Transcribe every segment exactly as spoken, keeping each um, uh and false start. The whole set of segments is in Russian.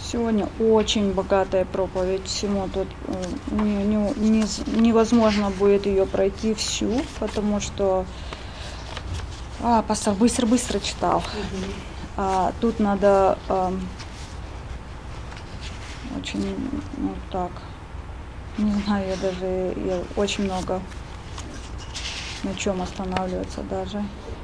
Сегодня очень богатая проповедь всему. Тут не, не, не, невозможно будет ее пройти всю, потому что а, пастор быстро-быстро читал. Угу. А, тут надо а, очень, ну так, не знаю, я даже, я очень много на чем останавливаться даже.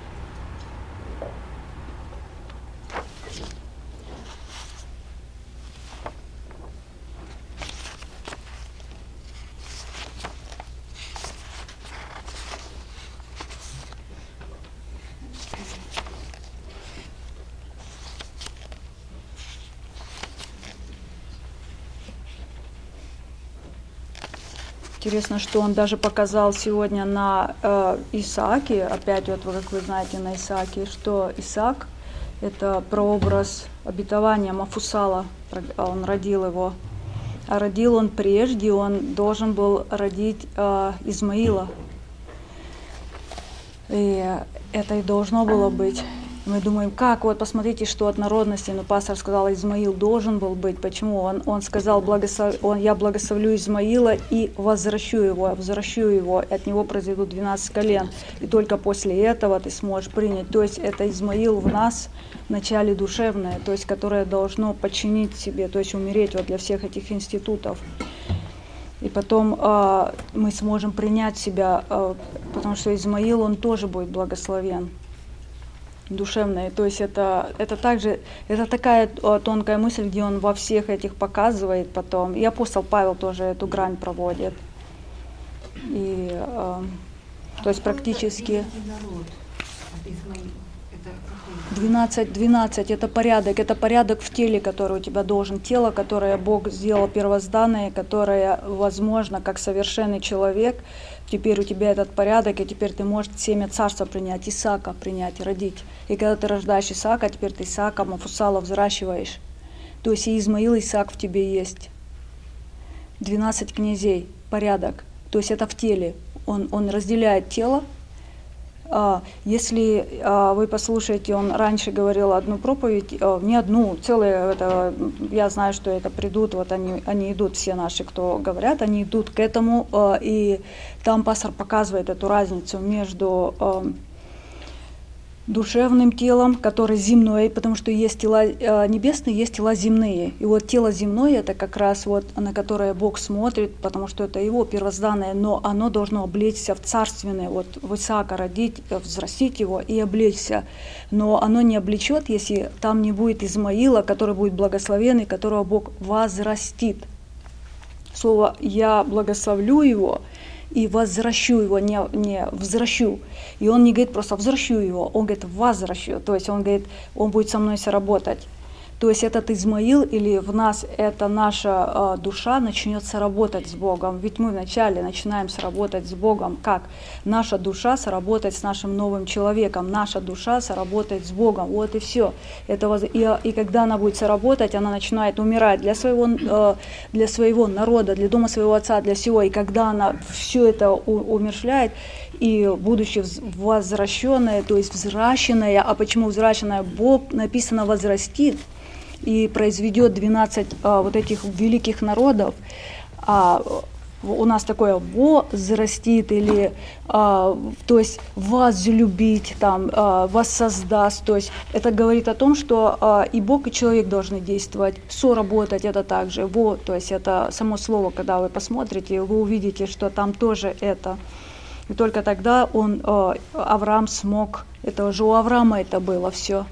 Интересно, что он даже показал сегодня на э, Исааке, опять вот, как вы знаете, на Исааке, что Исаак – это прообраз обетования Мафусала, он родил его. А родил он прежде, он должен был родить э, Измаила. И это и должно было быть. Мы думаем, как, вот посмотрите, что от народности, но пастор сказал, Измаил должен был быть. Почему? Он, он сказал, благослов... он, я благословлю Измаила и возвращу его, возвращу его, и от него произойдут двенадцать колен. И только после этого ты сможешь принять. То есть это Измаил в нас, в начале душевное, то есть которое должно подчинить себе, то есть умереть вот для всех этих институтов. И потом э, мы сможем принять себя, э, потому что Измаил, он тоже будет благословен. Душевное, то есть это, это также, это такая тонкая мысль, где он во всех этих показывает потом, и апостол Павел тоже эту грань проводит, и э, то есть практически двенадцать, двенадцать это порядок, это порядок в теле, который у тебя должен, тело, которое Бог сделал первозданное, которое возможно, как совершенный человек. Теперь у тебя этот порядок, и теперь ты можешь семя царства принять, Исаака принять, родить. И когда ты рождаешь Исаака, теперь ты Исаака, Мафусала взращиваешь. То есть и Измаил, и Исаак в тебе есть. двенадцать князей, порядок. То есть это в теле. Он, он разделяет тело. Если вы послушаете, он раньше говорил одну проповедь, не одну, целые, это, я знаю, что это придут, вот они, они идут, все наши, кто говорят, они идут к этому, и там пастор показывает эту разницу между душевным телом, который земной, потому что есть тела небесные, есть тела земные. И вот тело земное, это как раз вот на которое Бог смотрит, потому что это его первозданное, но оно должно облечься в царственное, вот в Исаака родить, взрастить его и облечься. Но оно не облечет, если там не будет Измаила, который будет благословенный, которого Бог возрастит. Слово «я благословлю его», и возвращу его, не, не возвращу. И он не говорит просто возвращу его, он говорит возвращу. То есть он говорит, он будет со мной соработать. То есть этот Измаил или в нас эта наша э, душа начнет соработать с Богом. Ведь мы вначале начинаем соработать с Богом. Как? Наша душа соработать с нашим новым человеком. Наша душа соработать с Богом. Вот и все. Это, и, и когда она будет соработать, она начинает умирать для своего, э, для своего народа, для дома своего отца, для всего. И когда она все это у, умерщвляет, и будучи возвращенная, то есть взращенная, а почему взращенная? Бог написано возрастит и произведет двенадцать а, вот этих великих народов. А, у нас такое возрастит или а, то есть возлюбить, там, а, воссоздаст. То есть это говорит о том, что а, и Бог, и человек должны действовать, соработать это также. Вот, то есть это само слово, когда вы посмотрите, вы увидите, что там тоже это. И только тогда он, Авраам смог, это уже у Авраама это было все.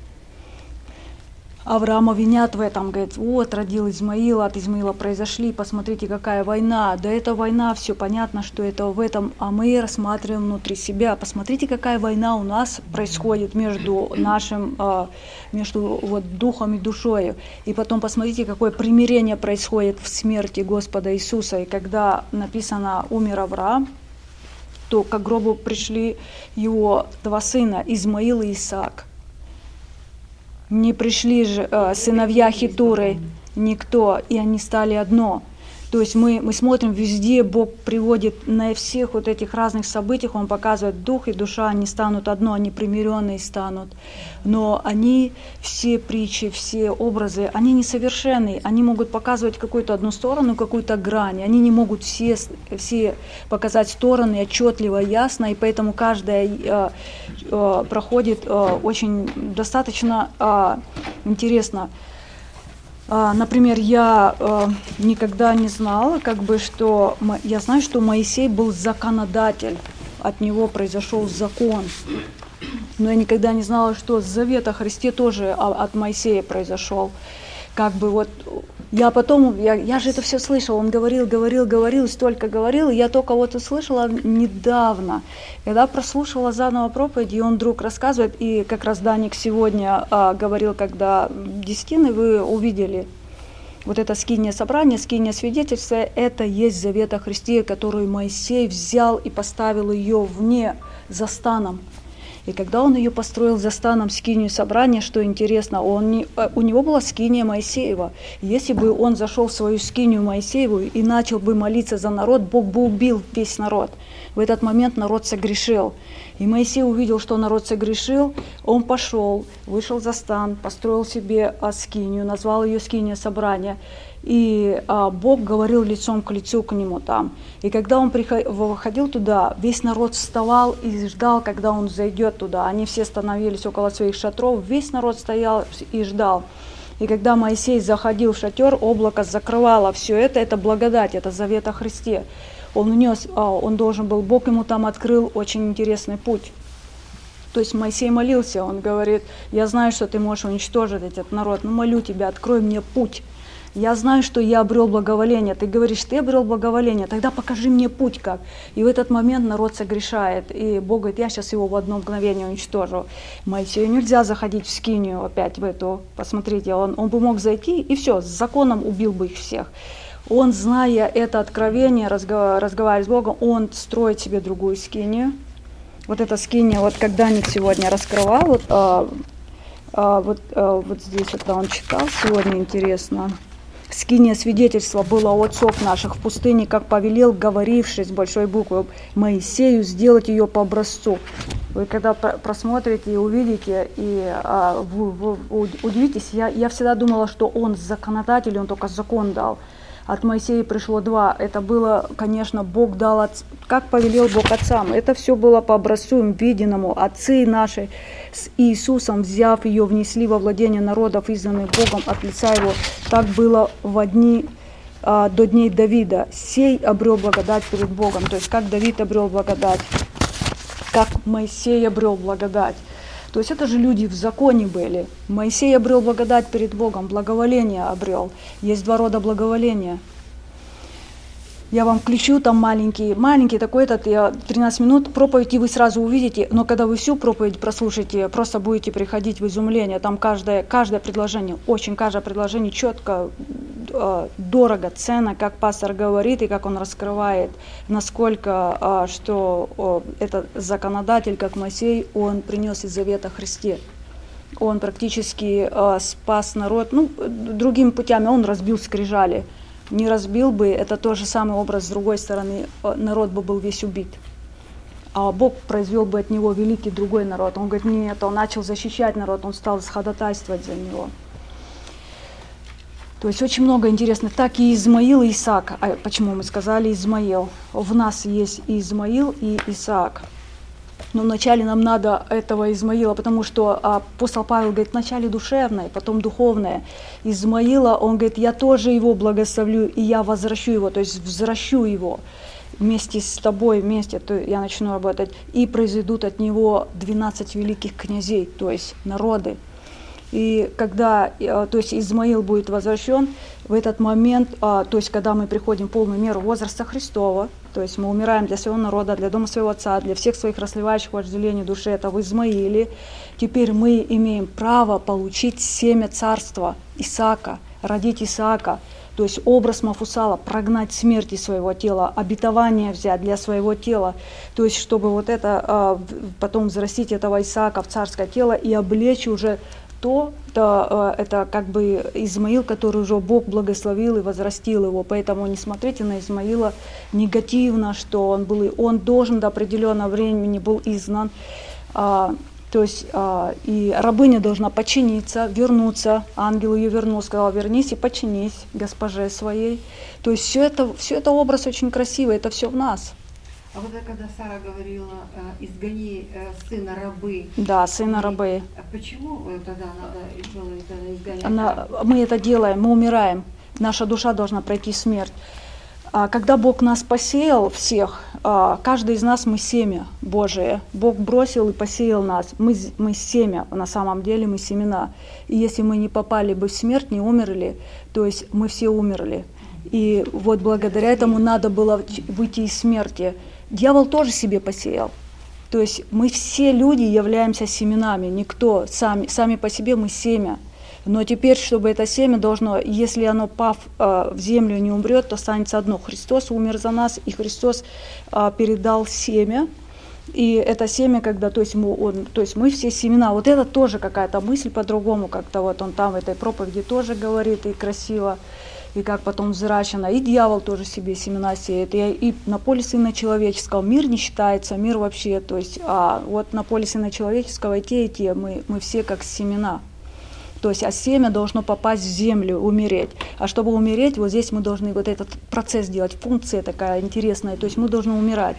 Авраама винят в этом, говорит, вот, родил Измаила, от Измаила произошли, посмотрите, какая война. Да это война, все понятно, что это в этом, а мы рассматриваем внутри себя. Посмотрите, какая война у нас происходит между нашим, между вот, духом и душой. И потом посмотрите, какое примирение происходит в смерти Господа Иисуса. И когда написано «умер Авраам», то к гробу пришли его два сына, Измаил и Исаак. Не пришли же э, сыновья Хетуры, никто, и они стали одно. То есть мы, мы смотрим везде, Бог приводит на всех вот этих разных событиях, Он показывает, дух и душа, они станут одно, они примиренные станут. Но они, все притчи, все образы, они несовершенны, они могут показывать какую-то одну сторону, какую-то грань, они не могут все, все показать стороны отчетливо, ясно, и поэтому каждая э, э, проходит э, очень достаточно э, интересно. Например, я э, никогда не знала, как бы, что я знаю, что Моисей был законодатель, от него произошел закон. Но я никогда не знала, что завет о Христе тоже от Моисея произошел. Как бы вот я потом, я, я же это все слышала, он говорил, говорил, говорил, столько говорил, и я только вот услышала недавно, когда прослушала заново проповедь, и он вдруг рассказывает, и как раз Даник сегодня а, говорил, когда десятины вы увидели, вот это скиния собрания, скиния свидетельства, это есть завет о Христе, который Моисей взял и поставил ее вне за станом. И когда он ее построил за станом скинию собрания, что интересно, он не, у него была скиния Моисеева. Если бы он зашел в свою скинию Моисееву и начал бы молиться за народ, Бог бы убил весь народ. В этот момент народ согрешил. И Моисей увидел, что народ согрешил, он пошел, вышел за стан, построил себе скинию, назвал ее скиния собрания. И а, Бог говорил лицом к лицу к нему там. И когда он выходил туда, весь народ вставал и ждал, когда он зайдет туда. Они все становились около своих шатров, весь народ стоял и ждал. И когда Моисей заходил в шатер, облако закрывало все это, это благодать, это завет о Христе. Он унес, а, он должен был, Бог ему там открыл очень интересный путь. То есть Моисей молился, он говорит, я знаю, что ты можешь уничтожить этот народ, но молю тебя, открой мне путь. Я знаю, что я обрел благоволение. Ты говоришь, ты обрел благоволение, тогда покажи мне путь как. И в этот момент народ согрешает. И Бог говорит, я сейчас его в одно мгновение уничтожу. Моисею нельзя заходить в скинию опять в эту. Посмотрите, он, он бы мог зайти и все, с законом убил бы их всех. Он, зная это откровение, разговаривая, разговаривая с Богом, он строит себе другую скинию. Вот эта скиния, вот когда Ник сегодня раскрывал, вот, а, а, вот, а, вот здесь, когда он читал сегодня, интересно. Скиния свидетельства было у отцов наших в пустыне, как повелел, говоривший с большой буквы Моисею, сделать ее по образцу. Вы когда просмотрите и увидите, и а, вы, вы, вы удивитесь, я, я всегда думала, что он законодатель, он только закон дал. От Моисея пришло два. Это было, конечно, Бог дал, отц... как повелел Бог отцам. Это все было по образцу им виденному. Отцы наши с Иисусом, взяв ее, внесли во владение народов, изданных Богом от лица его. Так было во дни, а, до дней Давида. Сей обрел благодать перед Богом. То есть как Давид обрел благодать, как Моисей обрел благодать. То есть это же люди в законе были. Моисей обрел благодать перед Богом, благоволение обрел. Есть два рода благоволения. Я вам включу там маленький, маленький такой этот, я тринадцать минут проповедь, и вы сразу увидите, но когда вы всю проповедь прослушаете, просто будете приходить в изумление. Там каждое, каждое предложение, очень каждое предложение четко, э, дорого, ценно, как пастор говорит и как он раскрывает, насколько, э, что э, этот законодатель, как Моисей, он принес из завета Христе. Он практически э, спас народ, ну, другими путями, он разбил скрижали. Не разбил бы, это тот же самый образ, с другой стороны, народ бы был весь убит. А Бог произвел бы от него великий другой народ. Он говорит, нет, он начал защищать народ, он стал ходатайствовать за него. То есть очень много интересных. Так и Измаил, и Исаак. А почему мы сказали Измаил? В нас есть и Измаил, и Исаак. Но вначале нам надо этого Измаила, потому что апостол Павел говорит, вначале душевное, потом духовное. Измаила, он говорит, я тоже его благословлю, и я возвращу его, то есть возвращу его вместе с тобой, вместе, то я начну работать, и произойдут от него двенадцать великих князей, то есть народы. И когда, то есть Измаил будет возвращен, в этот момент, то есть когда мы приходим в полную меру возраста Христова, то есть мы умираем для своего народа, для дома своего отца, для всех своих расливающих вожделений души, это в Измаиле, теперь мы имеем право получить семя царства Исаака, родить Исаака, то есть образ Мафусала, прогнать смерть из своего тела, обетование взять для своего тела, то есть чтобы вот это, потом взрастить этого Исаака в царское тело и облечь уже кто? Это, это как бы Измаил, который уже Бог благословил и возрастил его. Поэтому не смотрите на Измаила негативно, что он был, он должен до определенного времени был изгнан. А, то есть а, и рабыня должна подчиниться, вернуться. Ангел ее вернул, сказал: вернись и подчинись госпоже своей. То есть все это, все это образ очень красивый, это все в нас. А вот когда Сара говорила: изгони сына рабы. Да, сына рабы. А почему тогда надо было это изгонять? Она, мы это делаем, мы умираем. Наша душа должна пройти смерть. А когда Бог нас посеял всех, каждый из нас мы семя Божие. Бог бросил и посеял нас. Мы, мы семя, на самом деле мы семена. И если мы не попали бы в смерть, не умерли, то есть мы все умерли. И вот благодаря этому надо было выйти из смерти. Дьявол тоже себе посеял. То есть мы все люди являемся семенами. Никто, сами, сами по себе мы семя. Но теперь, чтобы это семя должно, если оно, пав э, в землю, не умрет, то останется одно. Христос умер за нас, и Христос э, передал семя. И это семя, когда, то есть, мы, он, то есть мы все семена. Вот это тоже какая-то мысль по-другому, как-то вот он там в этой проповеди тоже говорит, и красиво, и как потом взращено. И дьявол тоже себе семена сеет. И, и на поле Сына Человеческого мир не считается, мир вообще, то есть, а вот на поле Сына Человеческого и те, и те, мы, мы все как семена. То есть, а семя должно попасть в землю, умереть. А чтобы умереть, вот здесь мы должны вот этот процесс делать, функция такая интересная, то есть мы должны умирать.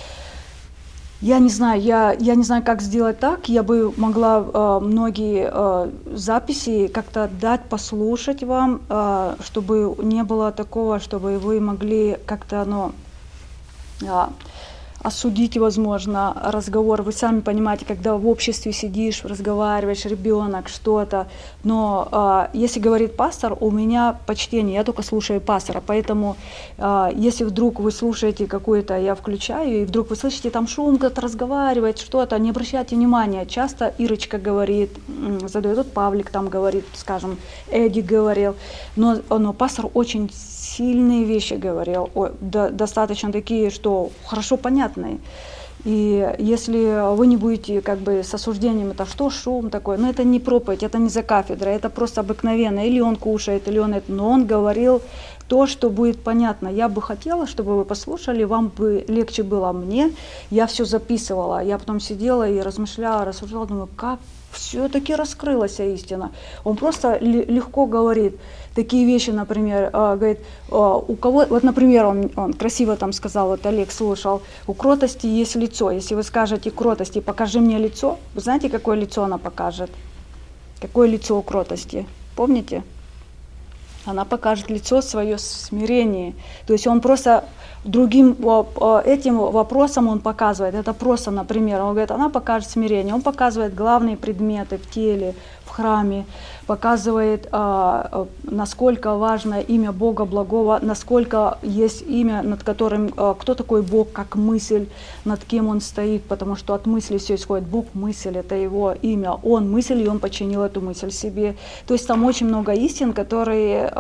Я не знаю, я, я не знаю, как сделать так. Я бы могла э, многие э, записи как-то дать, послушать вам, э, чтобы не было такого, чтобы вы могли как-то оно э, осудить, возможно, разговор. Вы сами понимаете, когда в обществе сидишь, разговариваешь, ребенок, что-то. Но э, если говорит пастор, у меня почтение, я только слушаю пастора. Поэтому, э, если вдруг вы слушаете какую-то, я включаю, и вдруг вы слышите, там шум, кто-то разговаривает, что-то, не обращайте внимания. Часто Ирочка говорит, задает, вот Павлик там говорит, скажем, Эдди говорил. Но, но пастор очень сильные вещи говорил, о, до, достаточно такие, что хорошо понятные. И если вы не будете как бы с осуждением, это что шум такой, но это не проповедь, это не за кафедрой, это просто обыкновенно. Или он кушает, или он это, но он говорил то, что будет понятно. Я бы хотела, чтобы вы послушали, вам бы легче было мне. Я все записывала, я потом сидела и размышляла, рассуждала, думаю, как все-таки раскрылась истина. Он просто легко говорит такие вещи, например, говорит, у кого, вот, например, он, он красиво там сказал, вот Олег слушал, у кротости есть лицо. Если вы скажете кротости, покажи мне лицо, вы знаете, какое лицо она покажет? Какое лицо у кротости? Помните? Она покажет лицо свое в смирении. То есть он просто другим этим вопросом он показывает. Это просто, например, он говорит, она покажет смирение. Он показывает главные предметы в теле, в храме, показывает, насколько важно имя Бога Благого, насколько есть имя, над которым, кто такой Бог, как мысль, над кем он стоит, потому что от мысли все исходит. Бог мысль, это его имя. Он мысль, и он подчинил эту мысль себе. То есть там очень много истин, которые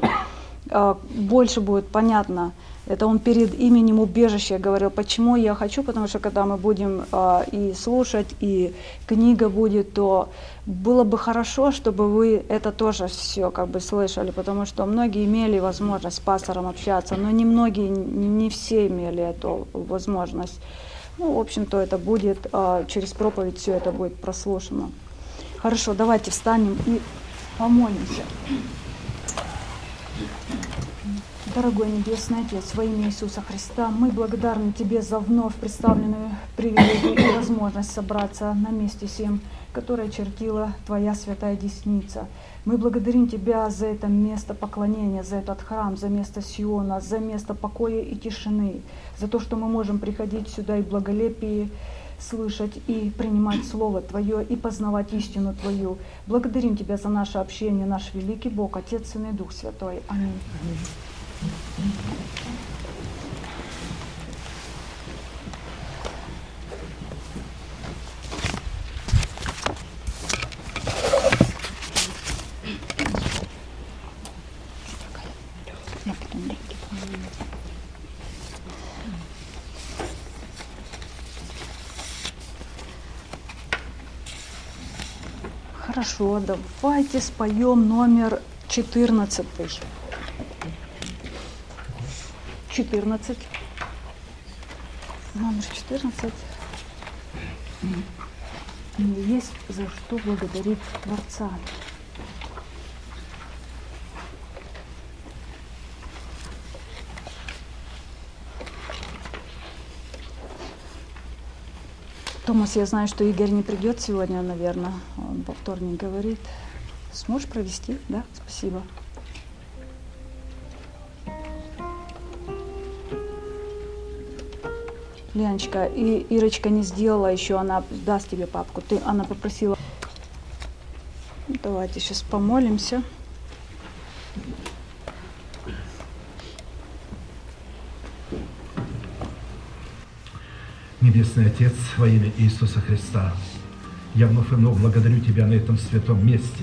больше будет понятно. Это он перед именем убежища говорил. Почему я хочу? Потому что когда мы будем э, и слушать, и книга будет, то было бы хорошо, чтобы вы это тоже все как бы слышали, потому что многие имели возможность с пастором общаться, но не многие, не все имели эту возможность. Ну, в общем-то, это будет, э, через проповедь все это будет прослушано. Хорошо, давайте встанем и помолимся. Дорогой Небесный Отец, во имя Иисуса Христа, мы благодарны Тебе за вновь представленную привилегию и возможность собраться на месте сем, которое чертила Твоя святая десница. Мы благодарим Тебя за это место поклонения, за этот храм, за место Сиона, за место покоя и тишины, за то, что мы можем приходить сюда и в благолепии слышать и принимать Слово Твое и познавать истину Твою. Благодарим Тебя за наше общение, наш великий Бог, Отец, Сын и Дух Святой. Аминь. Хорошо, давайте споем номер четырнадцатый. четырнадцать. Номер четырнадцать. Мне есть за что благодарить Творца. Томас, я знаю, что Игорь не придет сегодня, наверное. Он во вторник говорит. Сможешь провести? Да? Спасибо. Леночка, и Ирочка не сделала еще, она даст тебе папку. Ты, она попросила. Давайте сейчас помолимся. Небесный Отец, во имя Иисуса Христа, я вновь и вновь благодарю Тебя на этом святом месте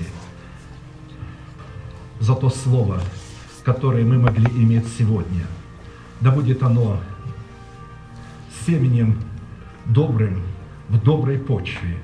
за то Слово, которое мы могли иметь сегодня. Да будет оно семенем добрым в доброй почве.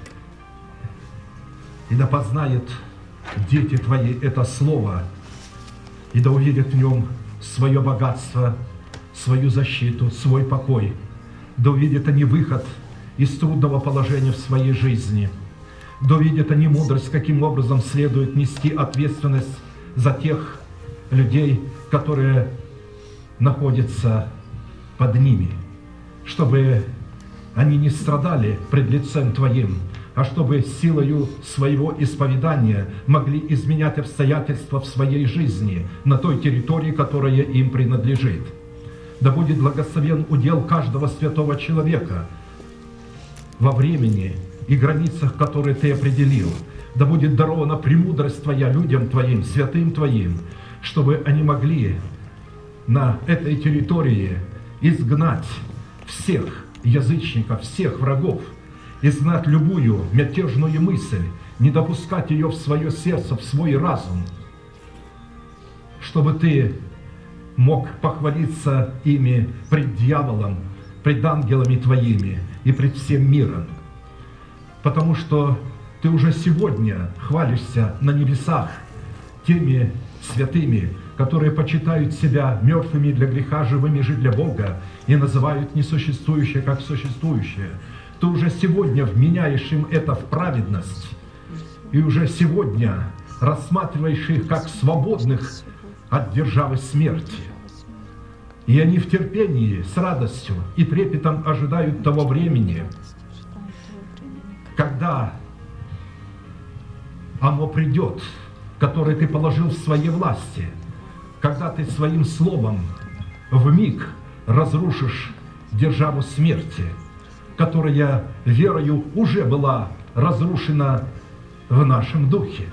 И да познают дети Твои это Слово, и да увидят в нем свое богатство, свою защиту, свой покой. Да увидят они выход из трудного положения в своей жизни. Да увидят они мудрость, каким образом следует нести ответственность за тех людей, которые находятся под ними. Чтобы они не страдали пред лицем Твоим, а чтобы силою своего исповедания могли изменять обстоятельства в своей жизни на той территории, которая им принадлежит. Да будет благословен удел каждого святого человека во времени и границах, которые Ты определил. Да будет дарована премудрость Твоя людям Твоим, святым Твоим, чтобы они могли на этой территории изгнать всех язычников, всех врагов, изгнать любую мятежную мысль, не допускать ее в свое сердце, в свой разум, чтобы Ты мог похвалиться ими пред дьяволом, пред ангелами Твоими и пред всем миром. Потому что Ты уже сегодня хвалишься на небесах теми святыми, которые почитают себя мертвыми для греха, живыми же для Бога, и называют несуществующее как существующее. Ты уже сегодня вменяешь им это в праведность, и уже сегодня рассматриваешь их как свободных от державы смерти. И они в терпении, с радостью и трепетом ожидают того времени, когда оно придет, которое Ты положил в своей власти, когда Ты своим словом вмиг разрушишь державу смерти, которая верою уже была разрушена в нашем духе.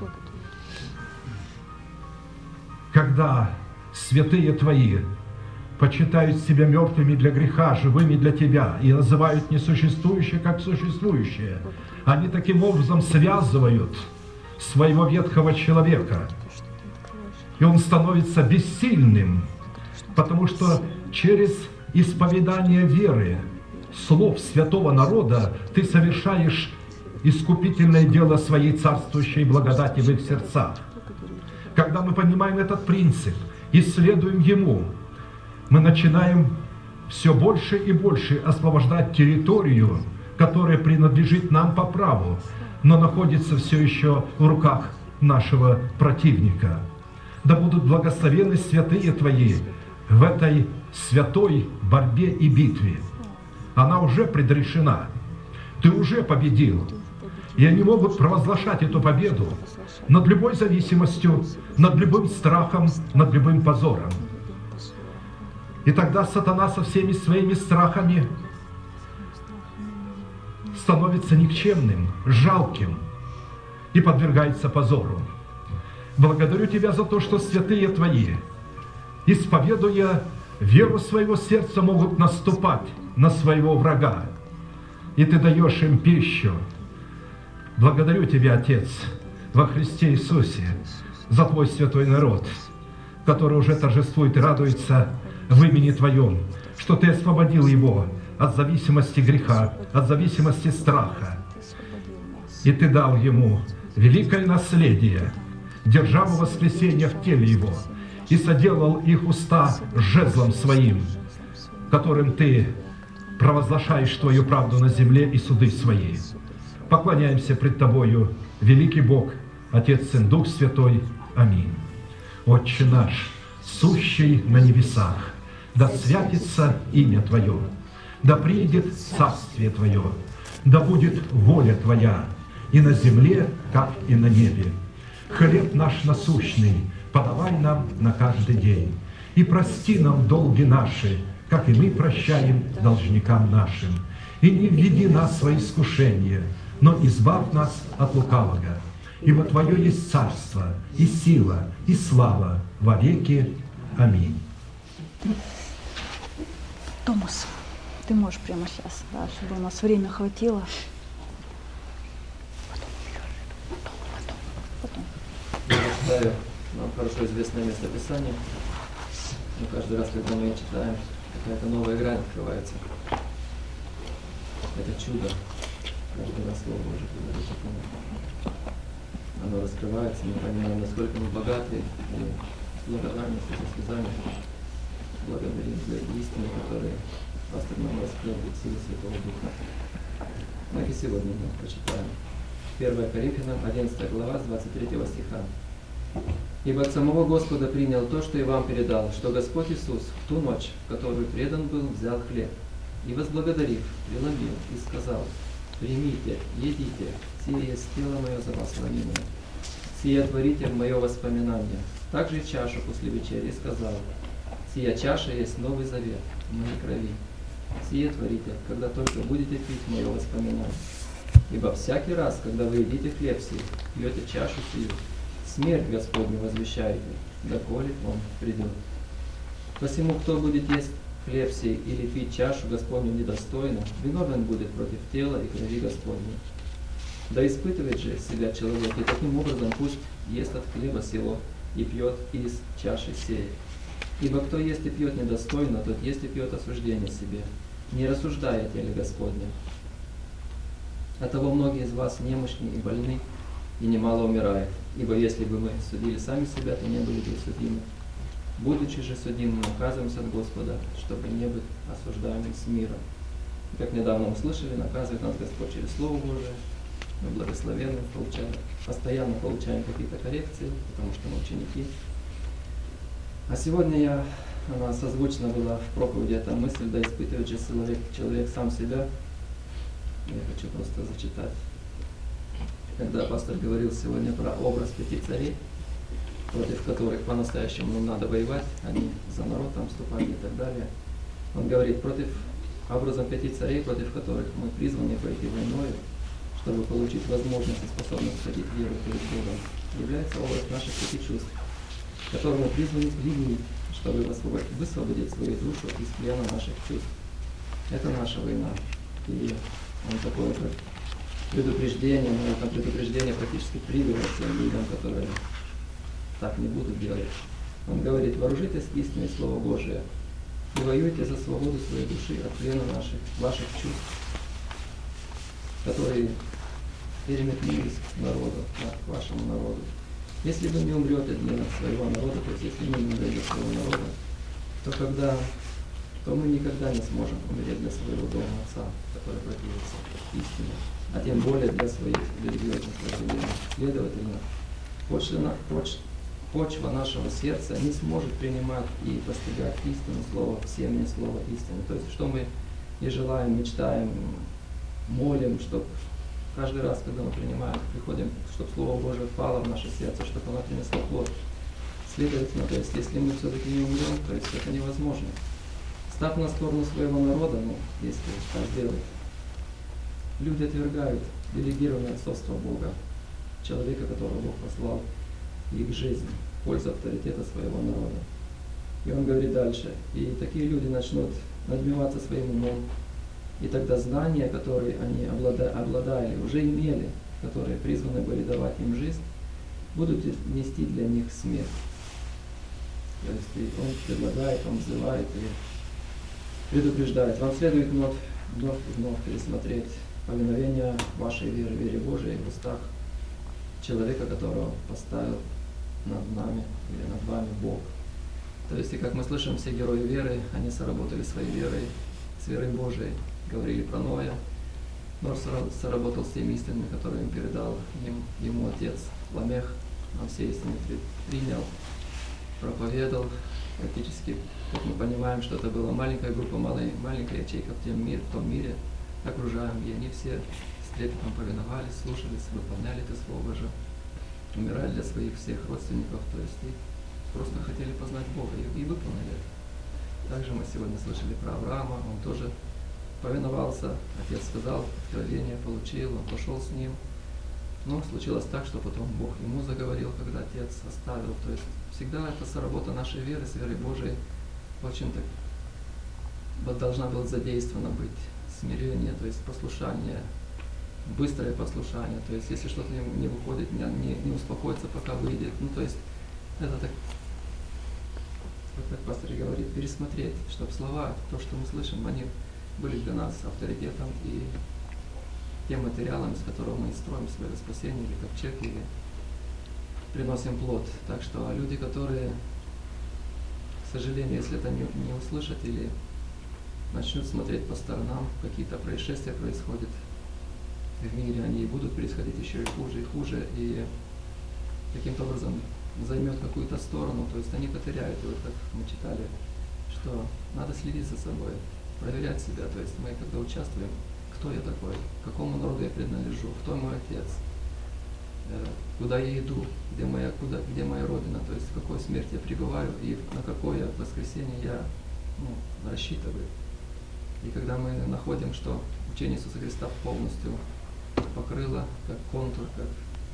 Когда святые Твои почитают себя мертвыми для греха, живыми для Тебя, и называют несуществующее как существующее, они таким образом связывают своего ветхого человека, и он становится бессильным, потому что через исповедание веры, слов святого народа, ты совершаешь искупительное дело своей царствующей благодати в их сердцах. Когда мы понимаем этот принцип и следуем ему, мы начинаем все больше и больше освобождать территорию, которая принадлежит нам по праву, но находится все еще в руках нашего противника. Да будут благословены святые Твои в этой святой борьбе и битве. Она уже предрешена. Ты уже победил. И они могут провозглашать эту победу над любой зависимостью, над любым страхом, над любым позором. И тогда сатана со всеми своими страхами становится никчемным, жалким и подвергается позору. Благодарю Тебя за то, что святые Твои, исповедуя веру своего сердца, могут наступать на своего врага, и Ты даешь им пищу. Благодарю Тебя, Отец, во Христе Иисусе, за Твой святой народ, который уже торжествует и радуется в имени Твоем, что Ты освободил его от зависимости греха, от зависимости страха, и Ты дал ему великое наследие, державу воскресения в теле Его, и соделал их уста жезлом Своим, которым Ты провозглашаешь Твою правду на земле и суды Свои. Поклоняемся пред Тобою, великий Бог, Отец, Сын, Дух Святой. Аминь. Отче наш, сущий на небесах, да святится имя Твое, да приидет царствие Твое, да будет воля Твоя и на земле, как и на небе. Хлеб наш насущный подавай нам на каждый день, и прости нам долги наши, как и мы прощаем должникам нашим. И не введи нас во искушение, но избавь нас от лукавого. Ибо Твое есть царство, и сила, и слава во веки. Аминь. Томас, ты можешь прямо сейчас, да, чтобы у нас время хватило. Потом. Я читаю нам хорошо известное место Писания. Но каждый раз, когда мы ее читаем, какая-то новая грань открывается. Это чудо. Каждый раз Слово Божие говорит о том. Оно раскрывается, мы понимаем, насколько мы богаты, и с благодарностью, со слезами благодарим за истины, которые пастор нам раскрыл в силе Святого Духа. Мы и сегодня мы прочитаем. первое Коринфянам, одиннадцатая глава, с двадцать третьего стиха. «Ибо от самого Господа принял то, что и вам передал, что Господь Иисус в ту ночь, в которую предан был, взял хлеб, и, возблагодарив, преломил и сказал: примите, едите, сие есть тело мое за вас ломимое. Сие творите в мое воспоминание. Также и чашу после вечери сказал: сия чаша есть новый завет в моей крови. Сие творите, когда только будете пить мое воспоминание. Ибо всякий раз, когда вы едите хлеб сей, пьете чашу сию, смерть Господню возвещаете, доколе Он придет. Посему, кто будет есть хлеб сей или пить чашу Господню недостойно, виновен будет против тела и крови Господней. Да испытывает же себя человек, и таким образом пусть ест от хлеба сего и пьет из чаши сей. Ибо кто ест и пьет недостойно, тот ест и пьет осуждение себе, не рассуждая о теле Господне. Оттого многие из вас немощны и больны, и немало умирает. Ибо если бы мы судили сами себя, то не были бы судимы. Будучи же судимы, наказываемся от Господа, чтобы не быть осуждаемым с миром. Как недавно мы слышали, наказывает нас Господь через Слово Божие. Мы благословенны, получаем, постоянно получаем какие-то коррекции, потому что мы ученики. А сегодня я, она созвучна была в проповеди эта мысль: да испытывает же человек, человек сам себя. Я хочу просто зачитать. Когда пастор говорил сегодня про образ пяти царей, против которых по-настоящему надо воевать, они за народ там вступали и так далее. Он говорит, против образом пяти царей, против которых мы призваны пойти войною, чтобы получить возможность и способность ходить веру перед Богом, является образ наших пяти чувств, которые мы призваны пленить, чтобы высвободить свою душу из плена наших чувств. Это наша война. И он такое предупреждение, но это предупреждение практически приговор тем людям, которые так не будут делать. Он говорит: вооружитесь истиной Слова Божия и воюйте за свободу своей души от плена наших, ваших чувств, которые переметнулись к народу, к вашему народу. Если вы не умрете для своего народа, то есть если мы не умрем для своего народа, то когда то мы никогда не сможем умереть для своего дома Отца, который противится истине, а тем более для своих религиозных противлений. Следовательно, почва, почва нашего сердца не сможет принимать и постигать истину слова, семя слова истины. То есть, что мы и желаем, мечтаем, молим, чтобы каждый раз, когда мы принимаем, приходим, чтобы Слово Божие впало в наше сердце, чтобы оно принесло плод. Следовательно, то есть, если мы все-таки не умрем, то есть это невозможно. Став на сторону своего народа, ну, если так сделать, люди отвергают делегированное отцовство Бога, человека, которого Бог послал их жизнь, в пользу авторитета своего народа. И он говорит дальше, и такие люди начнут надмеваться своим умом, и тогда знания, которые они обладали, уже имели, которые призваны были давать им жизнь, будут нести для них смерть. То есть он предлагает, он взывает и предупреждает. Вам следует вновь, вновь и вновь пересмотреть повиновение вашей веры, вере Божией в устах человека, которого поставил над нами или над вами Бог. То есть, и как мы слышим, все герои веры, они соработали своей верой, с верой Божией. Говорили про Ноя. Нор соработал с теми истинами, которые им передал им, ему отец Ламех. Он все истины принял, проповедовал. Практически, как мы понимаем, что это была маленькая группа, малая, маленькая ячейка в, тем мир, в том мире, окружаем, и они все с трепетом повиновались, слушались, выполняли это Слово Божие, умирали для своих всех родственников, то есть и просто хотели познать Бога и, и выполнили это. Также мы сегодня слышали про Авраама, он тоже повиновался, отец сказал, откровение получил, он пошел с ним. Но случилось так, что потом Бог ему заговорил, когда отец оставил. То есть всегда это соработа нашей веры, с верой Божией, очень так должна была задействована быть смирение, то есть послушание, быстрое послушание. То есть если что-то не, не выходит, не, не, не успокоится, пока выйдет. Ну то есть это так, вот как пастор говорит, пересмотреть, чтобы слова, то, что мы слышим, они были для нас авторитетом и тем материалом, из которого мы строим свое спасение, или ковчег, или приносим плод. Так что люди, которые, к сожалению, если это не, не услышат или начнут смотреть по сторонам, какие-то происшествия происходят в мире, они будут происходить еще и хуже, и хуже, и каким-то образом займет какую-то сторону, то есть они потеряют. И вот как мы читали, что надо следить за собой, проверять себя, то есть мы когда участвуем, кто я такой, к какому народу я принадлежу, кто мой отец, куда я иду, где моя, куда, где моя родина, то есть в какой смерть я пребываю и на какое воскресенье я ну, рассчитываю. И когда мы находим, что учение Иисуса Христа полностью покрыло, как контур, как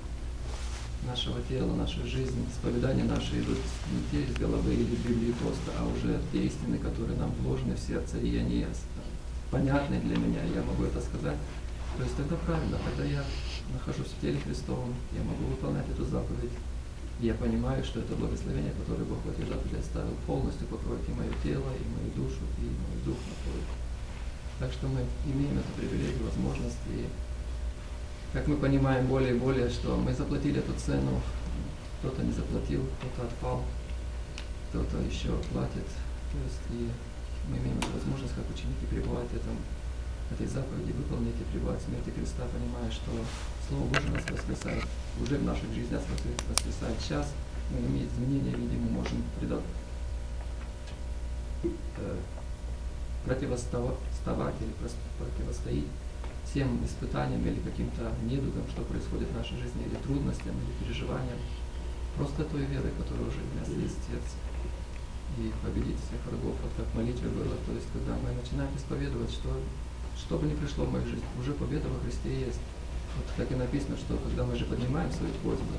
нашего тела, нашей жизни, исповедания наши идут не те из головы или Библии просто, а уже те истины, которые нам вложены в сердце, и они понятны для меня, я могу это сказать. То есть тогда правильно, тогда я нахожусь в теле Христовом, я могу выполнять эту заповедь. Я понимаю, что это благословение, которое Бог в этой заповеди оставил, полностью покроет и мое тело, и мою душу, и мой дух находит. Так что мы имеем эту привилегию, возможность, и как мы понимаем более и более, что мы заплатили эту цену, кто-то не заплатил, кто-то отпал, кто-то еще платит. То есть и мы имеем эту возможность, как ученики, пребывать в этом, этой заповеди, выполнить и пребывать в смерти Христа, понимая, что Слово Божие нас воскресает, уже в наших жизнях воскресает. Сейчас мы, имея изменения, видимо, можем предать, э, противоставать или противостоять тем испытаниям или каким-то недугам, что происходит в нашей жизни, или трудностям, или переживаниям, просто той верой, которая уже у нас есть в сердце. И победить всех врагов, вот как в молитве было. То есть, когда мы начинаем исповедовать, что, что бы ни пришло в мою жизнь, уже победа во Христе есть. Вот так и написано, что когда мы же поднимаем свою просьбу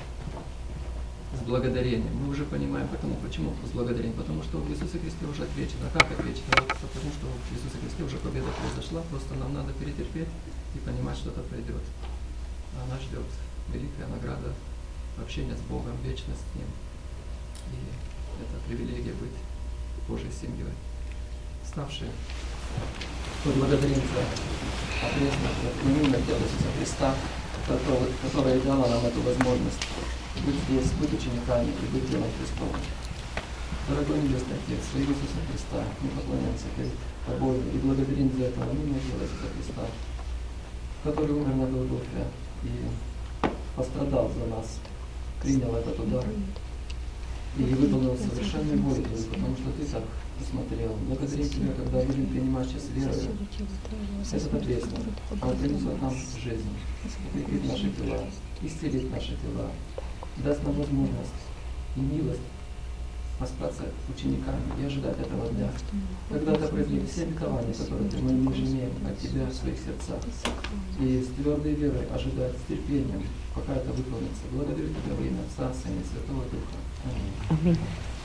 с благодарением, мы уже понимаем, потому, почему с благодарением, потому что в Иисусе Христе уже отвечено. А как отвечено? Вот потому что в Иисусе Христе уже победа произошла, просто нам надо перетерпеть и понимать, что это пройдет. А нас ждет великая награда, общение с Богом, вечность с Ним. И это привилегия быть Божьей семьей. Ставшие поблагодарим за ответственность, отменение дела Иисуса Христа, которое дало нам эту возможность быть здесь, быть учениками и быть делом Христовым. Дорогой Небесный Отец, во имя Иисуса Христа, мы поклоняемся перед Тобой и благодарим за это во имя дела Иисуса Христа, который умер на Голгофе и пострадал за нас, принял этот удар и выполнил совершенную волю Твою, потому что Ты так посмотрел. Благодарим Тебя, когда будем принимать сейчас веру, этот ответственность, Он принесет нам жизнь, укрепит наши тела, исцелит наши тела, даст нам возможность и милость остаться учениками и ожидать этого дня, когда ты произведешь все обетования, которые мы ниже имеем от Тебя в своих сердцах, и с твердой верой ожидать с терпением, пока это выполнится. Благодарю Тебя во имя Отца, Сына и Святого Духа. Аминь.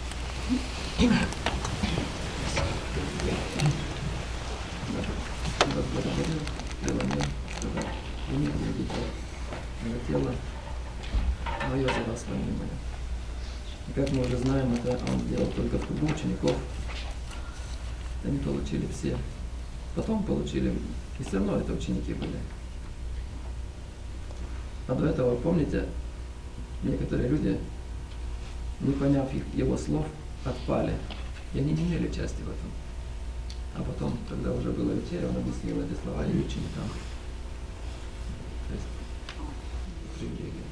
Благодарю тело мне, когда вы не будете мое тело, мое за вас помилование. И как мы уже знаем, это Он делал только в кругу учеников. Они получили все. Потом получили, и все равно это ученики были. А до этого, помните, некоторые люди, не поняв их, его слов, отпали. И они не имели части в этом. А потом, когда уже было вечеря, он объяснил эти слова и ученикам. То есть, привилегия.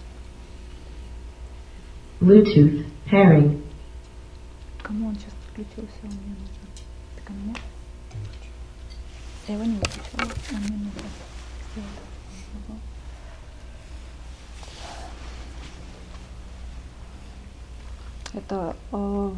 Bluetooth pairing. Кому он сейчас подключился? Он мне нужен. Ты ко мне? Я его не выключила. Он мне нужен. Сделай. Ага. Это э,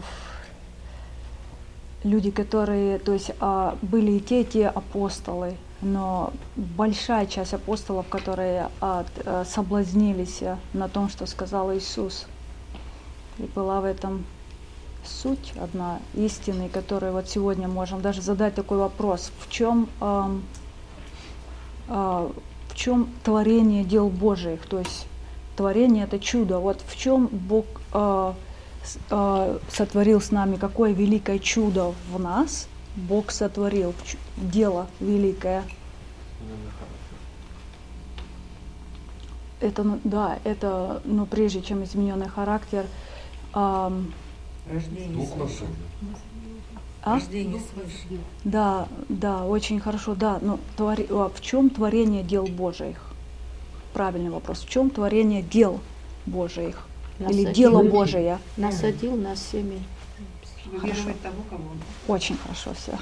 люди, которые, то есть э, были и те, и те апостолы, но большая часть апостолов, которые от, э, соблазнились на том, что сказал Иисус. И была в этом суть одна истины, которую вот сегодня можем даже задать такой вопрос: в чем, э, э, в чем творение дел Божьих? То есть творение — это чудо. Вот в чем Бог э, э, сотворил с нами, какое великое чудо в нас Бог сотворил, дело великое. Это, ну, да, это, но прежде чем измененный характер. Эм, Рождение свыше. а? Рождение свыше. Да, да, очень хорошо, да. Но твори, а в чем творение дел Божьих? Правильный вопрос. В чем творение дел Божьих? Или Насадил. дело Божие? Насадил на семя. Выигрывать того, кого он. Очень хорошо все.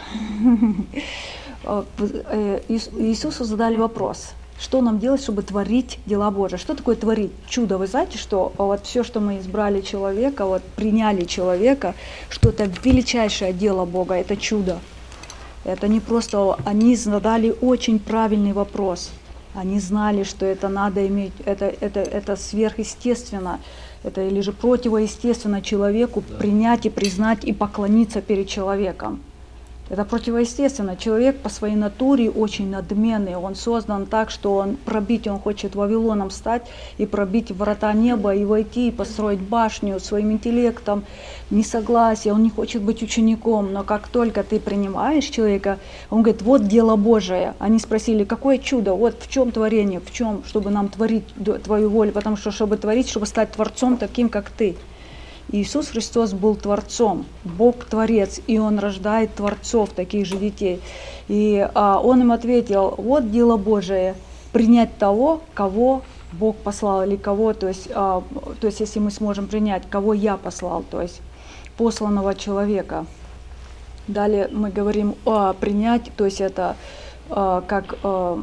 Иисусу задали вопрос: что нам делать, чтобы творить дела Божии? Что такое творить? Чудо. Вы знаете, что вот все, что мы избрали человека, вот приняли человека, что это величайшее дело Бога, это чудо. Это не просто, они задали очень правильный вопрос. Они знали, что это надо иметь, это, это, это сверхъестественно, это или же противоестественно человеку Да. принять и признать и поклониться перед человеком. Это противоестественно. Человек по своей натуре очень надменный. Он создан так, что он пробить, он хочет Вавилоном стать и пробить врата неба, и войти, и построить башню своим интеллектом, несогласие. Он не хочет быть учеником. Но как только ты принимаешь человека, он говорит: вот дело Божие. Они спросили: какое чудо? Вот в чем творение, в чем, чтобы нам творить твою волю? Потому что, чтобы творить, чтобы стать творцом таким, как ты. Иисус Христос был Творцом, Бог Творец, и Он рождает творцов, таких же детей. И а, Он им ответил: вот дело Божие, принять того, кого Бог послал, или кого, то есть, а, то есть если мы сможем принять, кого я послал, то есть посланного человека. Далее мы говорим о принять, то есть это а, как... А,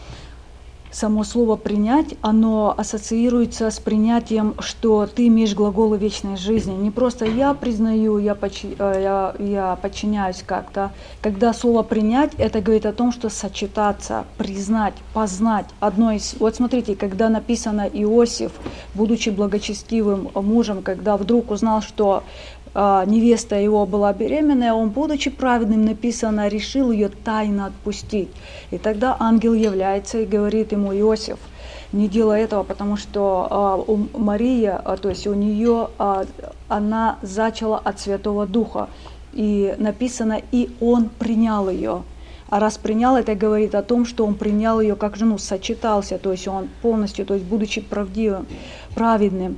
само слово «принять», оно ассоциируется с принятием, что ты имеешь глаголы вечной жизни. Не просто «я признаю», «я, почи, я, я подчиняюсь» как-то. Когда слово «принять», это говорит о том, что сочетаться, признать, познать. Одно из... Вот смотрите, когда написано Иосиф, будучи благочестивым мужем, когда вдруг узнал, что невеста его была беременная, он, будучи праведным, написано, решил ее тайно отпустить. И тогда ангел является и говорит ему: Иосиф, не делай этого, потому что а, у Мария, а, то есть у нее, а, она зачала от Святого Духа. И написано: и он принял ее. А раз принял, это говорит о том, что он принял ее как жену, сочетался, то есть он полностью, то есть будучи правдивым, праведным.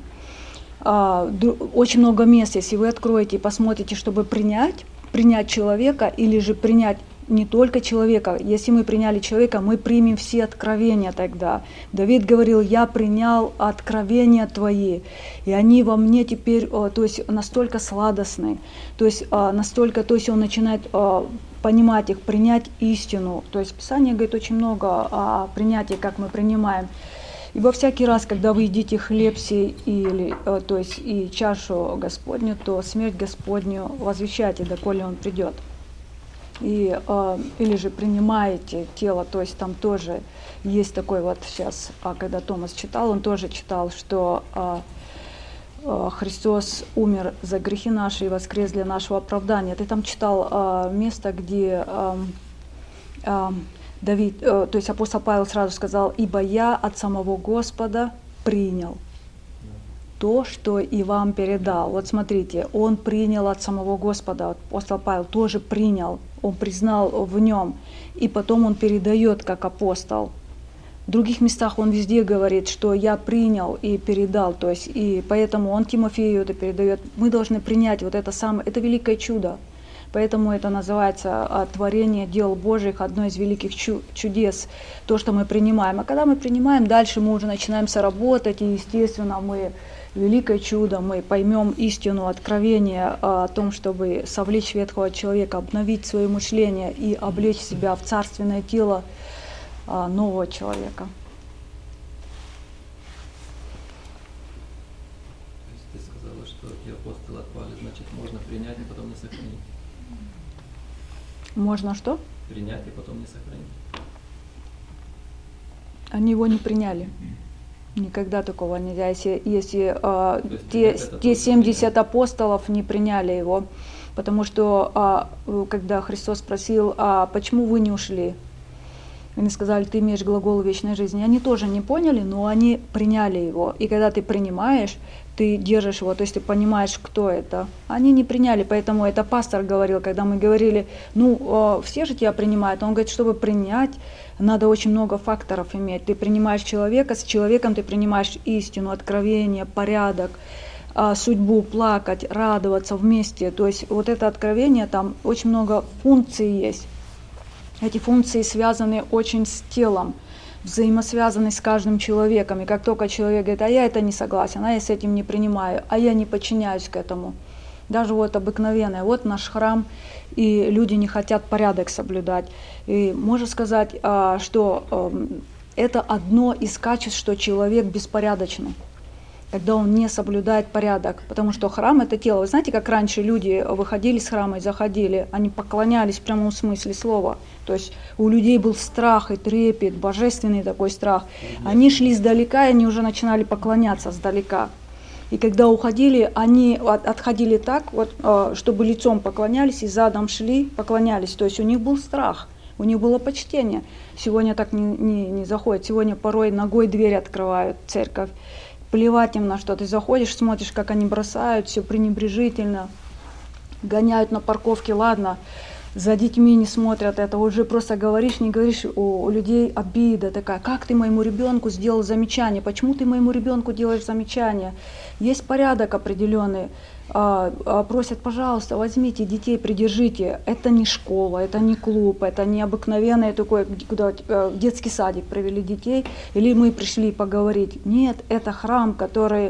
Очень много мест, если вы откроете и посмотрите, чтобы принять, принять человека, или же принять не только человека. Если мы приняли человека, мы примем все откровения тогда. Давид говорил: я принял откровения твои, и они во мне теперь, то есть настолько сладостны, то есть настолько, то есть он начинает понимать их, принять истину. То есть Писание говорит очень много о принятии, как мы принимаем. Ибо всякий раз, когда вы едите хлеб сей, или, то есть и чашу Господню, то смерть Господню возвещайте, доколе Он придет. И, или же принимаете тело, то есть там тоже есть такой вот сейчас, когда Томас читал, он тоже читал, что Христос умер за грехи наши и воскрес для нашего оправдания. Ты там читал место, где... Давид, то есть апостол Павел сразу сказал: ибо я от самого Господа принял то, что и вам передал. Вот смотрите, он принял от самого Господа, апостол Павел тоже принял, он признал в нем, и потом он передает как апостол. В других местах он везде говорит, что я принял и передал, то есть и поэтому он Тимофею это передает. Мы должны принять вот это самое, это великое чудо. Поэтому это называется творение дел Божьих, одно из великих чудес, то, что мы принимаем. А когда мы принимаем, дальше мы уже начинаем соработать, и, естественно, мы великое чудо, мы поймем истину, откровение о том, чтобы совлечь ветхого человека, обновить свое мышление и облечь себя в царственное тело нового человека. То есть ты сказала, что и апостолы отпали, значит, можно принять и потом не сохранить. Можно что? Принять и потом не сохранить. Они его не приняли. Никогда такого нельзя. Если, если э, есть, те, те семьдесят принять. апостолов не приняли его, потому что э, когда Христос спросил, а почему вы не ушли? Они сказали, ты имеешь глагол вечной жизни. Они тоже не поняли, но они приняли его. И когда ты принимаешь, ты держишь его, то есть ты понимаешь, кто это. Они не приняли, поэтому это пастор говорил, когда мы говорили, ну, все же тебя принимают. Он говорит, чтобы принять, надо очень много факторов иметь. Ты принимаешь человека, с человеком ты принимаешь истину, откровение, порядок, судьбу, плакать, радоваться вместе. То есть вот это откровение, там очень много функций есть. Эти функции связаны очень с телом, взаимосвязаны с каждым человеком. И как только человек говорит, а я это не согласен, а я с этим не принимаю, а я не подчиняюсь к этому. Даже вот обыкновенное, вот наш храм, и люди не хотят порядок соблюдать. И можно сказать, что это одно из качеств, что человек беспорядочный, когда он не соблюдает порядок, потому что храм – это тело. Вы знаете, как раньше люди выходили с храма и заходили, они поклонялись в прямом смысле слова. То есть у людей был страх и трепет, божественный такой страх. Они шли издалека, и они уже начинали поклоняться издалека. И когда уходили, они отходили так, вот, чтобы лицом поклонялись, и задом шли, поклонялись. То есть у них был страх, у них было почтение. Сегодня так не, не, не заходит. Сегодня порой ногой дверь открывают в церковь. Плевать им на что. Ты заходишь, смотришь, как они бросают, все пренебрежительно, гоняют на парковке, ладно, за детьми не смотрят, это уже просто говоришь, не говоришь, у, у людей обида такая, как ты моему ребенку сделал замечание, почему ты моему ребенку делаешь замечание? Есть порядок определенный, а, а, просят, пожалуйста, возьмите детей, придержите, это не школа, это не клуб, это не обыкновенный такой, куда в детский садик привели детей, или мы пришли поговорить. Нет, это храм, который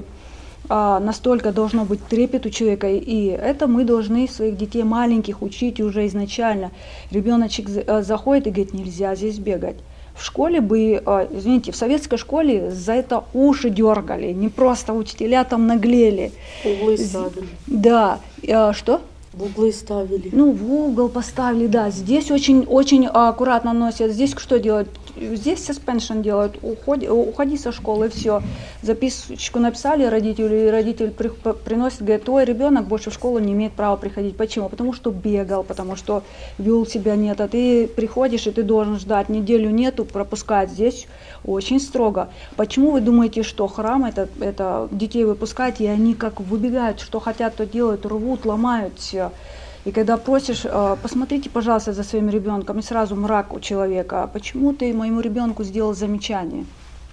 а, настолько должно быть трепет у человека, и это мы должны своих детей маленьких учить уже изначально. Ребеночек заходит и говорит, нельзя здесь бегать. В школе бы, извините, в советской школе за это уши дергали, не просто учителя там наглели. Углы ставили. Да, что? В углы ставили. Ну, в угол поставили, да. Здесь очень, очень аккуратно носят. Здесь что делают? Здесь suspension делают. Уходи, уходи со школы, все. Записочку написали родителю, и родитель при, приносит, говорит, твой ребенок больше в школу не имеет права приходить. Почему? Потому что бегал, потому что вел себя нет. А ты приходишь, и ты должен ждать. Неделю нету, пропускать. Здесь очень строго. Почему вы думаете, что храм, это, это детей выпускать, и они как выбегают, что хотят, то делают, рвут, ломают все. И когда просишь, посмотрите, пожалуйста, за своим ребенком, и сразу мрак у человека, почему ты моему ребенку сделал замечание?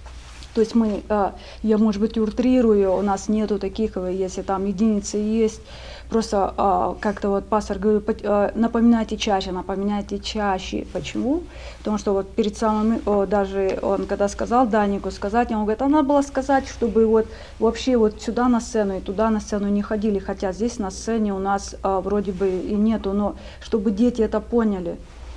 То есть мы, я, может быть, утрирую, у нас нету таких, если там единицы есть, просто как-то вот пастор говорит, напоминайте чаще, напоминайте чаще. Почему? Потому что вот перед самым, даже он когда сказал Данику сказать, он говорит, а надо было сказать, чтобы вот вообще вот сюда на сцену и туда на сцену не ходили, хотя здесь на сцене у нас вроде бы и нету, но чтобы дети это поняли.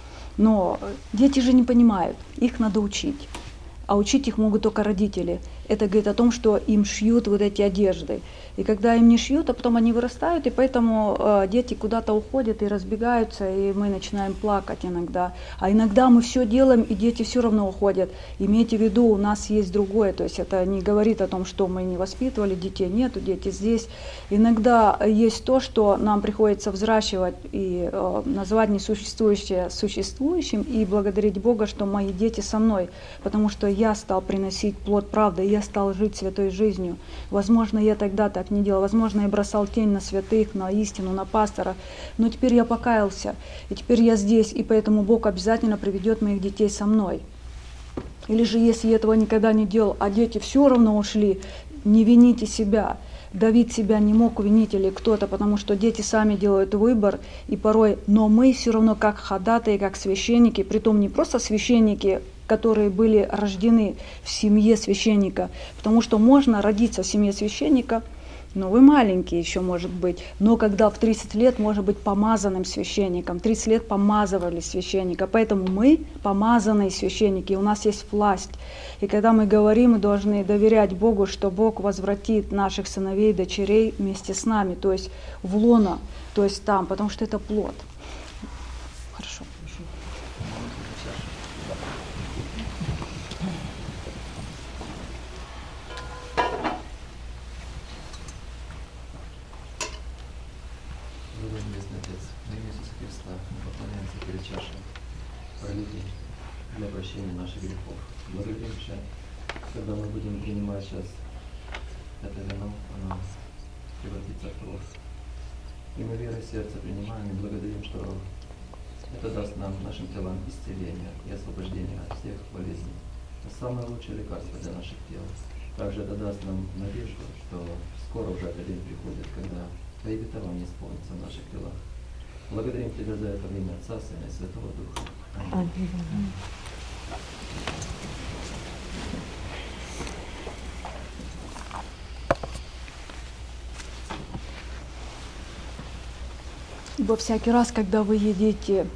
Но дети же не понимают, их надо учить. А учить их могут только родители. Это говорит о том, что им шьют вот эти одежды. И когда им не шьют, а потом они вырастают, и поэтому э, дети куда-то уходят и разбегаются, и мы начинаем плакать иногда. А иногда мы все делаем, и дети все равно уходят. Имейте в виду, у нас есть другое. То есть это не говорит о том, что мы не воспитывали детей. Нету, дети здесь. Иногда есть то, что нам приходится взращивать и э, назвать несуществующее существующим, и благодарить Бога, что мои дети со мной. Потому что я стал приносить плод правды, я стал жить святой жизнью. Возможно, я тогда так не делал. Возможно, я бросал тень на святых, на истину, на пастора. Но теперь я покаялся, и теперь я здесь, и поэтому Бог обязательно приведет моих детей со мной. Или же если этого никогда не делал, а дети все равно ушли, не вините себя. Давид себя не мог винить или кто-то, потому что дети сами делают выбор, и порой, но мы все равно как ходатаи, как священники, притом не просто священники, которые были рождены в семье священника, потому что можно родиться в семье священника, но вы маленькие еще, может быть, но когда в тридцать лет может быть помазанным священником, тридцать лет помазывали священника, поэтому мы помазанные священники, у нас есть власть. И когда мы говорим, мы должны доверять Богу, что Бог возвратит наших сыновей и дочерей вместе с нами, то есть в лоно, то есть там, потому что это плод. Хорошо. Небесный Отец, во имя Иисуса Христа мы поклоняемся перед чашей пролитий для прощения наших грехов. Благодарим Тебя, когда мы будем принимать сейчас это вино, оно превратится в кровь. И мы верой в сердце принимаем и благодарим, что это даст нам, нашим телам, исцеление и освобождение от всех болезней. Это самое лучшее лекарство для наших тел. Также это даст нам надежду, что скоро уже этот день приходит, когда Твои обетования исполнятся в наших телах. Благодарим Тебя за это во имя Отца, Сына и Святого Духа. Аминь. Ибо всякий раз, когда вы едите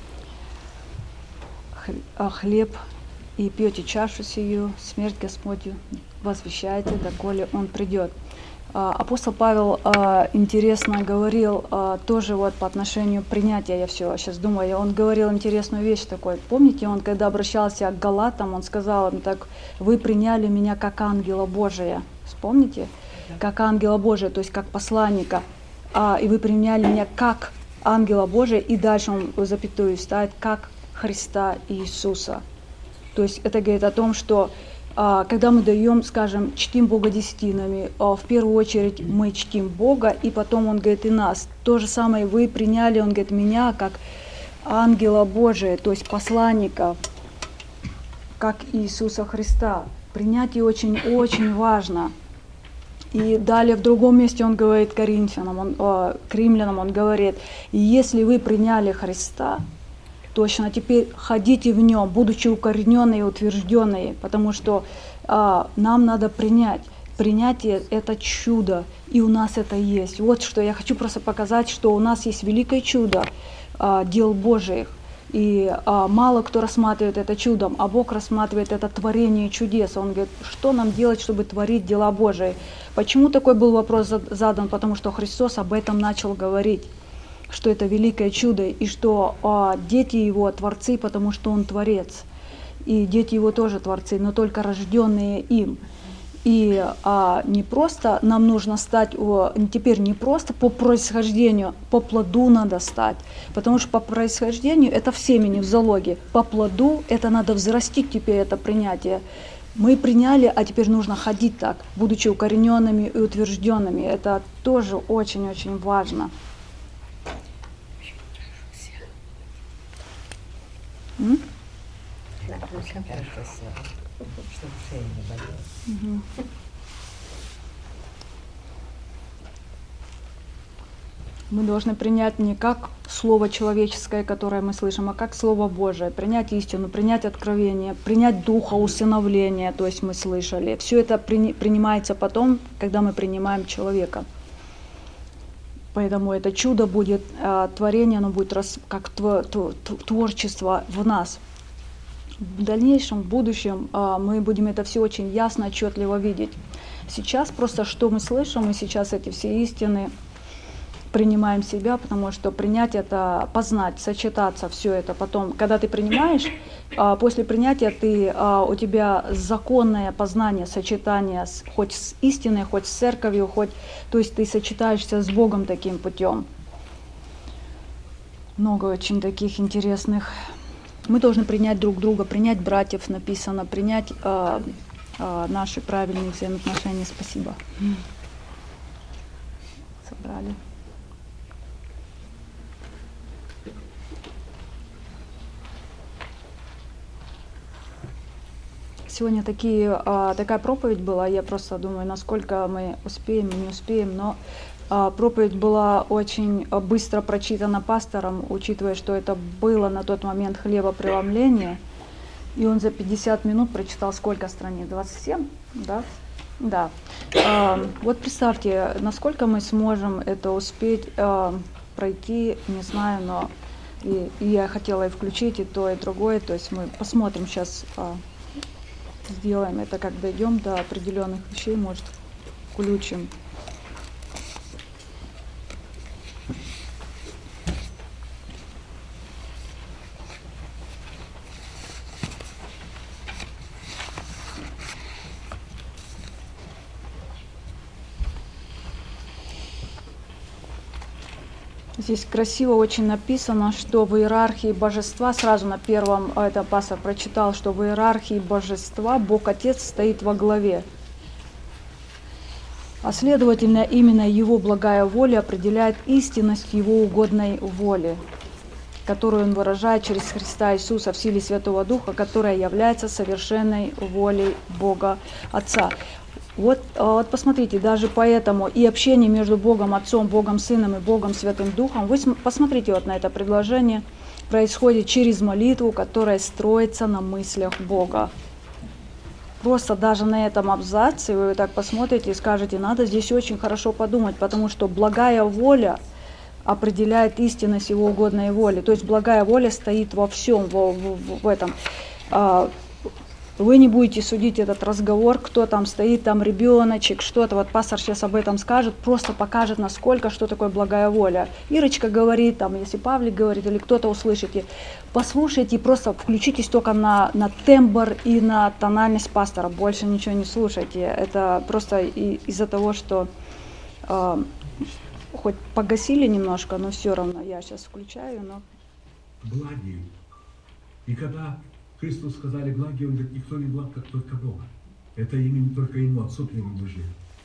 хлеб и пьете чашу сию, смерть Господню возвещаете, доколе Он придет. Апостол Павел интересно говорил тоже вот по отношению принятия, я все сейчас думаю, он говорил интересную вещь такой. Помните, он когда обращался к галатам, он сказал им так: вы приняли меня как ангела Божия. Вспомните? Как ангела Божия, то есть как посланника. И вы приняли меня как ангела Божия, и дальше он запятую ставит, как Христа Иисуса. То есть это говорит о том, что когда мы даем, скажем, чтим Бога десятинами, в первую очередь мы чтим Бога, и потом Он говорит и нас. То же самое вы приняли, Он говорит, меня как ангела Божия, то есть посланника, как Иисуса Христа. Принятие очень-очень важно. И далее в другом месте Он говорит Коринфянам, он, о, к римлянам, Он говорит, если вы приняли Христа, точно, теперь ходите в Нем, будучи укорененные и утвержденные, потому что а, нам надо принять. Принятие – это чудо, и у нас это есть. Вот что я хочу просто показать, что у нас есть великое чудо а, дел Божиих. И а, мало кто рассматривает это чудом, а Бог рассматривает это творение чудес. Он говорит, что нам делать, чтобы творить дела Божии? Почему такой был вопрос задан? Потому что Христос об этом начал говорить, что это великое чудо, и что а, дети Его творцы, потому что Он творец. И дети Его тоже творцы, но только рожденные им. И а, не просто нам нужно стать, о, теперь не просто по происхождению, по плоду надо стать. Потому что по происхождению это в семени, в залоге. По плоду это надо взрастить теперь, это принятие. Мы приняли, а теперь нужно ходить так, будучи укорененными и утвержденными. Это тоже очень-очень важно. М? Угу. Мы должны принять не как слово человеческое, которое мы слышим, а как Слово Божие. Принять истину, принять откровение, принять духа усыновления, то есть мы слышали. Все это при, принимается потом, когда мы принимаем человека. Поэтому это чудо будет, э, творение, оно будет рас, как тво, тво, творчество в нас. В дальнейшем, в будущем э, мы будем это все очень ясно, отчетливо видеть. Сейчас просто что мы слышим, мы сейчас эти все истины принимаем себя, потому что принять это познать, сочетаться, все это потом. Когда ты принимаешь, э, после принятия ты, э, у тебя законное познание, сочетание с, хоть с истиной, хоть с церковью, хоть, то есть ты сочетаешься с Богом таким путем. Много очень таких интересных. Мы должны принять друг друга, принять братьев, написано, принять э, э, наши правильные взаимоотношения. Спасибо. Собрали. Сегодня такие, а, такая проповедь была, я просто думаю, насколько мы успеем, не успеем, но а, проповедь была очень быстро прочитана пастором, учитывая, что это было на тот момент хлебопреломление, и он за пятьдесят минут прочитал сколько страниц? двадцать семь? Да? Да. А, вот представьте, насколько мы сможем это успеть а, пройти, не знаю, но и, и я хотела и включить и то, и другое, то есть мы посмотрим сейчас, а, сделаем это, как дойдем до определенных вещей, может, включим. Здесь красиво очень написано, что в иерархии божества, сразу на первом, это пастор прочитал, что в иерархии божества Бог Отец стоит во главе. А следовательно, именно Его благая воля определяет истинность Его угодной воли, которую Он выражает через Христа Иисуса в силе Святого Духа, которая является совершенной волей Бога Отца. Вот, вот посмотрите, даже поэтому и общение между Богом Отцом, Богом Сыном и Богом Святым Духом, вы посмотрите вот на это предложение, происходит через молитву, которая строится на мыслях Бога. Просто даже на этом абзаце вы так посмотрите и скажете, надо здесь очень хорошо подумать, потому что благая воля определяет истинность Его угодной воли. То есть благая воля стоит во всем, в, в, в этом. Вы не будете судить этот разговор, кто там стоит, там ребеночек, что-то. Вот пастор сейчас об этом скажет, просто покажет, насколько, что такое благая воля. Ирочка говорит, там, если Павлик говорит, или кто-то услышите, послушайте, просто включитесь только на, на тембр и на тональность пастора, больше ничего не слушайте. Это просто и, из-за того, что э, хоть погасили немножко, но все равно я сейчас включаю. Но... Благие. И когда Христу сказали благие, он говорит, никто не благ, как только Бог. Это именно только Ему, Отцу принадлежит.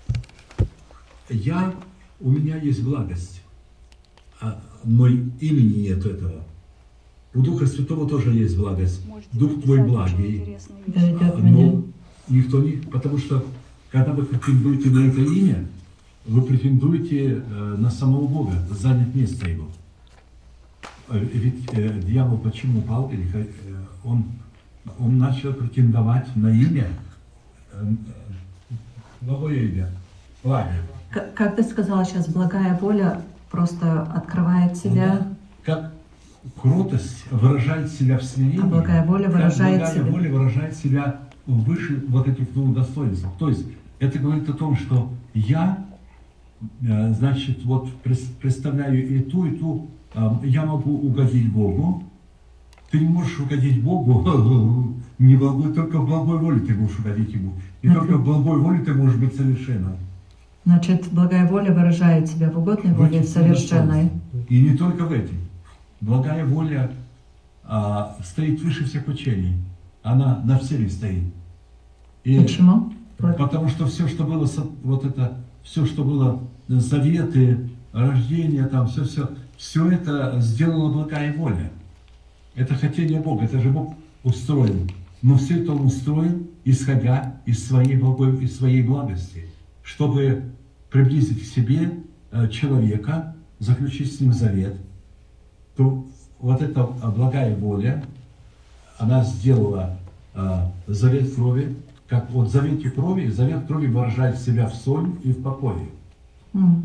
Я, у меня есть благость, но имени нет этого. У Духа Святого тоже есть благость. Можете Дух твой благий, но никто не... Потому что, когда вы претендуете на это имя, вы претендуете на самого Бога, занять место Его. Ведь э, дьявол почему упал? Он, он начал претендовать на имя, э, благое имя, благое. Как, как ты сказала сейчас, благая воля просто открывает себя. Как кротость выражает себя в смирении, а благая воля выражает как благая себя. воля выражает себя выше вот этих двух достоинств. То есть это говорит о том, что я, э, значит, вот представляю и ту, и ту. Я могу угодить Богу. Ты не можешь угодить Богу, не благой, только в благой воле ты можешь угодить Ему. И mm-hmm. только в благой воле ты можешь быть совершенным. Значит, благая воля выражает себя в угодной воле, в совершенной. И не только в этой. Благая воля а, стоит выше всех учений. Она на всеми стоит. И почему? Потому что все, что было, вот это, все, что было, заветы, рождение, там, все, все, все это сделала благая воля. Это хотение Бога, это же Бог устроил. Но все это Он устроил, исходя из своей, благой, из своей благости, чтобы приблизить к себе человека, заключить с ним завет. То вот эта благая воля, она сделала завет крови, как вот в завете крови, завет крови выражает себя в соль и в покое. Mm.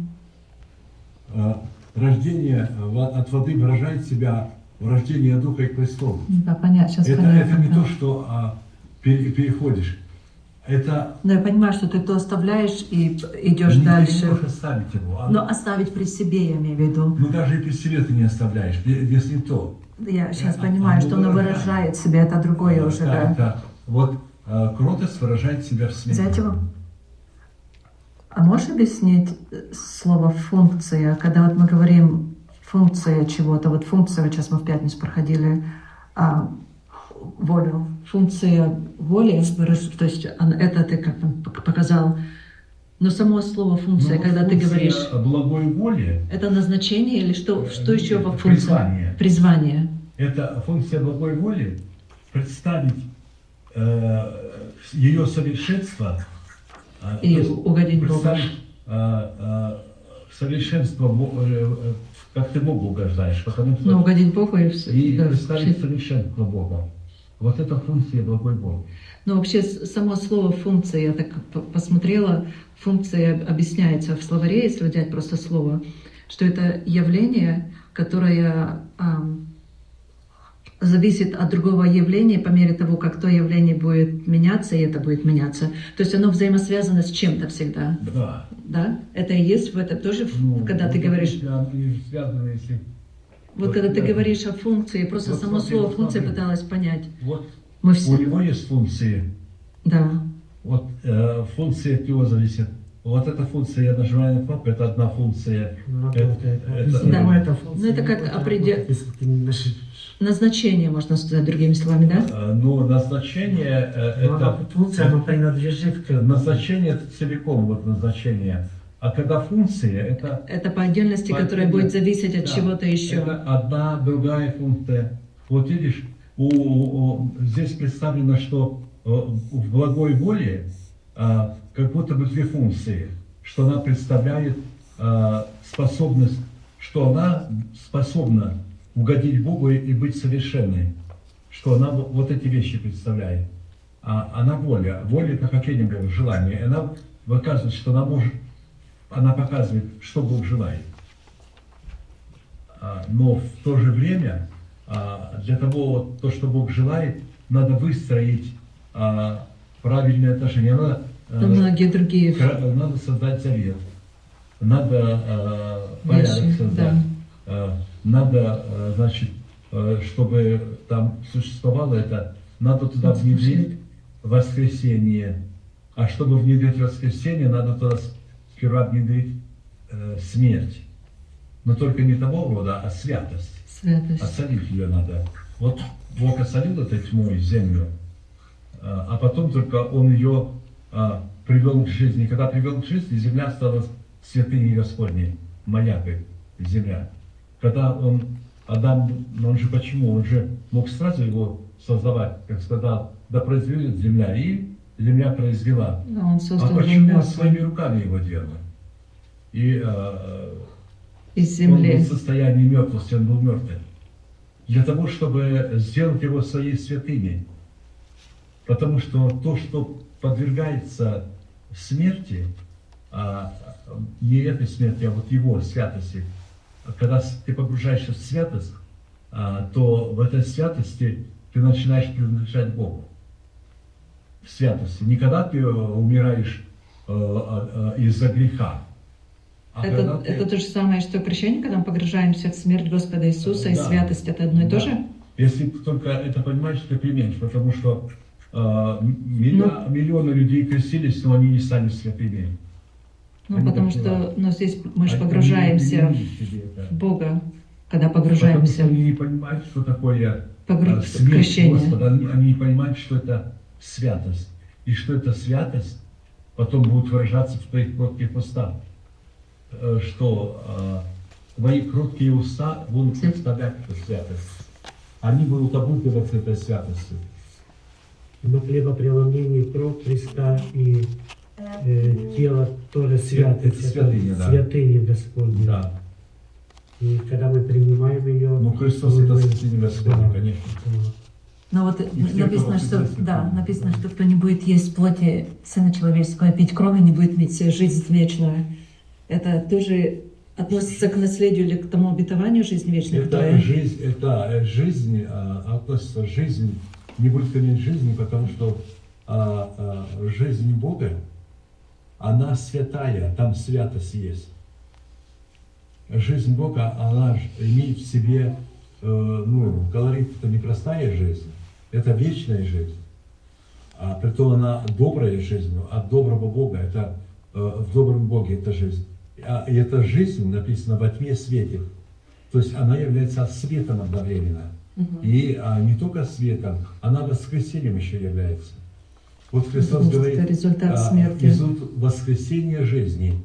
Рождение от воды выражает себя в рождении от Духа и Христова. Да, понятно, сейчас это, понятно. Это не то, что а, переходишь. Это... Но я понимаю, что ты то оставляешь и идешь не, дальше. Ты не можешь оставить его. А... Но оставить при себе, я имею в виду. Ну даже и при себе ты не оставляешь, если то. Я сейчас а, понимаю, а что оно выражает себя, это другое а, уже, да. да. Это, вот а, кротость выражает себя в смерти. Взять его? А можешь объяснить слово «функция», когда вот мы говорим «функция» чего-то, вот функция, вот сейчас мы в пятницу проходили, а, волю, функция воли, то есть это ты как показал, но само слово «функция», ну, когда функция ты говоришь… благой воли… Это назначение или что, что еще во функции? Призвание. Призвание. Это функция благой воли представить э, ее совершенство, И то есть угодить Богу. представить, э, э, совершенство, э, как ты Богу угождаешь, потому что Но угодить Богу и, в- и да, представить все- совершенство Бога. Вот это функция благой Бог. Но вообще с- само слово функция, я так п- посмотрела, функция объясняется в словаре, если взять просто слово, что это явление, которое ам, зависит от другого явления по мере того, как то явление будет меняться, и это будет меняться. То есть оно взаимосвязано с чем-то всегда. Да. Да? Это и есть в этом тоже, в- Ну, когда ты вот говоришь... если они связаны, если... Вот вот когда ты я- говоришь о функции, просто Вот само смотри, слово вот функция смотри. пыталась понять. Вот Мы у все... него есть функции. Да. Вот э, функция от него зависит. Вот эта функция, я нажимаю на кнопку, это одна функция. Ну, Это- вот это, это- если Да. какая-то функция Ну, это не как будет определ- работать, если ты не наш- Назначение, можно сказать другими словами, да? Э, Но назначение э, Ну, она- это... функция, она принадлежит к... Назначение это целиком вот назначение. А когда функция, это... Это по отдельности, по которая будет отдельности, зависеть от да, чего-то еще. Это одна, другая функция. Вот видишь, у, у- здесь представлено, что э, в благой воле а, как будто бы две функции. Что она представляет а, способность, что она способна угодить Богу и, и быть совершенной. Что она вот вот эти вещи представляет. А она воля. Воля это какие-нибудь желания. Она выказывает, что она может, она показывает, что Бог желает. А, но в то же время а, для того, вот, то, что Бог желает, надо выстроить а, правильные отношения. Надо, а, И многие другие кра- надо создать завет. Надо а, порядок вещи. создать. Да. А, надо, а, значит, а, чтобы там существовало это, надо туда внедрить воскресение. А чтобы внедрить воскресение, надо туда сперва внедрить э, смерть. Но только не того рода, а святость. Святость. Осолить ее надо. Вот Бог осолил этой тьмой землю, а а потом только Он ее а, привел к жизни. Когда привел к жизни, земля стала святыней Господней, маякой земля. Когда он, Адам, ну он же почему? Он же мог сразу его создавать, как сказал, да произведет земля, и земля произвела. Да, он А создал почему землю он своими руками его делал? И а, из он был земли. в состоянии мертвости, он был мертвым. Для того, чтобы сделать его своей святыней. Потому что то, что подвергается смерти, а, не этой смерти, а вот его святости, когда ты погружаешься в святость, а, то в этой святости ты начинаешь принадлежать Богу. В святости. Не когда ты умираешь э, э, э, из-за греха, а Это, когда ты- это то же самое, что крещение, когда мы погружаемся в смерть Господа Иисуса, и Да. святость это одно и то Да. же? Если ты только это понимаешь, ты применишь, потому что э, милля- миллионы людей крестились, но они не стали святыми. Ну, Они потому так что делают. ну, здесь мы же Они- погружаемся они не применили себе это. в Бога, когда Потому погружаемся что они не понимают, что такое Погру- э, смерть крещение. Господа. Они, они не понимают, что это святость. И что эта святость потом будет выражаться в твоих кротких устах. Э, Что э, твои кроткие уста будут представлять эту святость. Они будут обуздываться этой святостью. Но хлебопреломление, кровь Христа и э, тело тоже святость. это святыня, да. Святыня Господня. Да. И когда мы принимаем ее... Ну, Христос мы- это святыня Господня, Да. конечно. Да. Но вот И все, написано, кто что воскресит, да, да. написано, что кто не будет есть плоти Сына Человеческого, пить крови, не будет иметь жизнь вечную. Это тоже относится к наследию или к тому обетованию жизни вечной, Это которое... жизнь, это э, жизнь, а, относится жизнь, не будет иметь жизни, потому что а, а, жизнь Бога, она святая, там святость есть. Жизнь Бога, она ж имеет в себе, э, ну, говорит, это не простая жизнь, это вечная жизнь. А притом она добрая жизнь, от доброго Бога, это э, в добром Боге это жизнь. А, и эта жизнь написана во тьме светит. То есть она является светом одновременно. Мгм. И а, не только светом, она воскресением еще является. Вот Христос Потому что говорит, это результат а, смерти. изут воскресения жизни.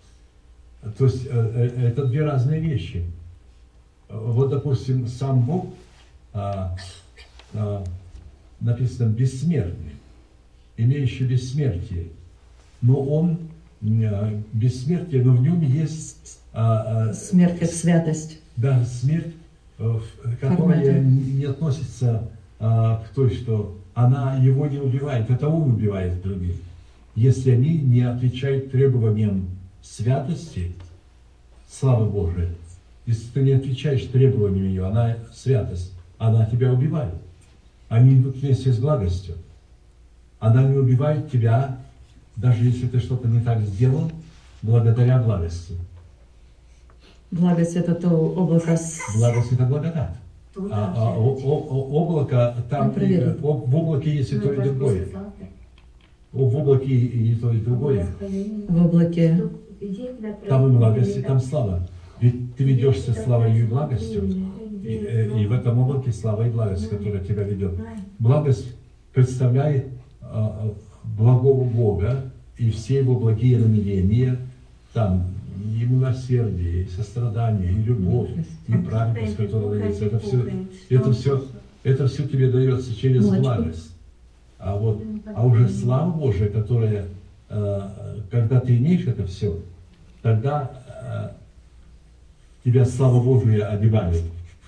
То есть э, э, это две разные вещи. Вот, допустим, сам Бог, а, а, написано бессмертный, имеющий бессмертие. Но он э, бессмертие, но в нем есть а, а, Смерть как святость. Да, смерть, э, которая Формате. не относится а, к той, что она его не убивает, это он убивает других. Если они не отвечают требованиям святости, славы Божией, если ты не отвечаешь требованиям ее, она святость, она тебя убивает. Они идут вместе с благостью. Она не убивает тебя, даже если ты что-то не так сделал, благодаря благости. Благость — это то облако с... Благость — это благодать. А, а о- о- о- облако, там, Он проверит. в, в облаке есть и то, и другое. В облаке и то, и другое. в облаке. Там и благость, и там слава. Ведь ты ведешься славой и благостью, и, э, и в этом облаке слава и благость, которая тебя ведет. Благость представляет а, благого Бога и все его благие намерения, там и милосердие, и сострадание, и любовь, и праведность, которая дается. Это все, это все, это все тебе дается через благость. А вот, а уже слава Божия, которая, э, когда ты имеешь это все, тогда э, тебя слава Божия одевает.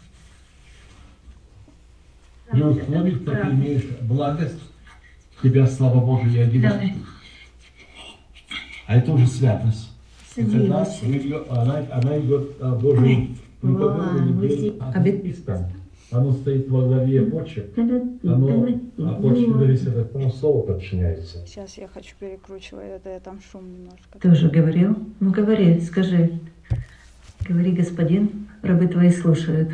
При условии, что ты имеешь благость, тебя слава Божия одевает. А это уже святость. И тогда она, она идет а, Божьим Обет- Оно стоит во главе почек. Оно, а почки зависят от того, слово подчиняется. Сейчас я хочу перекручивать это, я там шум немножко. Ты уже говорил? Ну говори, скажи. Говори, господин, рабы твои слушают.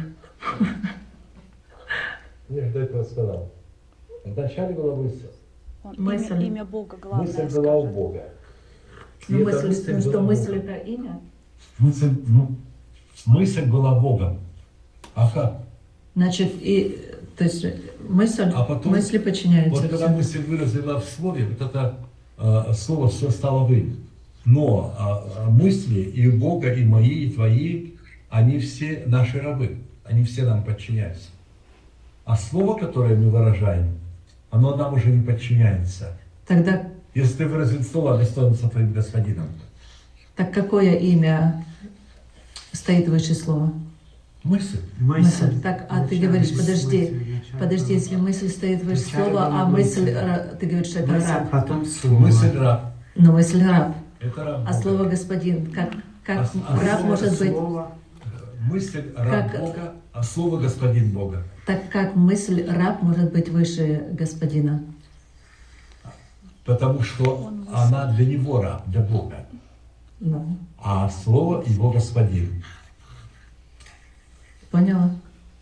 Нет, до этого сказал. Вначале была мысль. Он Мысль. Имя, имя Бога главное Мысль была у скажет. Бога. И Ну, эта мысль, была что у мысль Бога. это имя? Мысль, ну, мысль была Богом. А как? Значит, и, то есть мысль, А потом- мысли подчиняются. Вот когда мысль выразила в слове, вот это э, слово все стало вы. Но э, мысли и у Бога, и мои, и твои, они все наши рабы. Они все нам подчиняются. А слово, которое мы выражаем, оно нам уже не подчиняется. Тогда, Если ты выразил слово, достоинство твоим господином. так какое имя стоит выше слова? Мысль. Мысль. Так, а ты говоришь, подожди, подожди, если мысль стоит выше слова, а мысль, ра- ты говоришь, что это раб. Потом слово. Мысль раб. Но мысль раб. Это раб. А Бога. слово господин, как, как А с- а раб слово- может быть, Слово. Мысль раб Как- Бога, а слово господин Бога. так как мысль раб может быть выше господина? Потому что она для него раб, для Бога. Ну, А слово его господин. поняла.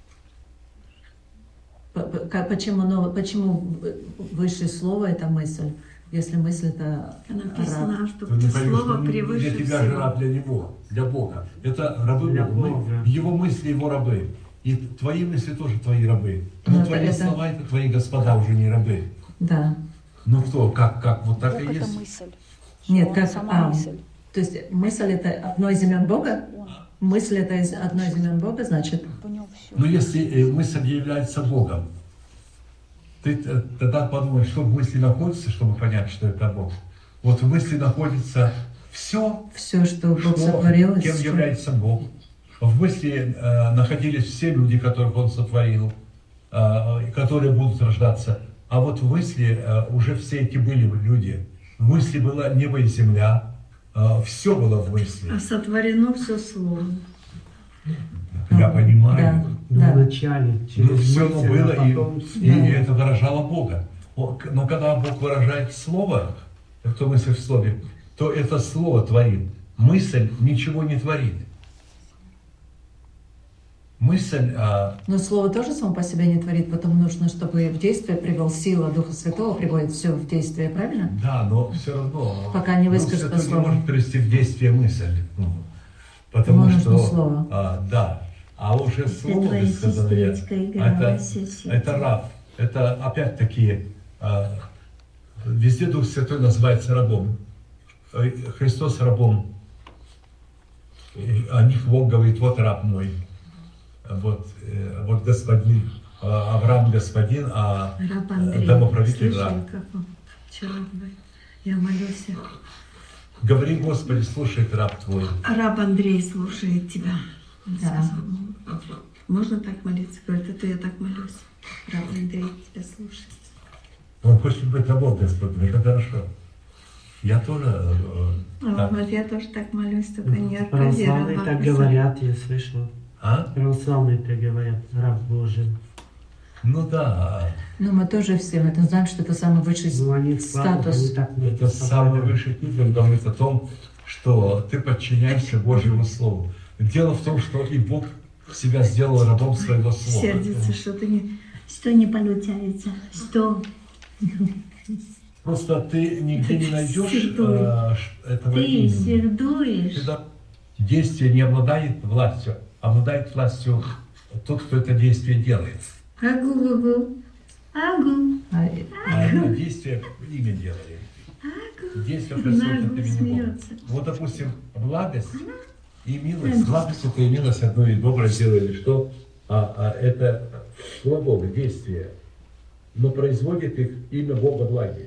П- п- как- Почему, но, почему выше слова это мысль, если мысль это раб? Написано, что Ты не поймешь, слово что для превыше тебя же всего. раб для него, для Бога. Это рабы Для Бога. Мы- Бога. Его мысли, его рабы. И твои мысли тоже твои рабы. Ну, Но это- твои это- слова это твои господа уже не рабы. Да. Ну кто, как, как, вот так Бог и это есть. мысль. Нет, Он как сама а, мысль. то есть мысль это одно из имен Бога? Он, Мысль это из одно из имен Бога, значит? у него все. Но если э, мысль является Богом, ты т- тогда подумай, что в мысли находится, чтобы понять, что это Бог. Вот в мысли находится все, Все, что Бог что, сотворил, кем что- является Бог. В мысли э, находились все люди, которых Он сотворил, э, которые будут рождаться. А вот в мысли э, уже все эти были люди. В мысли было небо и земля, э, все было в мысли. А сотворено все словом. Я понимаю. Ну, Да. вначале, Ну, через все мысль, было, а и, потом и слово. это выражало Бога. О, к- Но когда Бог выражает слово, кто мысль в слове, то это слово творит. Мысль ничего не творит. Мысль, а, Но слово тоже само по себе не творит, потому нужно, чтобы в действие привел сила Духа Святого, приводит все в действие, правильно? да, но все равно. Пока не Дух выскажет Святой по не слову. может привести в действие мысль. Ну, потому Ему что, нужно слово. а, да, а уже слово высказанное, это, это раб. Это опять-таки, а, везде Дух Святой называется рабом. Э, Христос рабом. И о них Бог говорит, вот раб мой, вот, э, вот господин. а, Авраам господин, а Раб Андрей, домоправитель слушай, раб. как он вчера говорит. Я молюсь. Говори, Господи, слушает раб Твой. Раб Андрей слушает тебя. Он Да. сказал, можно так молиться? Говорит, это я так молюсь. Раб Андрей тебя слушает. Он хочет быть рабом, Господи, это хорошо. Я тоже э, А так. вот я тоже так молюсь, только не Аркадий, Православные раба. так говорят, я слышал. А? Православные так говорят, раб Божий. Ну да, Но мы тоже все это знаем, что это самый высший Ну, они статус. они так это самый высший титул говорит о том, что ты подчиняешься Божьему Слову. Дело в том, что и Бог себя сделал рабом своего слова. Сердится, что ты не, что не получается, что Просто ты нигде не найдешь Сердуй. э, ш- этого ты имени. сердуешь. Когда действие не обладает властью, обладает властью тот, кто это действие делает. Агу-гу-гу. Агу. А, а действие имя делает. Действие происходит от Нагу имени Бога. смеется. Вот, допустим, благость и милость. Благость это и милость одно и доброе делали, что а, а это глагол, действие. Но производит их имя Бога благи.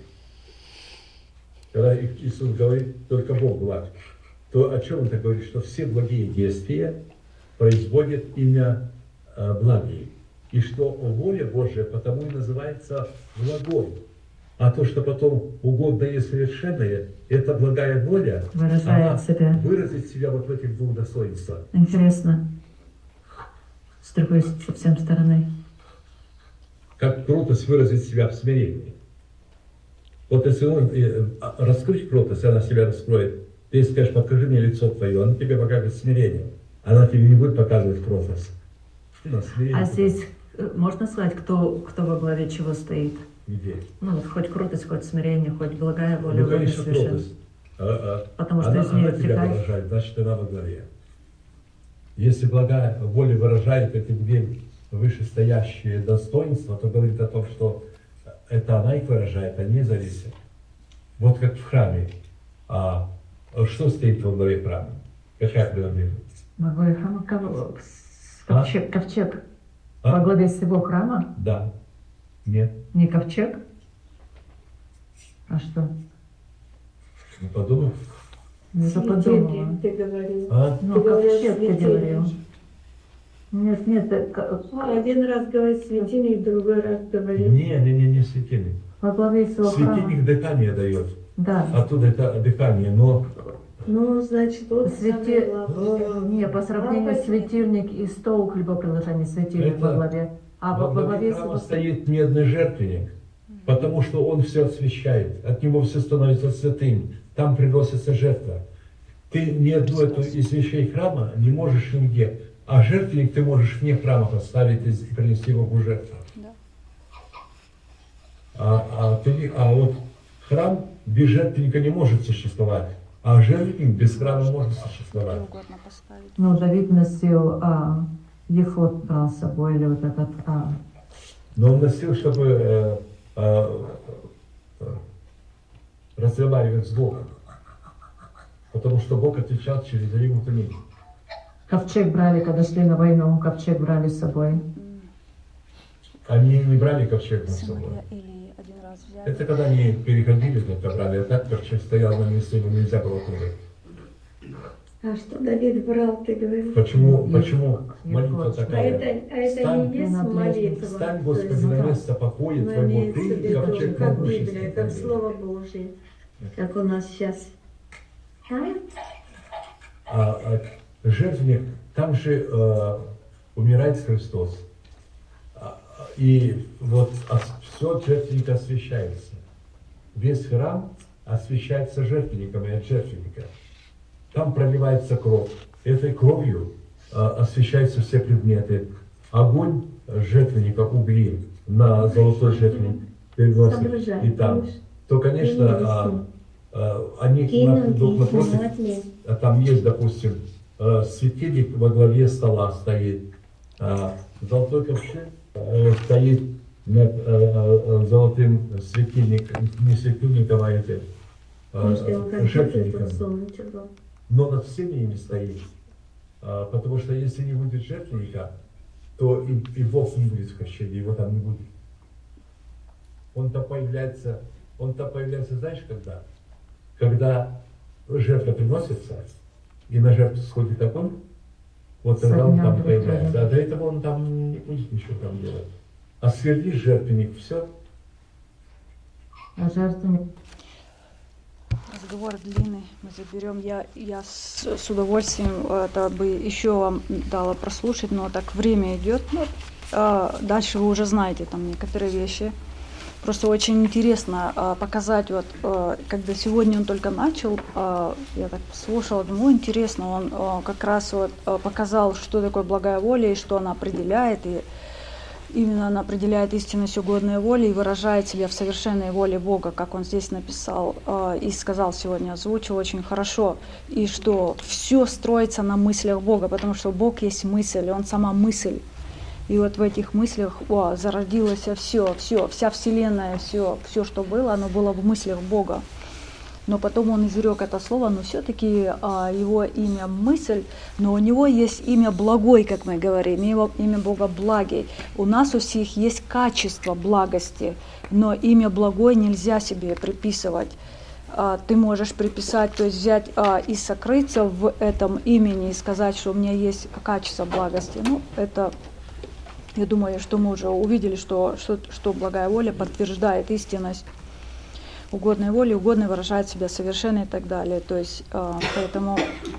Когда Иисус говорит, только Бог благ, то о чем он так говорит? Что все благие действия производят имя э, благи. И что воля Божия потому и называется благой. А то, что потом угодное и совершенное, это благая воля, Выражает она себя. выразит себя вот в этих двух достоинствах. Интересно. С другой совсем стороны. Как кротость выразит себя в смирении. Вот если он э, раскрыть кротость, она себя раскроет, ты скажешь, покажи мне лицо твое, она тебе покажет смирение. Она тебе не будет показывать кротость. Ну, смирение А здесь э, можно сказать, кто, кто во главе чего стоит? где? Ну, вот хоть кротость, хоть смирение, хоть благая воля, Ну, воля конечно, совершенно. кротость. А, а, Потому что она, из нее она тебя втекает. выражает, значит, она во главе. Если благая воля выражает эти две вышестоящие достоинства, то говорит о том, что это она их выражает, а не зависит. Вот как в храме. А что стоит во главе храма? Какая принадлежность? Во главе храма кого? А? Ковчег. Ковчег. А? Во главе всего храма? Да. Нет. Не ковчег? А что? Ну, подумай. Не подумала. Ты говорил. А? Ну, Ты говорил, ковчег ты светильник. говорил. Нет, нет, э, ко- А, один раз говорит светильник, другой раз говорит. Не, не, не, не светильник. во главе всего храма. Светильник дыхание дает. Да. Оттуда это дыхание, но Ну, значит, вот Свети- самое главное. Не, по сравнению с светильник и стол хлебоприложения светильник Это во главе. А во, во во главе главе храма всего... стоит медный жертвенник, потому что он все освещает, от него все становится святым, там приносится жертва. Ты ни одну эту из вещей храма не можешь нигде, а жертвенник ты можешь вне храма поставить и принести Богу жертву. Да. А, а, ты, а вот храм без жертвенника не может существовать, а жертвенник без храма может Где существовать. угодно поставить. Ну, Давид носил а, ефод брал с собой, или вот этот... А, Но он носил, чтобы э, э, э, разговаривать с Богом. Потому что Бог отвечал через Рим Тумень. ковчег брали, когда шли на войну, ковчег брали с собой. Они не брали ковчег на собой. Сыновья Илии один раз взяли. Это когда они переходили, то брали, а так ковчег стоял на месте, его нельзя было трогать. А что Давид брал, ты говоришь? Почему, Нет. почему Нет, молитва вот. А такая? это, а это Встань, не есть молитва? Встань, То Господи, есть, на да. место покоя ну, Твоего, имеется в Ты и виду, ковчег как могущества Библия, как Твоего. Слово Божие, как у нас сейчас. А? А, а жертвенник, там же э, умирает Христос. А, а, И вот все жертвенник освящается. Весь храм освящается жертвенником и от жертвенника. Там проливается кровь. Этой кровью э, освящаются все предметы. Огонь жертвенника, угли на золотой жертвенник переносит. Соображай, И там. помнишь? То, конечно, Кинули а, снова. а, они Кинули, друг напротив. кинули. А там есть, допустим, э, светильник во главе стола стоит, а золотой ковчег э, стоит над э, э, золотым светильником, не светильником, а этим Может, его э, как жертвенником. тут солнце было. Но над всеми ими стоит. А, потому что если не будет жертвенника, то и, и Бог не будет в ковчеге, его там не будет. Он-то появляется, он-то появляется, знаешь, когда? Когда жертва приносится, и на жертву сходит огонь, вот тогда он там появляется. А до этого он там не будет ничего там делать. А сверни жертвенник, все. А жертвенник? Разговор длинный, мы заберем. Я, я с, с удовольствием это бы еще вам дала прослушать, но так время идет. Ну, а дальше вы уже знаете там некоторые вещи. Просто очень интересно а, показать, вот, а, когда сегодня он только начал, а, я так послушала, думаю, интересно, он а, как раз вот, а, показал, что такое благая воля и что она определяет, и именно она определяет истинность угодной воли и выражает себя в совершенной воле Бога, как он здесь написал а, и сказал сегодня, озвучил очень хорошо, и что все строится на мыслях Бога, потому что Бог есть мысль, он сама мысль. И вот в этих мыслях о, зародилось все, все, вся Вселенная, все, все, что было, оно было в мыслях Бога. Но потом он изрек это слово, но все-таки а, его имя мысль, но у него есть имя благой, как мы говорим, его, имя Бога благий. У нас у всех есть качество благости, но имя благой нельзя себе приписывать. А, ты можешь приписать, то есть взять а, и сокрыться в этом имени и сказать, что у меня есть качество благости. Ну, это... Я думаю, что мы уже увидели, что, что, что благая воля подтверждает истинность угодной воли, угодной выражает себя совершенно и так далее. То есть, э, поэтому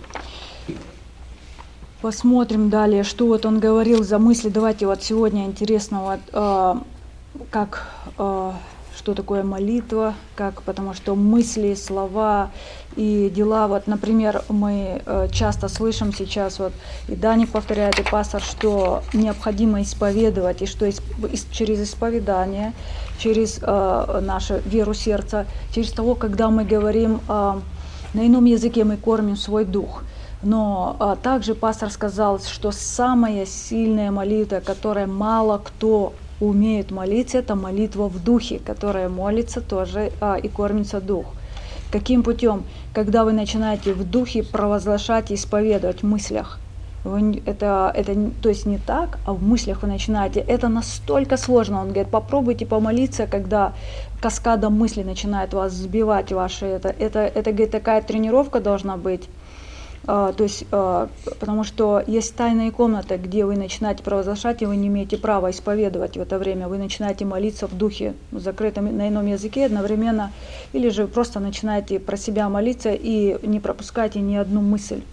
посмотрим далее, что вот он говорил за мысли. Давайте вот сегодня интересно, вот, э, как, э, что такое молитва, как, потому что мысли, слова и дела, вот, например, мы э, часто слышим сейчас, вот, и Даник повторяет, и пастор, что необходимо исповедовать, и что исп, через исповедание, через э, нашу веру сердца, через того, когда мы говорим э, на ином языке, мы кормим свой дух. Но э, также пастор сказал, что самая сильная молитва, которая мало кто умеет молиться, это молитва в духе, которая молится тоже э, и кормится дух. Каким путем? Когда вы начинаете в духе провозглашать и исповедовать в мыслях. Вы, это, это то есть не так, а в мыслях вы начинаете. Это настолько сложно. Он говорит, попробуйте помолиться, когда каскадом мысли начинает вас сбивать ваши. Это, это, это говорит, такая тренировка должна быть. Uh, то есть, uh, потому что есть тайная комната, где вы начинаете провозглашать, и вы не имеете права исповедовать в это время. Вы начинаете молиться в духе, в закрытом, на ином языке одновременно, или же просто начинаете про себя молиться и не пропускаете ни одну мысль.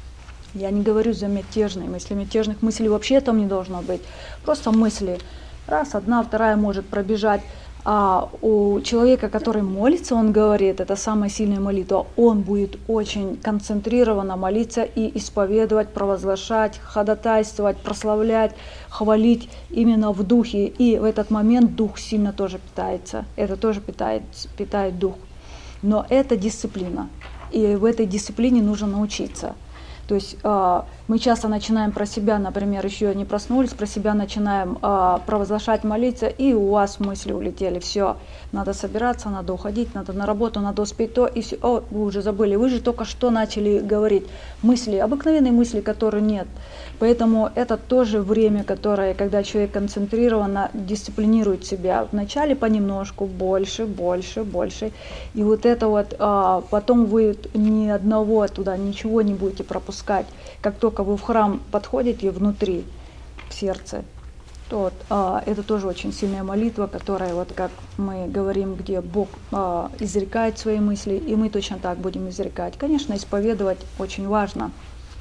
Я не говорю за мятежные мысли. Мятежных мыслей вообще там не должно быть. Просто мысли. Раз, одна, вторая может пробежать. А у человека, который молится, он говорит, это самая сильная молитва, он будет очень концентрированно молиться и исповедовать, провозглашать, ходатайствовать, прославлять, хвалить именно в духе. И в этот момент дух сильно тоже питается, это тоже питает, питает дух. Но это дисциплина, и в этой дисциплине нужно научиться. То есть э, мы часто начинаем про себя, например, еще не проснулись, про себя начинаем э, провозглашать, молиться, и у вас мысли улетели, все, надо собираться, надо уходить, надо на работу, надо успеть то, и все, о, вы уже забыли, вы же только что начали говорить мысли, обыкновенные мысли, которые нет. Поэтому это тоже время, которое, когда человек концентрированно дисциплинирует себя, вначале понемножку, больше, больше, больше, и вот это вот, э, потом вы ни одного туда, ничего не будете пропускать. Как только вы в храм подходите внутри, в сердце, то вот, а, это тоже очень сильная молитва, которая, вот как мы говорим, где Бог а, изрекает свои мысли, и мы точно так будем изрекать. Конечно, исповедовать очень важно.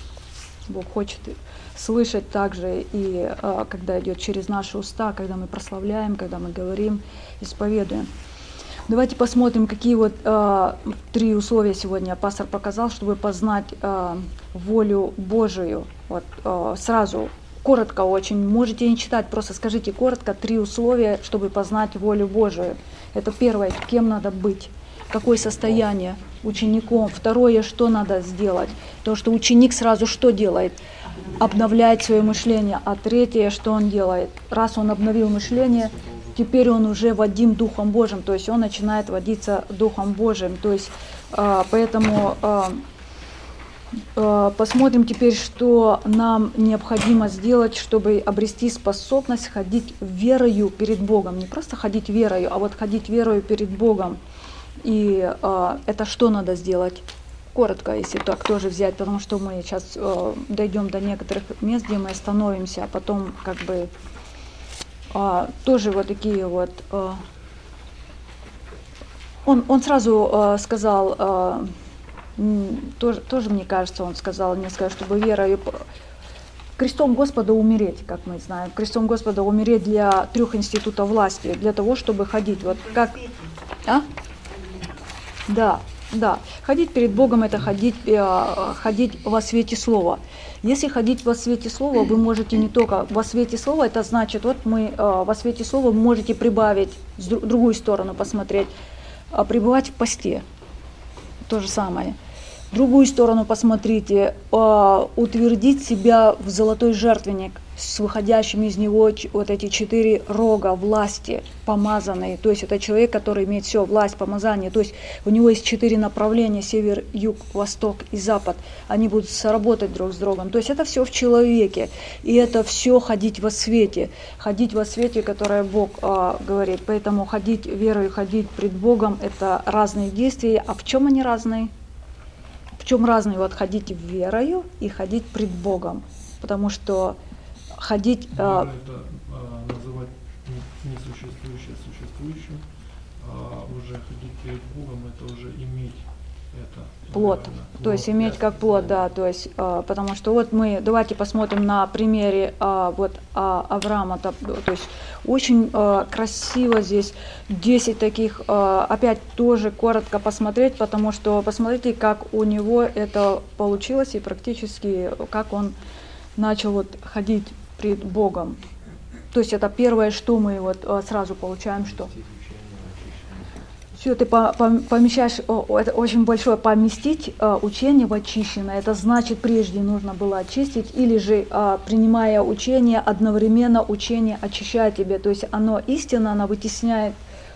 Бог хочет слышать также, и а, когда идет через наши уста, когда мы прославляем, когда мы говорим, исповедуем. Давайте посмотрим, какие вот э, три условия сегодня пастор показал, чтобы познать э, волю Божию. Вот, э, сразу, коротко очень, можете не читать, просто скажите коротко три условия, чтобы познать волю Божию. Это первое, кем надо быть, какое состояние учеником. Второе, что надо сделать. То, что ученик сразу что делает? Обновляет свое мышление. А третье, что он делает? Раз он обновил мышление, теперь он уже водим Духом Божьим, то есть он начинает водиться Духом Божьим. То есть, э, поэтому э, Посмотрим теперь, что нам необходимо сделать, чтобы обрести способность ходить верою перед Богом. Не просто ходить верою, а вот ходить верою перед Богом. И э, это что надо сделать? Коротко, если так тоже взять, потому что мы сейчас э, дойдем до некоторых мест, где мы остановимся, а потом как бы э, тоже вот такие вот... Э, он, он сразу э, сказал... Э, Тоже, тоже, мне кажется, он сказал несколько, чтобы верою, крестом Господа умереть, как мы знаем, крестом Господа умереть для трех институтов власти, для того, чтобы ходить, вот как, а? Да, да, ходить перед Богом — это ходить, э, ходить во свете Слова. Если ходить во свете Слова, вы можете не только во свете Слова, это значит, вот мы э, во свете Слова можете прибавить, с друг, другую сторону посмотреть, э, пребывать в посте, то же самое. Другую сторону посмотрите, э, утвердить себя в золотой жертвенник с выходящими из него вот эти четыре рога власти, помазанные. То есть это человек, который имеет все, власть, помазание. То есть у него есть четыре направления: север, юг, восток и запад. Они будут сработать друг с другом. То есть это все в человеке. И это все ходить во свете. Ходить во свете, которое Бог э, говорит. Поэтому ходить верой, ходить пред Богом — это разные действия. А в чем они разные? В чем разные? Вот ходить верою и ходить пред Богом. Потому что ходить... Вера э, это э, называть несуществующее существующим, а уже ходить перед Богом — это уже иметь это. Плод. Наверное, То плод, есть иметь как плод, да. То есть, э, потому что вот мы, давайте посмотрим на примере э, вот э, Авраама. То, то есть очень э, красиво здесь десять таких, э, опять тоже коротко посмотреть, потому что посмотрите, как у него это получилось и практически как он начал вот ходить пред Богом. То есть это первое, что мы вот сразу получаем, что все, ты помещаешь, это очень большое, поместить учение в очищенное, это значит, прежде нужно было очистить, или же, принимая учение, одновременно учение очищает тебя, то есть оно истинно, оно вытесняет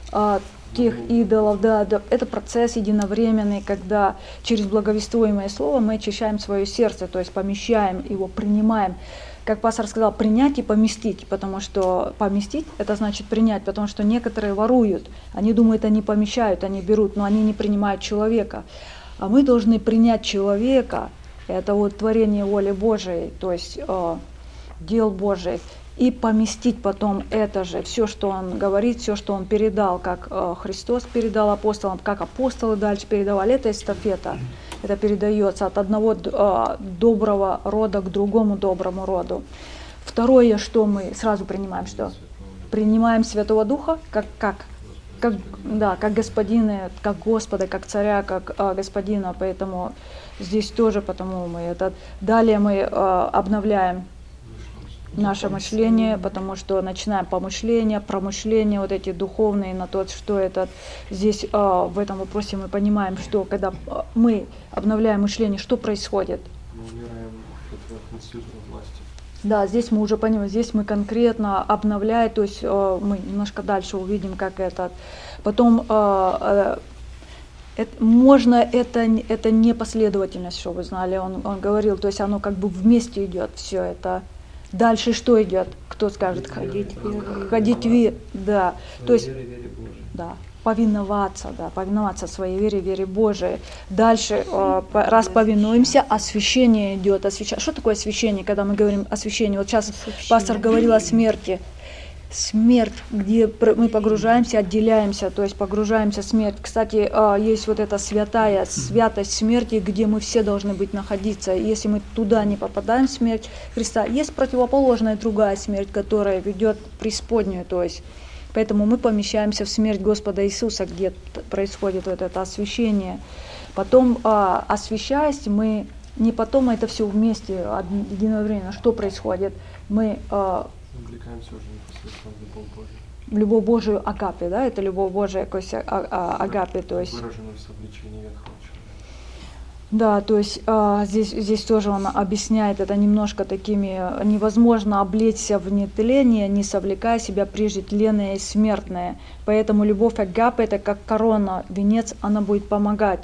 тех идолов, да, да, это процесс единовременный, когда через благовествуемое слово мы очищаем свое сердце, то есть помещаем его, принимаем. Как пастор сказал, принять и поместить, потому что поместить — это значит принять, потому что некоторые воруют, они думают, они помещают, они берут, но они не принимают человека. А мы должны принять человека, это вот творение воли Божией, то есть э, дел Божиих, и поместить потом это же, все, что он говорит, все, что он передал, как э, Христос передал апостолам, как апостолы дальше передавали, это эстафета. Это передается от одного э, доброго рода к другому доброму роду. Второе, что мы сразу принимаем, что? Принимаем Святого Духа как, как, как, да, как господина, как Господа, как царя, как э, господина. Поэтому здесь тоже, потому мы это... Далее мы э, обновляем наше мышление, потому что начинаем помышления, промышления, вот эти духовные, на то, что это здесь, э, в этом вопросе мы понимаем, что когда мы обновляем мышление, что происходит? Мы умираем от института власти. Да, здесь мы уже понимаем, здесь мы конкретно обновляем, то есть э, мы немножко дальше увидим, как это. Потом э, э, это, можно, это, это не последовательность, что вы знали, он, он говорил, то есть оно как бы вместе идет, все это. Дальше что идет? Кто скажет ходить? Ходить вере, да. То есть, да, повиноваться, да, повиноваться своей вере, вере Божией. Дальше, раз повинуемся, освящение идет. Освящение. Что такое освящение, когда мы говорим освящение? Вот сейчас пастор говорил о смерти. Смерть, где мы погружаемся, отделяемся, то есть погружаемся в смерть. Кстати, есть вот эта святая святость смерти, где мы все должны быть находиться. Если мы туда не попадаем, в смерть Христа, есть противоположная другая смерть, которая ведет в преисподнюю, то есть поэтому мы помещаемся в смерть Господа Иисуса, где происходит вот это освящение. Потом, освящаясь, мы не потом, а это все вместе, единовременно. Что происходит? Мы увлекаемся уже непосредственно в любовь Божию. Любовь Божию агапе, да, это любовь Божия, то есть агапе, то есть. Выраженную в совлечении ветхого человека. Да, то есть а, здесь, здесь тоже он объясняет это немножко такими, невозможно облечься в нетление, не совлекая себя прежде тленное и смертное. Поэтому любовь агапе — это как корона, венец, она будет помогать.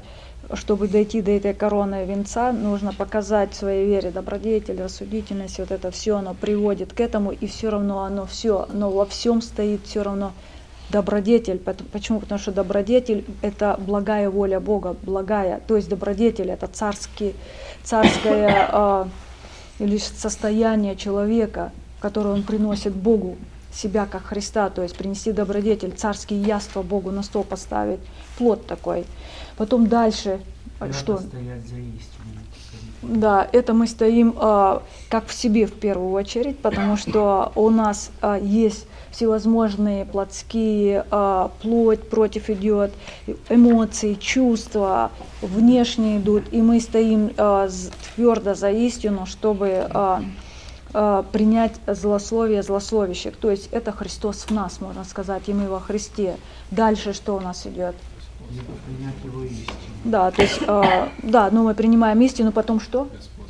чтобы дойти до этой короны венца, нужно показать в своей вере добродетель, рассудительность, вот это все, оно приводит к этому, и все равно оно все, но во всем стоит все равно добродетель. Почему? Потому что добродетель – это благая воля Бога, благая, то есть добродетель – это царский, царское э, или состояние человека, которое он приносит Богу, себя как Христа, то есть принести добродетель, царские яства Богу на стол поставить, плод такой. Потом дальше, Надо что? стоять за истину. Да, это мы стоим а, как в себе в первую очередь, потому что у нас а, есть всевозможные плотские, а, плоть против идет, эмоции, чувства, внешне идут, и мы стоим а, твердо за истину, чтобы а, а, принять злословие злословящих. То есть это Христос в нас, можно сказать, и мы во Христе. Дальше что у нас идет? Принять его истину. Да, то есть, э, да, но мы принимаем истину, потом что?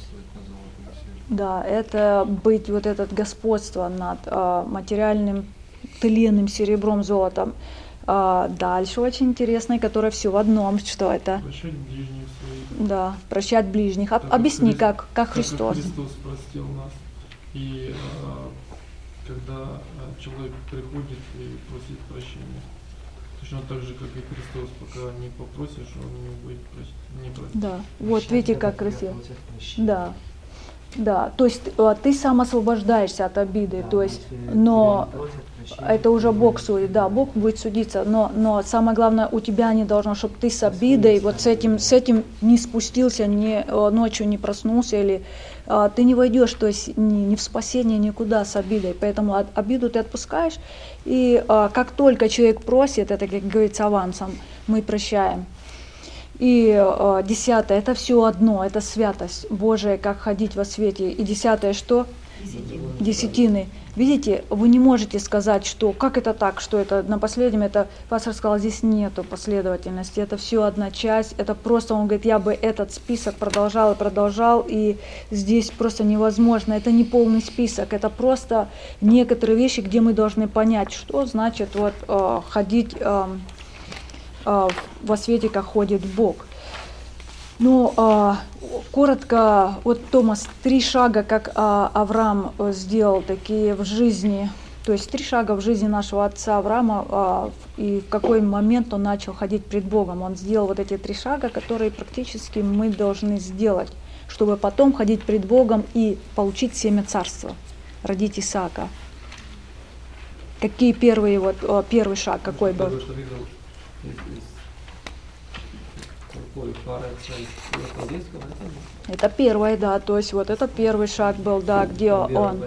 Да, это быть вот этот господство над э, материальным, тленным серебром, золотом. Э, дальше очень интересное, которое все в одном. Что это? Прощать ближних своих. Да, прощать ближних. Так, Объясни, как, как, как Христос. Как Христос простил нас. И э, когда человек приходит и просит прощения, точно так же, как и Христос, пока не попросишь, он не будет просить, не просить. Да, вот видите, как красиво. Да, да, то есть э, ты сам освобождаешься от обиды, то есть, но это уже Бог судит, да, Бог будет судиться, но, но самое главное, у тебя не должно, чтобы ты с обидой, вот с этим, с этим не спустился, не, ночью не проснулся, или э, ты не войдешь, то есть ни, ни в спасение, никуда с обидой, поэтому от, обиду ты отпускаешь, и э, как только человек просит, это, как говорится, авансом, мы прощаем. И э, десятое, это все одно, это святость Божия, как ходить во свете. И десятое что? Десятины. Десятины. Видите, вы не можете сказать, что как это так, что это на последнем, это пастор сказал, здесь нету последовательности, это все одна часть, это просто, он говорит, я бы этот список продолжал и продолжал, и здесь просто невозможно, это не полный список, это просто некоторые вещи, где мы должны понять, что значит вот э, ходить э, э, во свете, как ходит Бог. Ну, а, коротко, вот Томас, три шага, как а, Авраам сделал такие в жизни, то есть три шага в жизни нашего отца Авраама, а, и в какой момент он начал ходить пред Богом. Он сделал вот эти три шага, которые практически мы должны сделать, чтобы потом ходить пред Богом и получить семя царства, родить Исаака. Какие первые, вот, первый шаг, какой был? Это первое, да, то есть вот это первый шаг был, да, где он,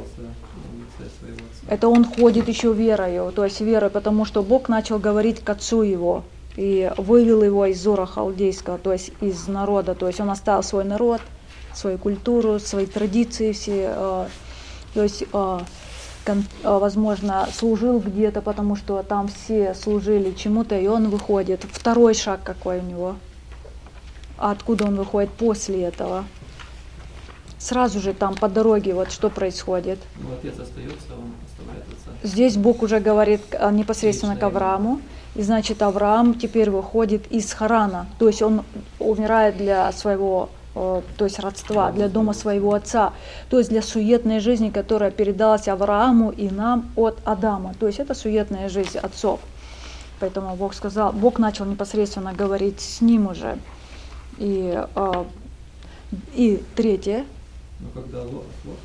это он ходит еще верою, то есть верой, потому что Бог начал говорить к отцу его и вывел его из Ура Халдейского, то есть из народа, то есть он оставил свой народ, свою культуру, свои традиции все, то есть, возможно, служил где-то, потому что там все служили чему-то, и он выходит. Второй шаг какой у него? А откуда он выходит после этого? Сразу же там по дороге вот что происходит? Ну, отец остается, он оставляет отца. Здесь Бог уже говорит непосредственно к Аврааму, и значит Авраам теперь выходит из Харана, то есть он умирает для своего, то есть родства, для дома своего отца, то есть для суетной жизни, которая передалась Аврааму и нам от Адама, то есть это суетная жизнь отцов. Поэтому Бог сказал, Бог начал непосредственно говорить с ним уже. И, э, и третье, ну, когда Лот, Лот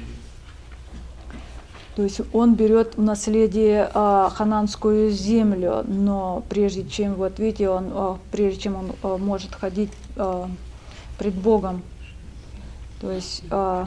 то есть он берет в наследие э, хананскую землю, но прежде чем, вот видите, он, э, прежде чем он э, может ходить э, пред Богом, то есть э,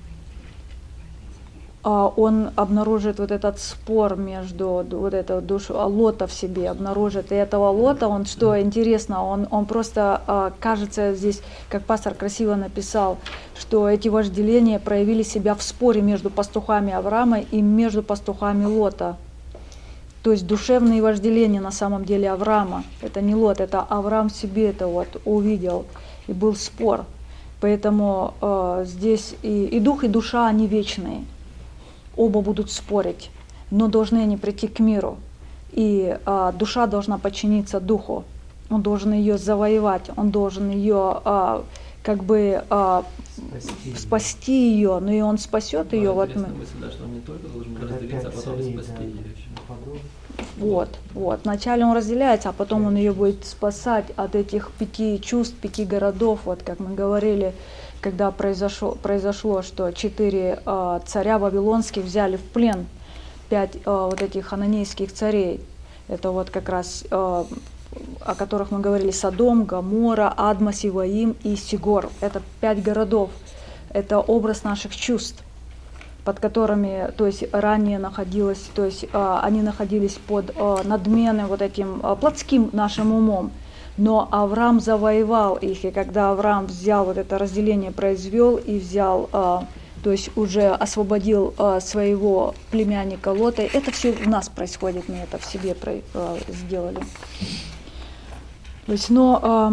он обнаружит вот этот спор между вот эту душу Лота в себе, обнаружит. И этого Лота, он, что интересно, он, он просто, кажется, здесь, как пастор красиво написал, что эти вожделения проявили себя в споре между пастухами Авраама и между пастухами Лота. То есть душевные вожделения на самом деле Авраама. Это не Лот, это Авраам в себе это вот увидел. И был спор. Поэтому э, здесь и, и дух, и душа, они вечные. Оба будут спорить, но должны они прийти к миру. И а, душа должна подчиниться духу. он должен ее завоевать, он должен ее а, как бы а, Спасти. спасти ее, но и он спасет ее. Вот, мы, мысль, да, что он не только должен Когда разделиться, а пять потом царей, спасти да, ее еще. нападут. вот, вот. Вначале он разделяется, а потом он ее будет спасать от этих пяти чувств, пяти городов, вот как мы говорили, когда произошло, произошло что четыре э, царя вавилонских взяли в плен пять э, вот этих хананейских царей. Это вот как раз, э, о которых мы говорили, Содом, Гоморра, Адма, Сиваим и Сигор. Это пять городов. Это образ наших чувств, под которыми, то есть ранее находилось, то есть э, они находились под э, надменным вот этим э, плотским нашим умом. Но Авраам завоевал их, и когда Авраам взял вот это разделение, произвел и взял, э, то есть уже освободил э, своего племянника Лота, это все у нас происходит, мы это в себе про, э, сделали. То есть, но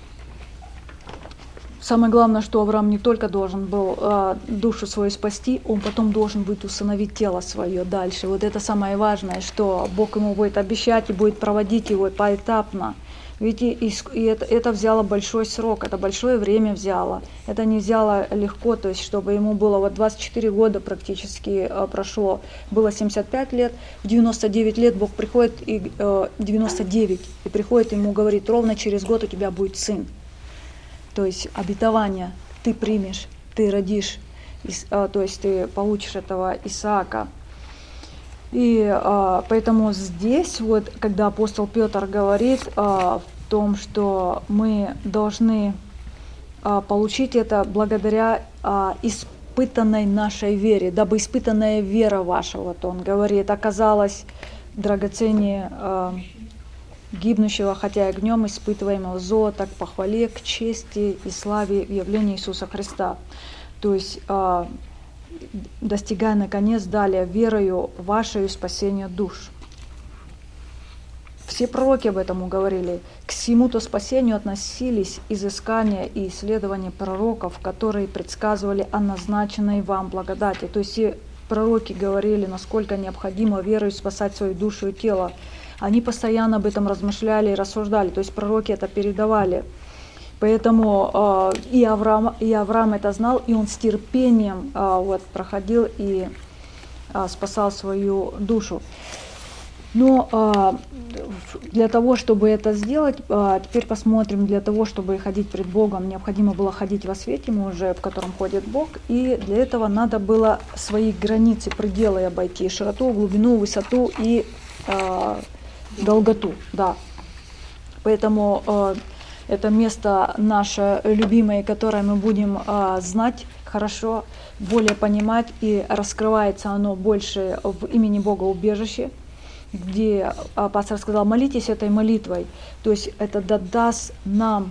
э, самое главное, что Авраам не только должен был э, душу свою спасти, он потом должен будет усыновить тело свое дальше. Вот это самое важное, что Бог ему будет обещать и будет проводить его поэтапно. Видите, и это, это взяло большой срок, это большое время взяло. Это не взяло легко, то есть чтобы ему было вот двадцать четыре года практически э, прошло, было семьдесят пять лет, в девяносто девять лет Бог приходит, и э, девяносто девять, и приходит ему говорит, ровно через год у тебя будет сын. То есть обетование ты примешь, ты родишь, э, то есть ты получишь этого Исаака. И а, поэтому здесь, вот, когда апостол Петр говорит а, в том, что мы должны а, получить это благодаря а, испытанной нашей вере, дабы испытанная вера ваша, вот он говорит, оказалась драгоценнее а, гибнущего, хотя и огнем испытываемого золота, к похвале, к чести и славе в явлении Иисуса Христа. То есть а, достигая, наконец, далее верою вашей спасения душ. Все пророки об этом говорили. К сему-то спасению относились изыскания и исследования пророков, которые предсказывали о назначенной вам благодати. То есть все пророки говорили, насколько необходимо верою спасать свою душу и тело. Они постоянно об этом размышляли и рассуждали. То есть пророки это передавали. Поэтому э, и, Авраам, и Авраам это знал, и он с терпением э, вот, проходил и э, спасал свою душу. Но э, для того, чтобы это сделать, э, теперь посмотрим, для того, чтобы ходить пред Богом, необходимо было ходить во свете, мы уже, в котором ходит Бог, и для этого надо было свои границы, пределы обойти, широту, глубину, высоту и э, долготу. Да. Поэтому э, это место наше любимое, которое мы будем а, знать хорошо, более понимать, и раскрывается оно больше в имени Бога убежище, где а, пастор сказал, молитесь этой молитвой, то есть это даст нам,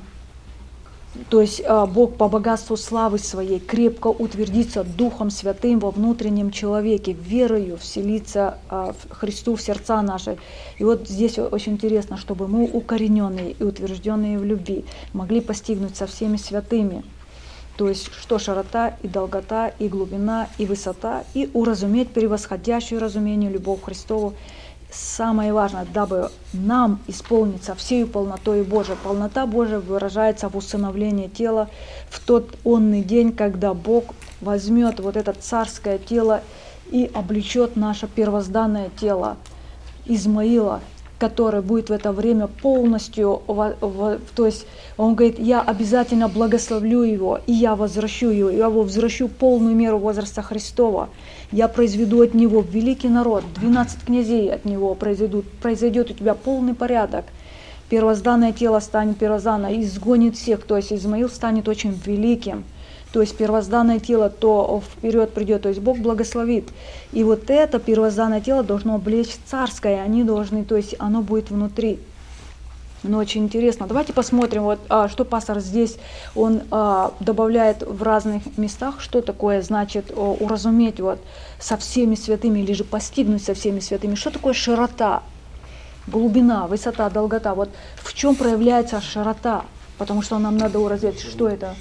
то есть а, Бог по богатству славы своей крепко утвердится Духом Святым во внутреннем человеке, верою вселиться а, в Христу в сердца наши. И вот здесь очень интересно, чтобы мы, укорененные и утвержденные в любви, могли постигнуть со всеми святыми, то есть что широта и долгота, и глубина, и высота, и уразуметь превосходящую разумению любовь Христову. Самое важное, дабы нам исполниться всею полнотой Божией. Полнота Божия выражается в усыновлении тела в тот онный день, когда Бог возьмет вот это царское тело и облечет наше первозданное тело Измаила, который будет в это время полностью, в, в, то есть он говорит, я обязательно благословлю его, и я возвращу его, я его возвращу полную меру возраста Христова. Я произведу от него великий народ, двенадцать князей от него произведут, произойдет у тебя полный порядок. Первозданное тело станет первозданно, изгонит всех, то есть Измаил станет очень великим. То есть первозданное тело то вперед придет, то есть Бог благословит. И вот это первозданное тело должно облечь царское, они должны, то есть оно будет внутри. Ну, очень интересно. Давайте посмотрим, вот, а, что пастор здесь, он а, добавляет в разных местах, что такое значит о, уразуметь вот, со всеми святыми, или же постигнуть со всеми святыми. Что такое широта, глубина, высота, долгота? Вот в чем проявляется широта? Потому что нам надо уразуметь, что это.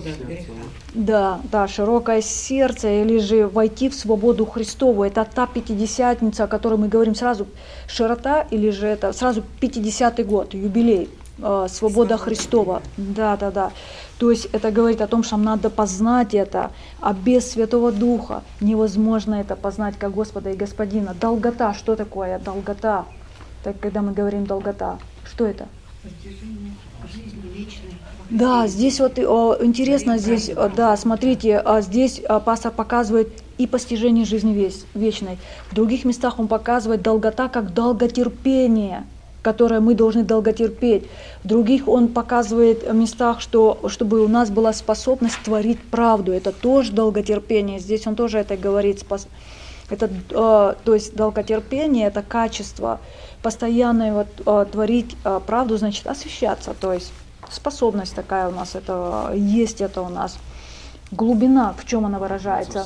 Да, да, широкое сердце, или же войти в свободу Христову. Это та пятидесятница, о которой мы говорим сразу. Широта, или же это сразу пятидесятый год, юбилей. э, свобода Христова. Да, да, да. То есть это говорит о том, что нам надо познать это, а без Святого Духа невозможно это познать как Господа и Господина. Долгота, что такое долгота? Так, когда мы говорим долгота, что это? Постижение жизни вечной. Да, здесь вот о, интересно, здесь, о, да, смотрите, а здесь а, пастор показывает и постижение жизни весь, вечной. В других местах он показывает долгота как долготерпение, которое мы должны долготерпеть. В других он показывает в местах, что, чтобы у нас была способность творить правду. Это тоже долготерпение. Здесь он тоже это говорит. Спос... Это, э, то есть долготерпение – это качество. Постоянно вот, э, творить э, правду, значит освящаться. То есть способность такая у нас, это есть это у нас. Глубина, в чем она выражается?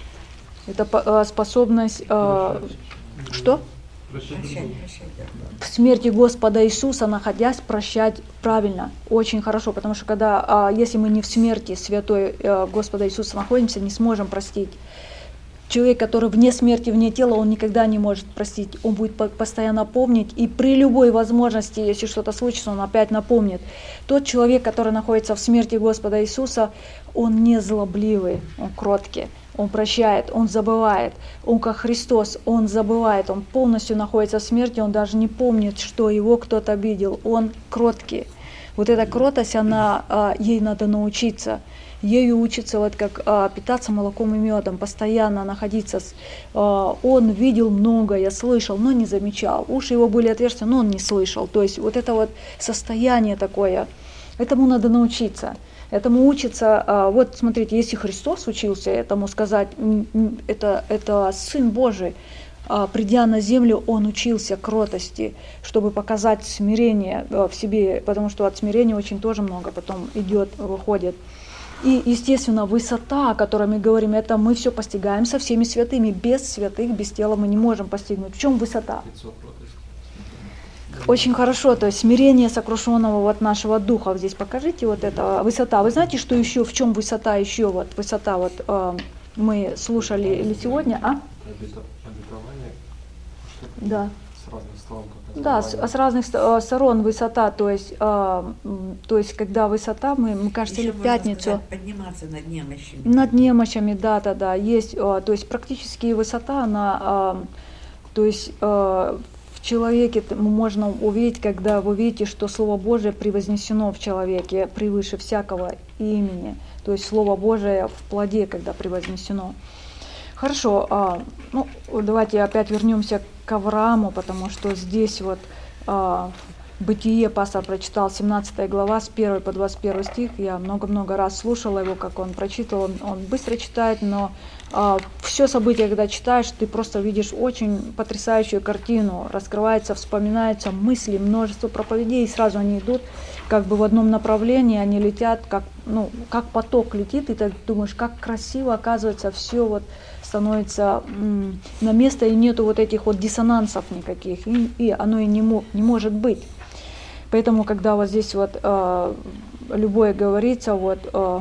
Это э, способность... Э, что? Прощать, прощать, да. В смерти Господа Иисуса, находясь, прощать правильно, очень хорошо, потому что когда, если мы не в смерти святой Господа Иисуса находимся, не сможем простить. Человек, который вне смерти, вне тела, он никогда не может простить, он будет постоянно помнить, и при любой возможности, если что-то случится, он опять напомнит. Тот человек, который находится в смерти Господа Иисуса, он не злобливый, он кроткий. Он прощает, он забывает. Он как Христос, он забывает, он полностью находится в смерти, он даже не помнит, что его кто-то обидел. Он кроткий. Вот эта кротость, она, ей надо научиться. Ею учится, вот как питаться молоком и медом, постоянно находиться. Он видел многое, слышал, но не замечал. Уши его были отверстия, но он не слышал. То есть вот это вот состояние такое, этому надо научиться. Этому учится, вот смотрите, если Христос учился этому сказать, это, это Сын Божий, придя на землю, Он учился кротости, чтобы показать смирение в себе, потому что от смирения очень тоже много потом идет, выходит. И, естественно, высота, о которой мы говорим, это мы все постигаем со всеми святыми. Без святых, без тела мы не можем постигнуть. В чем высота? Очень хорошо, то есть смирение сокрушенного вот нашего духа. Здесь покажите вот это высота. Вы знаете, что еще, в чем высота еще вот высота вот э, мы слушали или сегодня, а? Обетование. Да. С разных сторон. Да, с, с разных сторон высота, то есть, э, то есть когда высота, мы, мы кажется, еще или в пятницу. Сказать, подниматься над немощами. Над немощами, да, да, да, есть, э, то есть практически высота, она, э, то есть э, в человеке можно увидеть, когда вы видите, что Слово Божие превознесено в человеке превыше всякого имени, то есть Слово Божие в плоде, когда превознесено. Хорошо, а, ну давайте опять вернемся к Аврааму, потому что здесь вот а, Бытие пастор прочитал, семнадцатая глава, с первого по двадцать первый стих. Я много-много раз слушала его, как он прочитал. Он, он быстро читает, но а, все события, когда читаешь, ты просто видишь очень потрясающую картину. Раскрывается, вспоминаются мысли, множество проповедей, и сразу они идут как бы в одном направлении, они летят, как, ну, как поток летит, и ты думаешь, как красиво, оказывается, все вот становится м, на место, и нету вот этих вот диссонансов никаких, и, и оно и не, мо, не может быть. Поэтому, когда вот здесь вот э, любое говорится, вот э,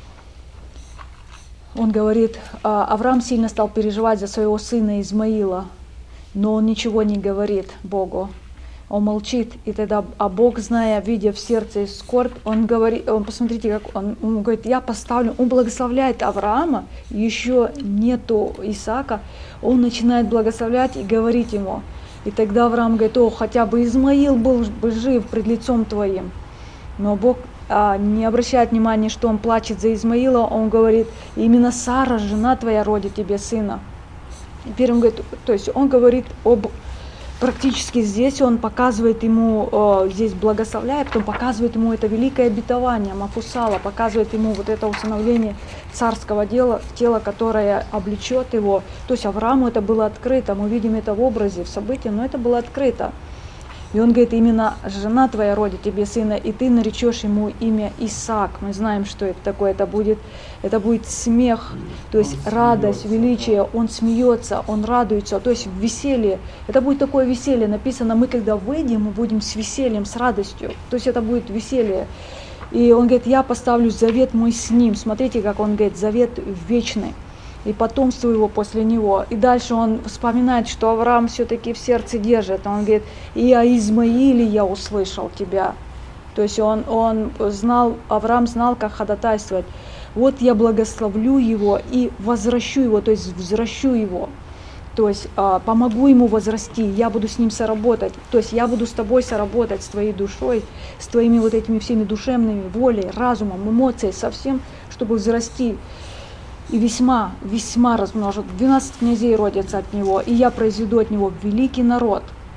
он говорит, э, Авраам сильно стал переживать за своего сына Измаила, но он ничего не говорит Богу. Он молчит, и тогда, а Бог, зная, видя в сердце скорбь, он говорит, он, посмотрите, как он, он говорит, я поставлю, он благословляет Авраама, еще нету Исаака, он начинает благословлять и говорить ему. И тогда Авраам говорит, о, хотя бы Измаил был бы жив пред лицом твоим. Но Бог а, не обращает внимания, что он плачет за Измаила, он говорит, именно Сара, жена твоя, родит тебе сына. Теперь он говорит, то есть он говорит об... Практически здесь он показывает ему, э, здесь благословляет, потом показывает ему это великое обетование Мафусала, показывает ему вот это усыновление царского дела, тела, которое облечет его. То есть Аврааму это было открыто, мы видим это в образе, в событии, но это было открыто. И он говорит, именно жена твоя родит тебе сына, и ты наречешь ему имя Исаак. Мы знаем, что это такое, это будет, это будет смех, то есть радость, величие, он смеется, он радуется, то есть веселье. Это будет такое веселье, написано, мы когда выйдем, мы будем с весельем, с радостью, то есть это будет веселье. И он говорит, я поставлю завет мой с ним, смотрите, как он говорит, завет вечный. И потомство его после него. И дальше он вспоминает, что Авраам все-таки в сердце держит. Он говорит, и о Измаиле я услышал тебя. То есть он, он знал, Авраам знал, как ходатайствовать. Вот я благословлю его и возвращу его, то есть возвращу его. То есть э, помогу ему возрасти, я буду с ним соработать. То есть я буду с тобой соработать, с твоей душой, с твоими вот этими всеми душевными, волей, разумом, эмоциями, со всем, чтобы взрасти. И весьма, весьма размножит. двенадцать князей родятся от него, и я произведу от него великий народ.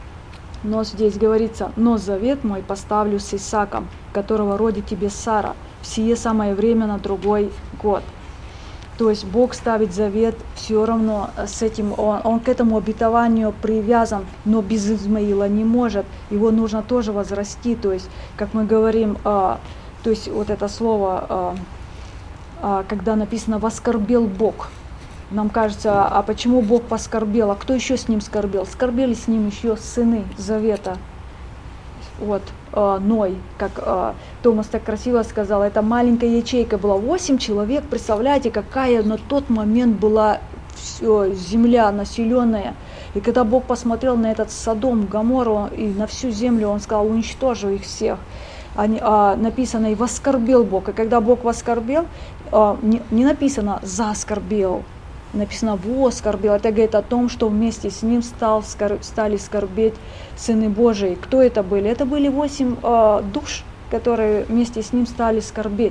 Но здесь говорится, но завет мой поставлю с Исааком, которого родит тебе Сара, в сие самое время на другой год. То есть Бог ставит завет, все равно с этим, он, он к этому обетованию привязан, но без Измаила не может, его нужно тоже возрасти, то есть, как мы говорим, а, то есть вот это слово, а, а, когда написано «воскорбел Бог», нам кажется, а почему Бог поскорбел, а кто еще с ним скорбел? Скорбели с ним еще сыны завета. Вот, э, Ной, как э, Томас так красиво сказал, это маленькая ячейка была, восемь человек, представляете, какая на тот момент была все, земля населенная. И когда Бог посмотрел на этот Содом, Гоморру и на всю землю, Он сказал, уничтожу их всех. Они, а, написано, и воскорбел Бог. И когда Бог воскорбел, а, не, не написано заскорбел, написано воскорбел. Это говорит о том, что вместе с ним стал, скор, стали скорбеть сыны Божии. Кто это были? Это были восемь э, душ, которые вместе с ним стали скорбеть.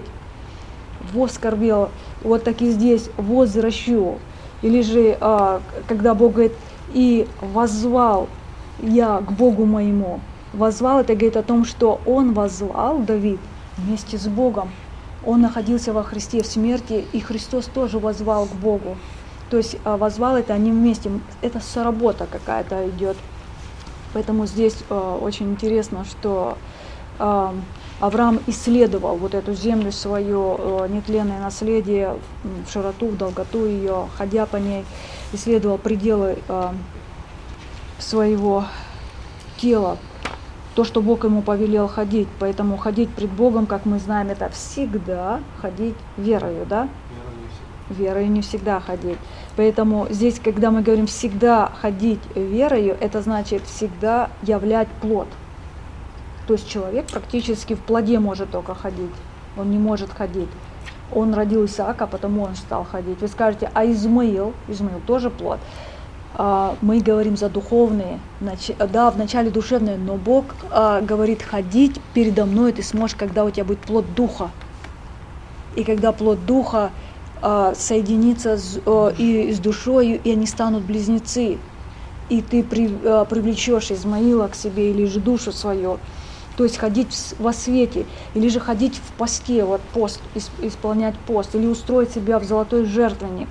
Воскорбел. Вот так и здесь возвращу. Или же, э, когда Бог говорит, и воззвал я к Богу моему. Воззвал, это говорит о том, что он воззвал, Давид, вместе с Богом. Он находился во Христе в смерти, и Христос тоже воззвал к Богу. То есть воззвал это они вместе, это соработа какая-то идет. Поэтому здесь э, очень интересно, что э, Авраам исследовал вот эту землю, свое э, нетленное наследие, в широту, в долготу ее, ходя по ней, исследовал пределы э, своего тела, то, что Бог ему повелел ходить. Поэтому ходить пред Богом, как мы знаем, это всегда ходить верою, да? Верою не всегда ходить. Поэтому здесь, когда мы говорим всегда ходить верою, это значит всегда являть плод. То есть человек практически в плоде может только ходить. Он не может ходить. Он родил Исаака, потому он стал ходить. Вы скажете, а Измаил? Измаил тоже плод. Мы говорим за духовные, да, вначале душевные, но Бог говорит, ходить передо мной ты сможешь, когда у тебя будет плод духа. И когда плод духа соединится с, и с душой, и они станут близнецы, и ты при, привлечешь Измаила к себе, или же душу свою, то есть ходить во свете, или же ходить в посте, вот пост, исполнять пост, или устроить себя в золотой жертвенник,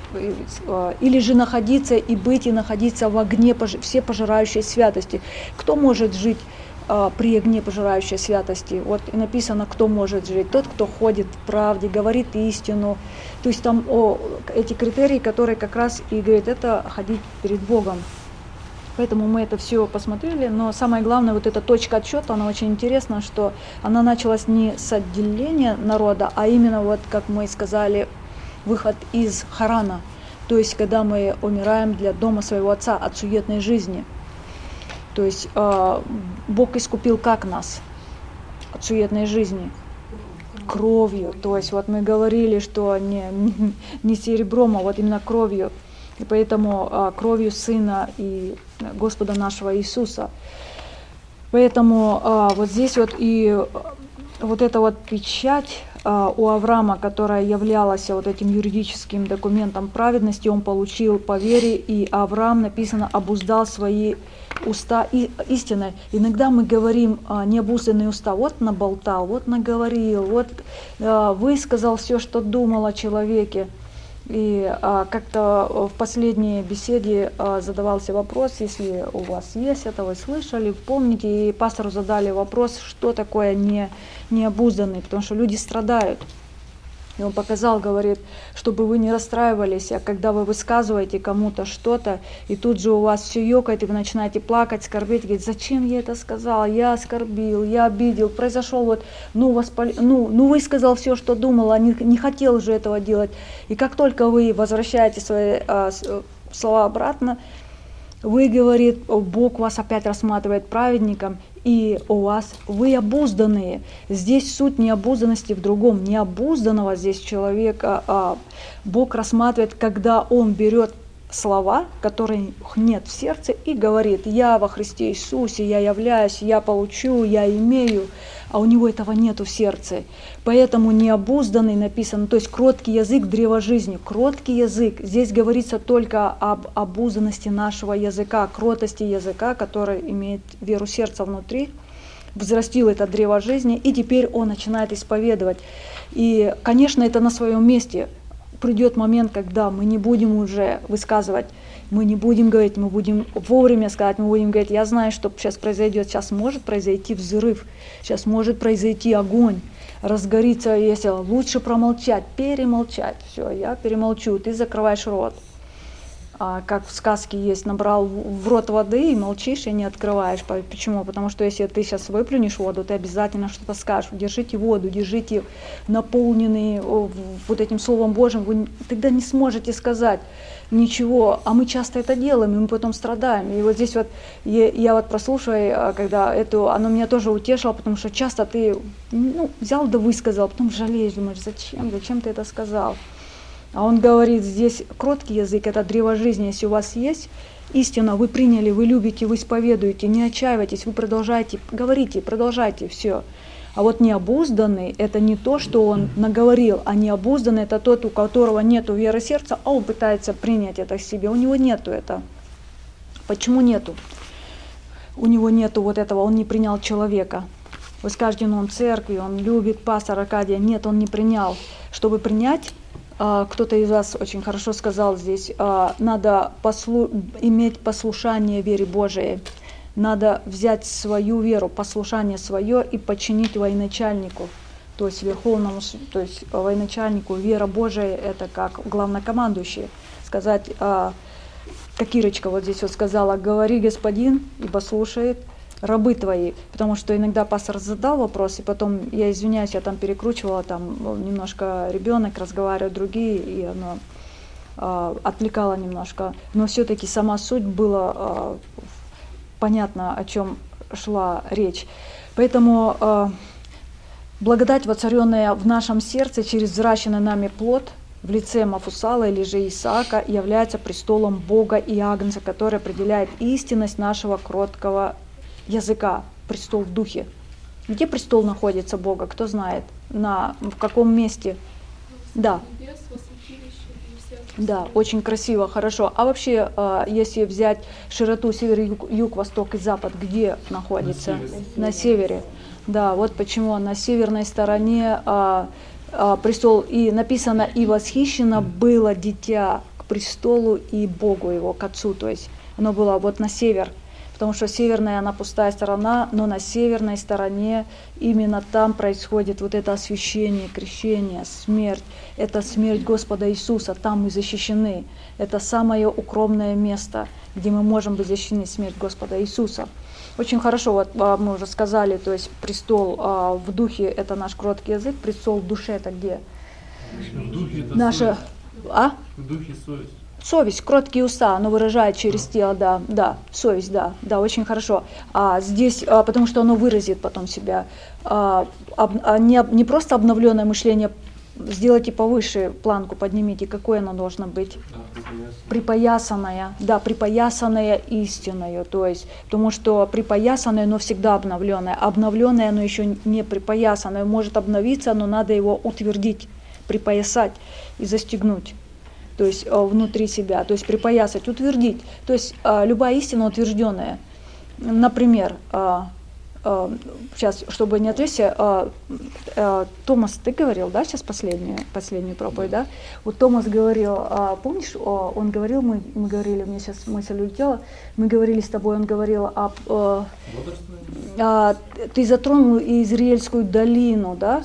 или же находиться и быть, и находиться в огне все пожирающей святости. Кто может жить при огне пожирающей святости? Вот и написано, кто может жить. Тот, кто ходит в правде, говорит истину. То есть там о, эти критерии, которые как раз и говорят, это ходить перед Богом. Поэтому мы это все посмотрели, но самое главное, вот эта точка отсчета, она очень интересна, что она началась не с отделения народа, а именно, вот как мы сказали, выход из Харана. То есть когда мы умираем для дома своего отца от суетной жизни. То есть э, Бог искупил как нас от суетной жизни? Кровью. То есть вот мы говорили, что не, не серебром, а вот именно кровью. И поэтому э, кровью Сына и Господа нашего Иисуса. Поэтому э, вот здесь вот и вот эта вот печать э, у Авраама, которая являлась вот этим юридическим документом праведности, он получил по вере, и Авраам, написано, обуздал свои уста и, истины. Иногда мы говорим а, необузданные уста. Вот наболтал, вот наговорил, вот а, высказал все, что думал о человеке. И а, как-то в последней беседе а, задавался вопрос, если у вас есть это, вы слышали, помните, и пастору задали вопрос, что такое не, необузданный, потому что люди страдают. И он показал, говорит, чтобы вы не расстраивались, а когда вы высказываете кому-то что-то, и тут же у вас все ёкает, и вы начинаете плакать, скорбеть, говорит, зачем я это сказал, я оскорбил, я обидел, произошел вот, ну, воспали... ну, ну высказал все, что думал, а не, не хотел же этого делать. И как только вы возвращаете свои а, слова обратно, вы, говорит, Бог вас опять рассматривает праведником, и у вас вы обузданные. Здесь суть необузданности в другом. Необузданного здесь человека а, Бог рассматривает, когда он берет слова, которые нет в сердце, и говорит: я во Христе Иисусе, я являюсь, я получу, я имею, а у него этого нету в сердце. Поэтому необузданный написано, то есть кроткий язык древа жизни. Кроткий язык, здесь говорится только об обузданности нашего языка, кротости языка, который имеет веру сердца внутри, взрастил это древо жизни, и теперь он начинает исповедовать. И, конечно, это на своем месте. Придет момент, когда мы не будем уже высказывать, мы не будем говорить, мы будем вовремя сказать, мы будем говорить: я знаю, что сейчас произойдет, сейчас может произойти взрыв, сейчас может произойти огонь, разгорится, если лучше промолчать, перемолчать. Все, я перемолчу, ты закрываешь рот. А, как в сказке есть, набрал в рот воды и молчишь, и не открываешь. Почему? Потому что если ты сейчас выплюнешь воду, ты обязательно что-то скажешь. Держите воду, держите наполненные вот этим Словом Божьим, вы тогда не сможете сказать ничего. А мы часто это делаем, и мы потом страдаем. И вот здесь вот я, я вот прослушиваю, когда это, оно меня тоже утешило, потому что часто ты ну, взял да высказал, потом жалеешь, думаешь: зачем, зачем ты это сказал? А он говорит, здесь кроткий язык, это древо жизни, если у вас есть истина, вы приняли, вы любите, вы исповедуете, не отчаивайтесь, вы продолжайте, говорите, продолжайте, все. А вот необузданный, это не то, что он наговорил, а необузданный, это тот, у которого нету веры сердца, а он пытается принять это к себе, у него нету это. Почему нету? У него нету вот этого, он не принял человека. Вы скажете, ну он в церкви, он любит пастора Аркадия. Нет, он не принял. Чтобы принять, кто-то из вас очень хорошо сказал здесь, надо послу... иметь послушание вере Божией. Надо взять свою веру, послушание свое и подчинить военачальнику, то есть верховному, то есть военачальнику. Вера Божия — это как главнокомандующий. Сказать, как Ирочка вот здесь вот сказала: говори, господин, ибо слушает рабы твои. Потому что иногда пастор задал вопрос, и потом, я извиняюсь, я там перекручивала, там немножко ребенок, разговаривают другие, и оно э, отвлекало немножко. Но все-таки сама суть была э, понятно, о чем шла речь. Поэтому э, благодать, воцаренная в нашем сердце через взращенный нами плод в лице Мафусала или же Исаака, является престолом Бога и Агнца, который определяет истинность нашего кроткого языка, престол в духе. Где престол находится Бога, кто знает? На, в каком месте? Да. Да, очень красиво, хорошо. А вообще, если взять широту север, юг, юг, восток и запад, где находится? На севере. На севере. Да, вот почему на северной стороне а, а, престол, и написано: и восхищено было дитя к престолу и Богу его, к Отцу. То есть оно было вот на север. Потому что северная, она пустая сторона, но на северной стороне именно там происходит вот это освящение, крещение, смерть. Это смерть Господа Иисуса, там мы защищены. Это самое укромное место, где мы можем быть защищены, смерть Господа Иисуса. Очень хорошо, вот мы уже сказали, то есть престол в духе — это наш кроткий язык, престол в душе — это где? В духе это Наша... А? В духе совесть. Совесть, кроткие уста, оно выражает через тело, да, да, совесть, да, да, очень хорошо. А здесь, а, потому что оно выразит потом себя, а, об, а не, не просто обновленное мышление, сделайте повыше планку, поднимите, какое оно должно быть? Припоясанное, да, припоясанное истинное, то есть, потому что припоясанное, оно всегда обновленное, обновленное, оно еще не припоясанное, может обновиться, но надо его утвердить, припоясать и застегнуть. То есть внутри себя, то есть припоясать, утвердить. То есть любая истина утвержденная. Например, сейчас, чтобы не отвлечься, Томас, ты говорил, да, сейчас последнюю, последнюю проповедь, да? Вот Томас говорил, помнишь, он говорил, мы, мы говорили, мне сейчас мысль улетела, мы говорили с тобой, он говорил об... Ты затронул Израильскую долину, да?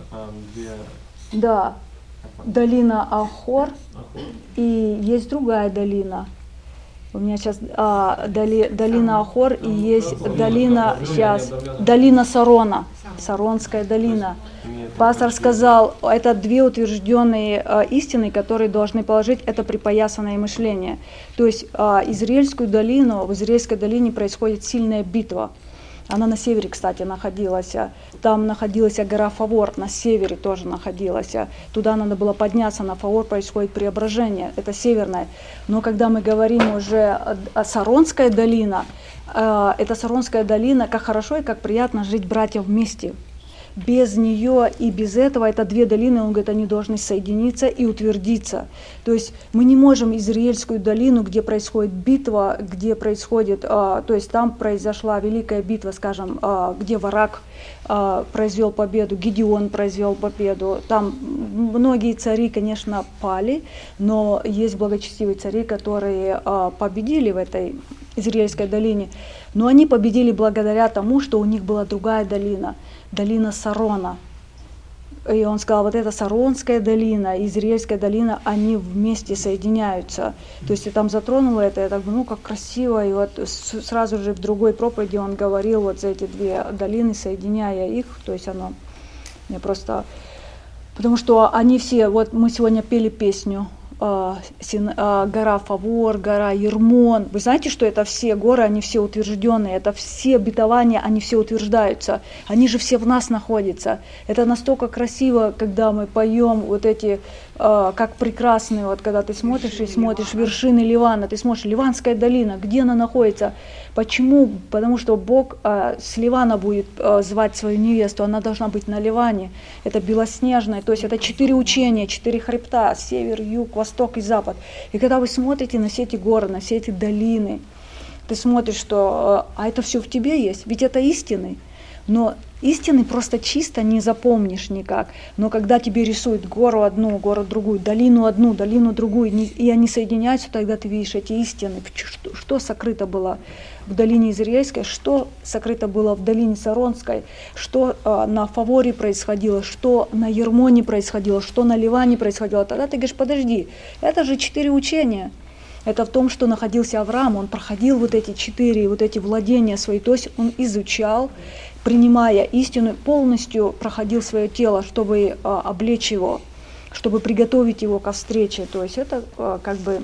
Да. Долина Ахор, и есть другая долина. У меня сейчас а, доли, долина Ахор, и есть долина, сейчас, долина Сарона, Саронская долина. Пастор сказал, это две утвержденные а, истины, которые должны положить, это припоясанное мышление. То есть а, Израильскую долину, в Израильской долине происходит сильная битва. Она на севере, кстати, находилась. Там находилась гора Фавор, на севере тоже находилась. Туда надо было подняться, на Фавор происходит преображение, это северная. Но когда мы говорим уже о Саронской долине, это Саронская долина, как хорошо и как приятно жить братьям вместе. Без нее и без этого, это две долины, он говорит, они должны соединиться и утвердиться. То есть мы не можем Израильскую долину, где происходит битва, где происходит, а, то есть там произошла великая битва, скажем, а, где Варак а, произвел победу, Гедеон произвел победу. Там многие цари, конечно, пали, но есть благочестивые цари, которые а, победили в этой Израильской долине. Но они победили благодаря тому, что у них была другая долина. Долина Сарона. И он сказал, вот эта Саронская долина, Израильская долина, они вместе соединяются. То есть я там затронула это, я так думаю, ну как красиво. И вот сразу же в другой проповеди он говорил вот за эти две долины, соединяя их. То есть оно мне просто... Потому что они все, вот мы сегодня пели песню, гора Фавор, гора Ермон. Вы знаете, что это все горы, они все утвержденные, это все обетования, они все утверждаются. Они же все в нас находятся. Это настолько красиво, когда мы поем вот эти, как прекрасные, вот когда ты смотришь и смотришь вершины Ливана, ты смотришь, Ливанская долина, где она находится? Почему? Потому что Бог с Ливана будет звать свою невесту, она должна быть на Ливане. Это белоснежное, то есть это четыре учения, четыре хребта, север, юг, восток и запад. И когда вы смотрите на все эти горы, на все эти долины, ты смотришь, что а это все в тебе есть, ведь это истины. Но истины просто чисто не запомнишь никак. Но когда тебе рисуют гору одну, гору другую, долину одну, долину другую, и они соединяются, тогда ты видишь эти истины. Что, что сокрыто было в долине Израильской, что сокрыто было в долине Саронской, что э, на Фаворе происходило, что на Ермоне происходило, что на Ливане происходило. Тогда ты говоришь, подожди, это же четыре учения. Это в том, что находился Авраам, он проходил вот эти четыре, вот эти владения свои, то есть он изучал, принимая истину, полностью проходил свое тело, чтобы а, облечь его, чтобы приготовить его ко встрече. То есть это а, как бы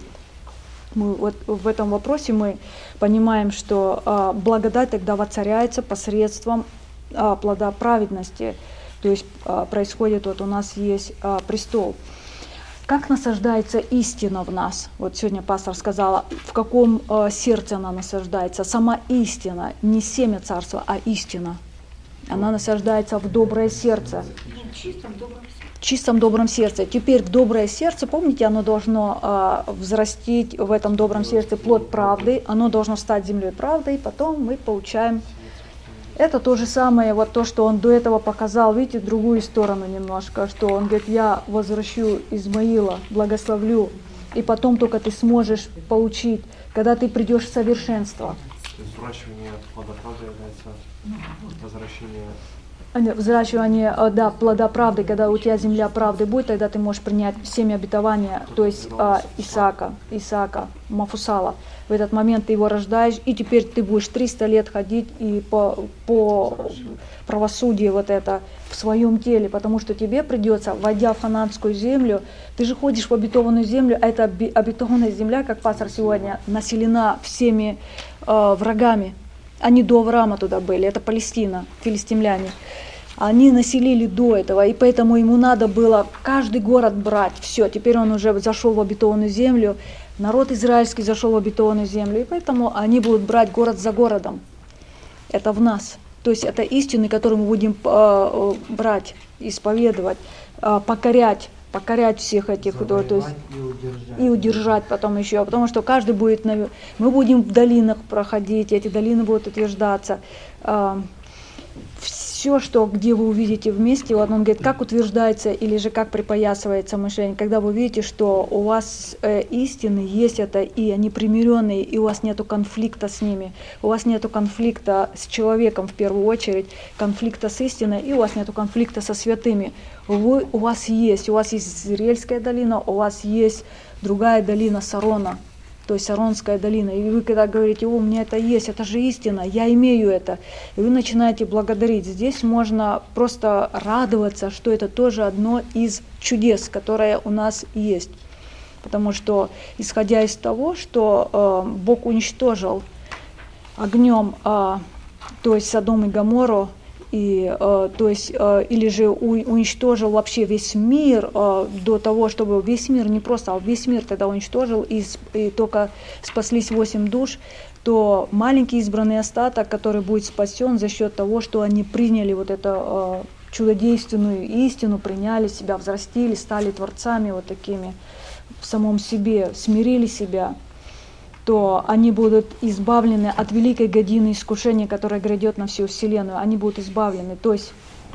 мы вот в этом вопросе мы понимаем, что а, благодать тогда воцаряется посредством а, плода праведности. То есть а, происходит, вот у нас есть а, престол. Как насаждается истина в нас? Вот сегодня пастор сказала, в каком э, сердце она насаждается. Сама истина, не семя царства, а истина. Она насаждается в доброе сердце. В чистом добром сердце. В чистом добром сердце. Теперь доброе сердце, помните, оно должно э, взрастить в этом добром сердце плод правды, оно должно стать землей правды, и потом мы получаем... Это то же самое, вот то, что он до этого показал, видите, другую сторону немножко, что он говорит, я возвращу Измаила, благословлю, и потом только ты сможешь получить, когда ты придешь в совершенство. То есть взращивание плода правды является возвращение... Взращивание, да, плода правды, когда у тебя земля правды будет, тогда ты можешь принять семя обетования, то есть а, Исаака, Исаака, Мафусала. В этот момент ты его рождаешь, и теперь ты будешь триста лет ходить и по, по правосудию вот это в своем теле, потому что тебе придется, войдя в хананскую землю, ты же ходишь в обетованную землю, а эта обетованная земля, как пастор сегодня, населена всеми э, врагами. Они до Авраама туда были, это Палестина, филистимляне. Они населили до этого, и поэтому ему надо было каждый город брать. Все, теперь он уже зашел в обетованную землю, народ израильский зашел в обетованную землю, и поэтому они будут брать город за городом. Это в нас. То есть это истины, которые мы будем э, брать, исповедовать, э, покорять. покорять всех этих, то, то есть, и удержать. и удержать потом еще, потому что каждый будет, на, мы будем в долинах проходить, эти долины будут утверждаться. Все, что, где вы увидите вместе, вот он говорит, как утверждается или же как припоясывается мышление, когда вы видите, что у вас э, истины есть это, и они примиренные, и у вас нету конфликта с ними, у вас нету конфликта с человеком в первую очередь, конфликта с истиной, и у вас нету конфликта со святыми. Вы, у вас есть, у вас есть Израильская долина, у вас есть другая долина Сарона, то есть Саронская долина. И вы когда говорите, о, у меня это есть, это же истина, я имею это. И вы начинаете благодарить. Здесь можно просто радоваться, что это тоже одно из чудес, которое у нас есть. Потому что, исходя из того, что э, Бог уничтожил огнем э, то есть Содом и Гоморру, и, э, то есть, э, или же у, уничтожил вообще весь мир э, до того, чтобы весь мир, не просто, а весь мир тогда уничтожил, и, и только спаслись восемь душ, то маленький избранный остаток, который будет спасен за счет того, что они приняли вот это э, чудодейственную истину, приняли себя, взрастили, стали творцами вот такими в самом себе, смирили себя, то они будут избавлены от великой годины искушения, которая грядет на всю Вселенную. Они будут избавлены. То есть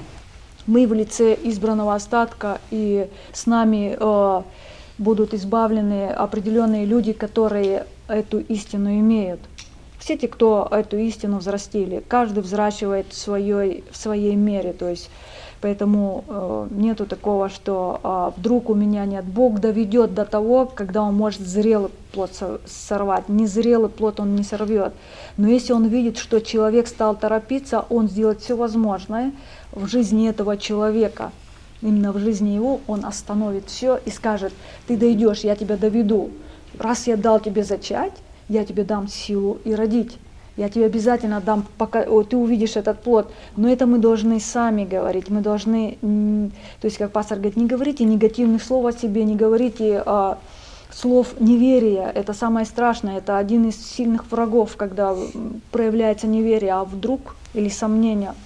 мы в лице избранного остатка, и с нами э, будут избавлены определенные люди, которые эту истину имеют. Все те, кто эту истину взрастили, каждый взращивает в своей, в своей мере. То есть, поэтому э, нету такого, что э, вдруг у меня нет. Бог доведет до того, когда он может зрелый плод сорвать. Незрелый плод он не сорвет. Но если он видит, что человек стал торопиться, он сделает все возможное в жизни этого человека. Именно в жизни его он остановит все и скажет: ты дойдешь, я тебя доведу. Раз я дал тебе зачать, я тебе дам силу и родить. Я тебе обязательно дам, пока о, ты увидишь этот плод. Но это мы должны сами говорить. Мы должны, то есть, как пастор говорит, не говорите негативных слов о себе, не говорите а, слов неверия. Это самое страшное. Это один из сильных врагов, когда проявляется неверие, а вдруг, или сомнение.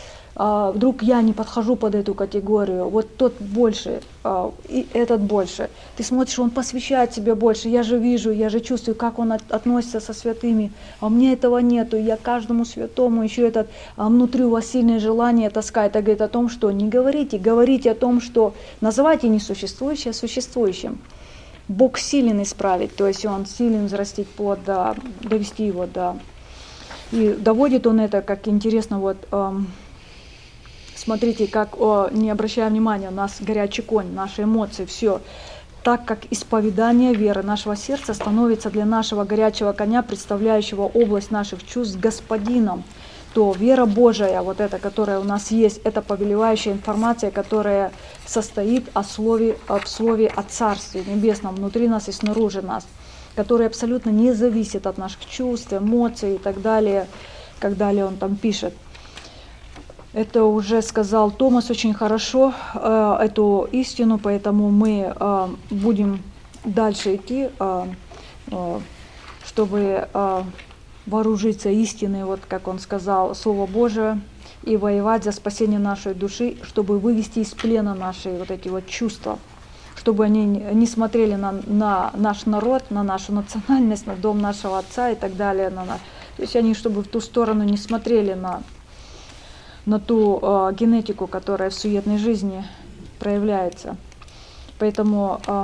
А, вдруг я не подхожу под эту категорию, вот тот больше, а, и этот больше. Ты смотришь, он посвящает себе больше, я же вижу, я же чувствую, как он от, относится со святыми, а у меня этого нету, я каждому святому еще этот, а внутри у вас сильное желание таскать. Это говорит о том, что не говорите, говорите о том, что называйте несуществующее существующим. Бог силен исправить, то есть он силен взрастить плод, да, довести его, да. И доводит он это, как интересно, вот, эм, смотрите, как, о, не обращая внимания, у нас горячий конь, наши эмоции, все. Так как исповедание веры нашего сердца становится для нашего горячего коня, представляющего область наших чувств, Господином, то вера Божия, вот эта, которая у нас есть, это повелевающая информация, которая состоит о слове, о слове о Царстве Небесном внутри нас и снаружи нас, которая абсолютно не зависит от наших чувств, эмоций и так далее, как далее он там пишет. Это уже сказал Томас очень хорошо, э, эту истину, поэтому мы э, будем дальше идти, э, э, чтобы э, вооружиться истиной, вот как он сказал, Слово Божие, и воевать за спасение нашей души, чтобы вывести из плена наши вот эти вот чувства, чтобы они не смотрели на, на наш народ, на нашу национальность, на дом нашего отца и так далее. На, на, то есть они, чтобы в ту сторону не смотрели на... на ту э, генетику, которая в суетной жизни проявляется. Поэтому э,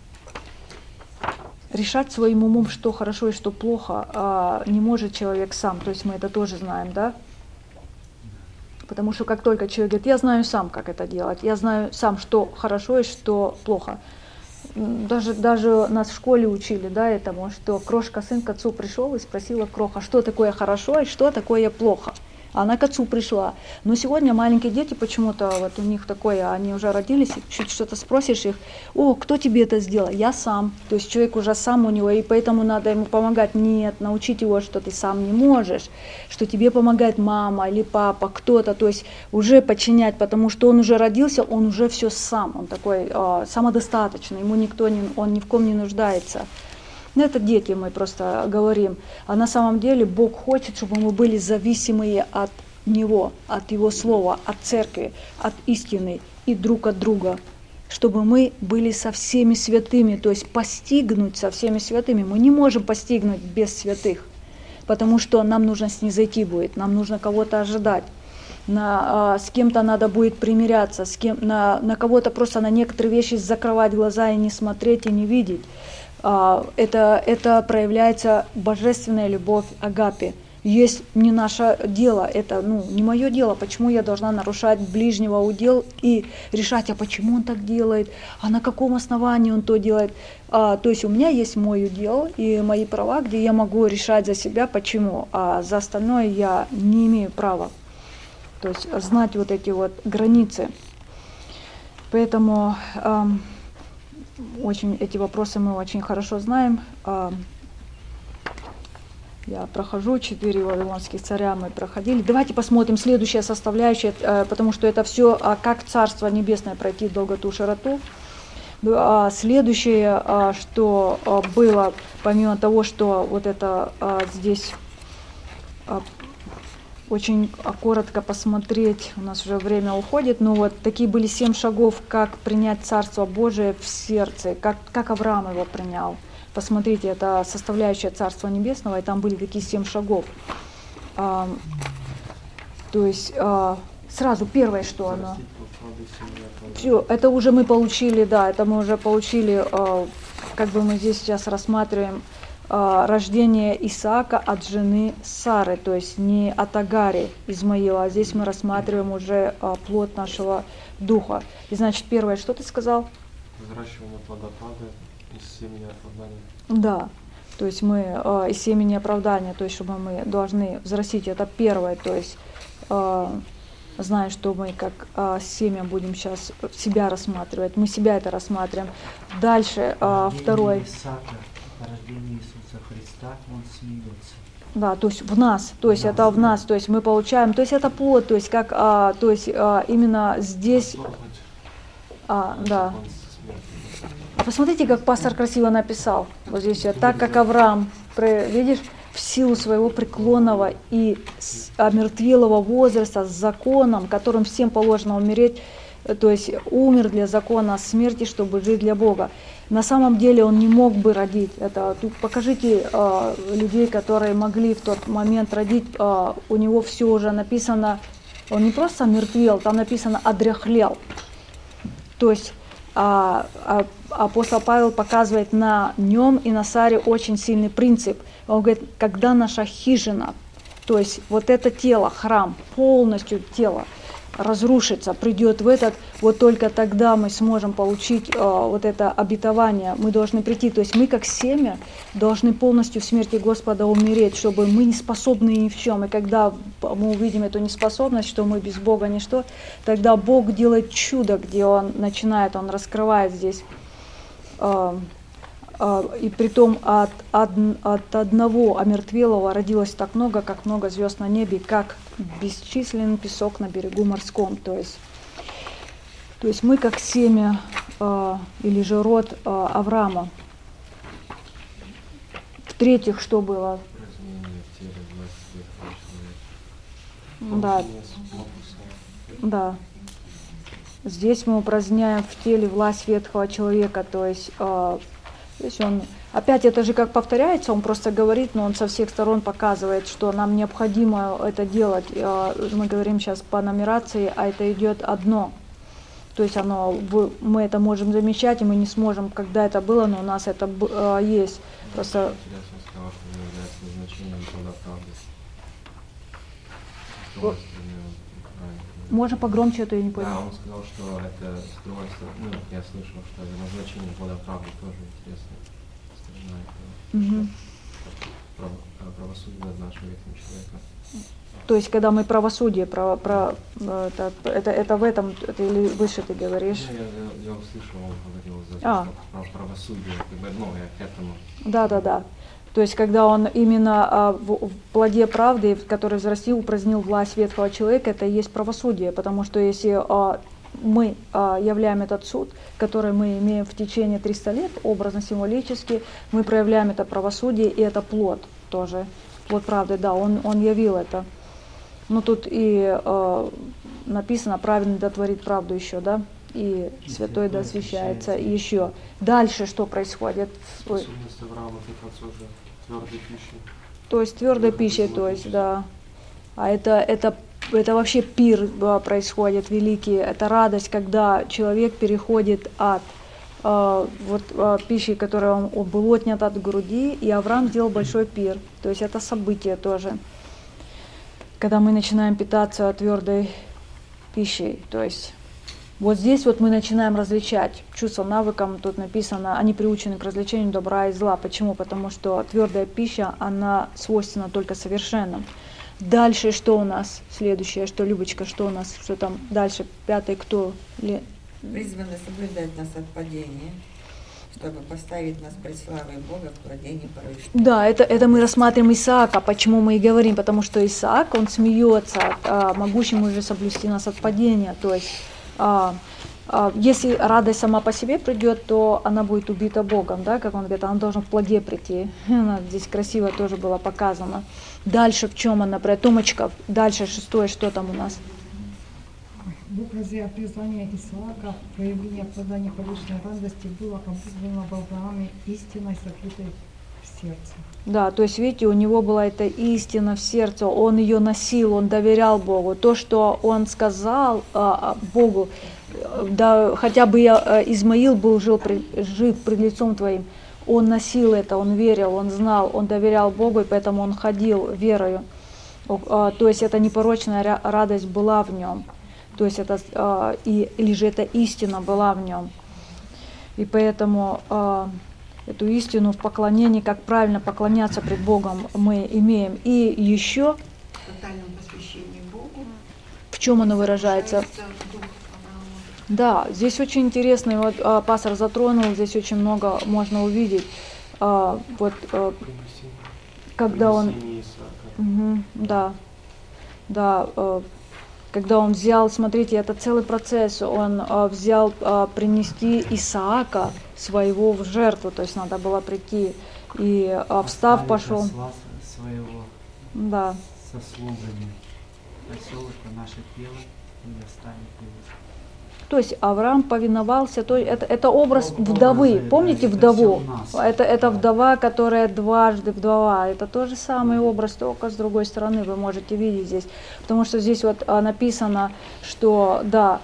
решать своим умом, что хорошо и что плохо, э, не может человек сам. То есть мы это тоже знаем, да? Потому что как только человек говорит, я знаю сам, как это делать, я знаю сам, что хорошо и что плохо. Даже, даже нас в школе учили, да, этому, что крошка сын к отцу пришел и спросила кроха, что такое хорошо и что такое плохо. Она к отцу пришла. Но сегодня маленькие дети почему-то, вот у них такое, они уже родились, чуть что-то спросишь их, о, кто тебе это сделал? Я сам. То есть человек уже сам у него, и поэтому надо ему помогать. Нет, научить его, что ты сам не можешь, что тебе помогает мама или папа, кто-то, то есть уже подчинять, потому что он уже родился, он уже все сам, он такой э, самодостаточный, ему никто, не, он ни в ком не нуждается. Ну, это дети, мы просто говорим. А на самом деле Бог хочет, чтобы мы были зависимые от Него, от Его Слова, от Церкви, от истины и друг от друга. Чтобы мы были со всеми святыми, то есть постигнуть со всеми святыми. Мы не можем постигнуть без святых, потому что нам нужно снизойти будет, нам нужно кого-то ожидать. На, а, с кем-то надо будет примиряться, с кем, на, на кого-то просто на некоторые вещи закрывать глаза и не смотреть, и не видеть. Это, это проявляется божественная любовь агапе. Есть не наше дело, это ну, не мое дело, почему я должна нарушать ближнего удел и решать, а почему он так делает, а на каком основании он то делает. А, то есть у меня есть мой удел и мои права, где я могу решать за себя, почему, а за остальное я не имею права. То есть знать вот эти вот границы. Поэтому... Эм, Очень, эти вопросы мы очень хорошо знаем. Я прохожу четыре вавилонских царя, мы проходили. Давайте посмотрим следующая составляющая, потому что это все, как Царство Небесное пройти долготу, широту. Следующее, что было, помимо того, что вот это здесь очень коротко посмотреть, у нас уже время уходит, но вот такие были семь шагов, как принять Царство Божие в сердце, как, как Авраам его принял. Посмотрите, это составляющая Царства Небесного, и там были такие семь шагов. А, то есть а, сразу первое, что оно... Все, это уже мы получили, да, это мы уже получили, а, как бы мы здесь сейчас рассматриваем, а, рождение Исаака от жены Сары, то есть не от Агари Измаила, а здесь мы рассматриваем уже а, плод нашего духа. И значит, первое, что ты сказал? Взращивание плода правды. Из семени оправдания. Да, то есть мы э, из семени оправдания, то есть чтобы мы должны взрастить, это первое, то есть э, зная, что мы как э, семя будем сейчас себя рассматривать, мы себя это рассматриваем. Дальше э, второй. Исаака, рождение Иисуса Христа, он смеется. Да, то есть в нас, то есть это в нас, то есть мы получаем, то есть это плод, то есть как, а, то есть а, именно здесь, а, да. Посмотрите, как пастор красиво написал, вот здесь, так как Авраам, видишь, в силу своего преклонного и омертвелого возраста с законом, которым всем положено умереть, то есть умер для закона смерти, чтобы жить для Бога. На самом деле он не мог бы родить. Это, тут покажите э, людей, которые могли в тот момент родить, э, у него все уже написано, он не просто омертвел, там написано одряхлел. То есть э, э, апостол Павел показывает на нем и на Саре очень сильный принцип. Он говорит, когда наша хижина, то есть вот это тело, храм, полностью тело, разрушится, придет в этот, вот только тогда мы сможем получить э, вот это обетование. Мы должны прийти, то есть мы как семя должны полностью в смерти Господа умереть, чтобы мы не способны ни в чем. И когда мы увидим эту неспособность, что мы без Бога ничто, тогда Бог делает чудо, где Он начинает, Он раскрывает здесь. Э, э, и притом от, от, от одного омертвелого родилось так много, как много звезд на небе, как бесчисленный песок на берегу морском. То есть, то есть мы как семя э, или же род э, Авраама. В-третьих, что было? Да. Да. Здесь мы упраздняем в теле власть ветхого человека, то есть, э, то есть он, опять это же как повторяется, он просто говорит, но он со всех сторон показывает, что нам необходимо это делать. Э, мы говорим сейчас по нумерации, а это идет одно. То есть оно, мы это можем замечать, и мы не сможем, когда это было, но у нас это э, есть. Просто... Можно погромче, это я не понял. Да, он сказал, что это с другой стороны, ну, я слышал, что это назначение плода правды тоже интересная сторона этого. Угу. Право, правосудие над нашим ветхим человеком. То есть, когда мы правосудие, про, про, это, это, это в этом, это или выше ты говоришь? Ну, я, я, я услышал, он говорил за а. про правосудие, как бы, ну, я к этому. Да, да, да. То есть, когда он именно а, в, в плоде правды, который взрастил, упразднил власть ветхого человека, это и есть правосудие, потому что если а, мы а, являем этот суд, который мы имеем в течение трёхсот лет, образно-символически, мы проявляем это правосудие, и это плод тоже, плод правды, да, он, он явил это. Ну, тут и а, написано, праведный да творит правду еще, да, и, и святой да освящается, и еще. Дальше что происходит? Способность Авраама питаться уже твердой пищей. То есть твердой пищей, то есть, да. А это, это, это вообще пир да, происходит великий, это радость, когда человек переходит от э, вот, э, пищи, которая он, он был отнят от груди, и Авраам сделал большой пир. То есть это событие тоже, когда мы начинаем питаться твердой пищей, то есть вот здесь вот мы начинаем различать чувства навыкам, тут написано, они приучены к развлечению добра и зла. Почему? Потому что твердая пища, она свойственна только совершенным. Дальше что у нас? Следующее, что, Любочка, что у нас? Что там дальше? Пятый кто? Призваны соблюдать нас от падения. чтобы поставить нас пред славой Бога в плодении порочного. Да, это, это мы рассматриваем Исаака. Почему мы и говорим? Потому что Исаак, он смеется от а, могущему же соблюсти нас от падения. То есть, а, а, если радость сама по себе придет, то она будет убита Богом, да, как он говорит, она должна в плоде прийти. Она здесь красиво тоже было показано. Дальше в чем она? Про Томочка, дальше шестое, что там у нас? В образе призвания Исаака проявление плода непорочной радости было обуздано в Аврааме истиной, сокрытой в сердце. Да, то есть, видите, у него была эта истина в сердце, он ее носил, он доверял Богу. То, что он сказал а, Богу, да, хотя бы я, Измаил был жил, жив пред лицом твоим, он носил это, он верил, он знал, он доверял Богу, и поэтому он ходил верою. То есть, эта непорочная радость была в нем. То есть это, э, и, или же эта истина была в нем. И поэтому э, эту истину в поклонении, как правильно поклоняться пред Богом, мы имеем. И еще, В тотальном посвящении Богу. В чем оно выражается? Да, здесь очень интересно, вот э, пастор затронул, здесь очень много можно увидеть. Э, вот, э, когда он... Угу, да, да, э, когда он взял, смотрите, это целый процесс, он а, взял а, принести Исаака своего в жертву, то есть надо было прийти, и а, встав пошел. Своего да. со слугами. Поселок наше тело и останет его. То есть Авраам повиновался, то это, это образ вдовы, помните вдову? Это, это вдова, которая дважды вдова, это тот же самый образ, только с другой стороны вы можете видеть здесь. Потому что здесь вот а, написано, что да,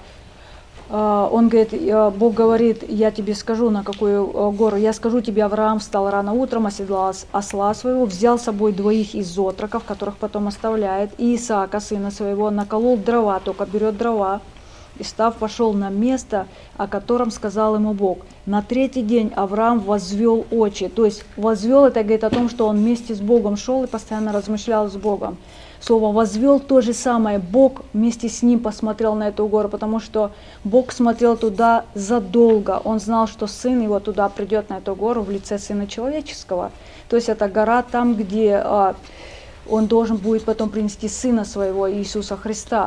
а, он говорит, Бог говорит, я тебе скажу, на какую а, гору, я скажу тебе, Авраам встал рано утром, оседлал осла своего, взял с собой двоих из отроков, которых потом оставляет, и Исаака, сына своего, наколол дрова, только берет дрова, и став, пошел на место, о котором сказал ему Бог. На третий день Авраам возвел очи. То есть возвел, это говорит о том, что он вместе с Богом шел и постоянно размышлял с Богом. Слово возвел то же самое. Бог вместе с ним посмотрел на эту гору, потому что Бог смотрел туда задолго. Он знал, что сын его туда придет, на эту гору, в лице Сына Человеческого. То есть это гора там, где а, он должен будет потом принести сына своего, Иисуса Христа.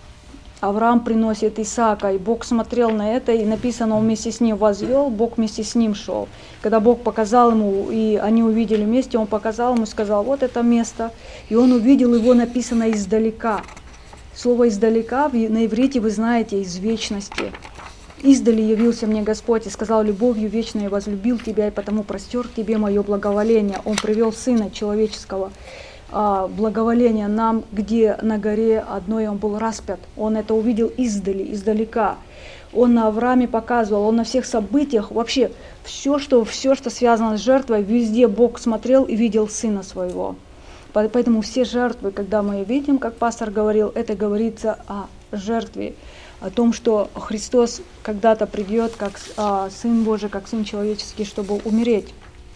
Авраам приносит Исаака, и Бог смотрел на это, и написано, он вместе с ним возвел, Бог вместе с ним шел. Когда Бог показал ему, и они увидели вместе, он показал ему, сказал, вот это место, и он увидел его, написано издалека. Слово издалека на иврите вы знаете, из вечности. Издали явился мне Господь и сказал, любовью вечной я возлюбил тебя, и потому простер к тебе мое благоволение. Он привел Сына Человеческого. Благоволение нам, где на горе одной он был распят. Он это увидел издали, издалека. Он на Аврааме показывал, он на всех событиях, вообще все, что, все, что связано с жертвой, везде Бог смотрел и видел Сына Своего. Поэтому все жертвы, когда мы видим, как пастор говорил, это говорится о жертве, о том, что Христос когда-то придет как Сын Божий, как Сын Человеческий, чтобы умереть.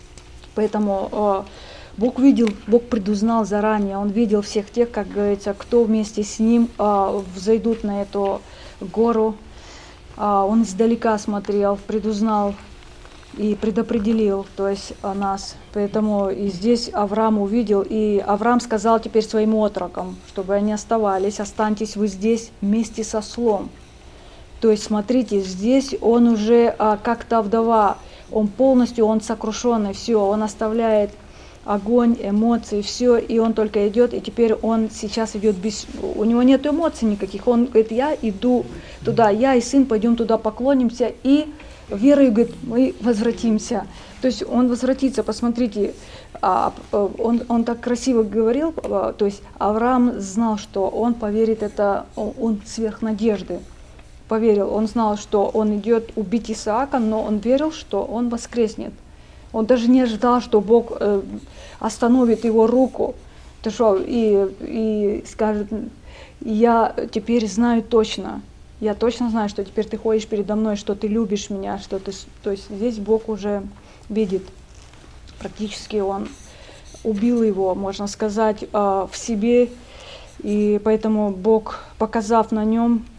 Поэтому Бог видел, Бог предузнал заранее, Он видел всех тех, как говорится, кто вместе с Ним а, взойдут на эту гору. А, он издалека смотрел, предузнал и предопределил, то есть а, нас. Поэтому и здесь Авраам увидел, и Авраам сказал теперь своим отрокам, чтобы они оставались, останьтесь вы здесь вместе со ослом. То есть смотрите, здесь он уже а, как та вдова, он полностью, он сокрушенный, все, он оставляет огонь, эмоции, все, и он только идет, и теперь он сейчас идет без... У него нет эмоций никаких, он говорит, я иду туда, я и сын пойдем туда, поклонимся, и верой, говорит, мы возвратимся. То есть он возвратится, посмотрите, он, он так красиво говорил, то есть Авраам знал, что он поверит, это он сверх надежды поверил, он знал, что он идет убить Исаака, но он верил, что он воскреснет. Он даже не ожидал, что Бог э, остановит его руку ты что, и, и скажет, я теперь знаю точно, я точно знаю, что теперь ты ходишь передо мной, что ты любишь меня, что ты, то есть здесь Бог уже видит, практически он убил его, можно сказать, э, в себе, и поэтому Бог, показав на нем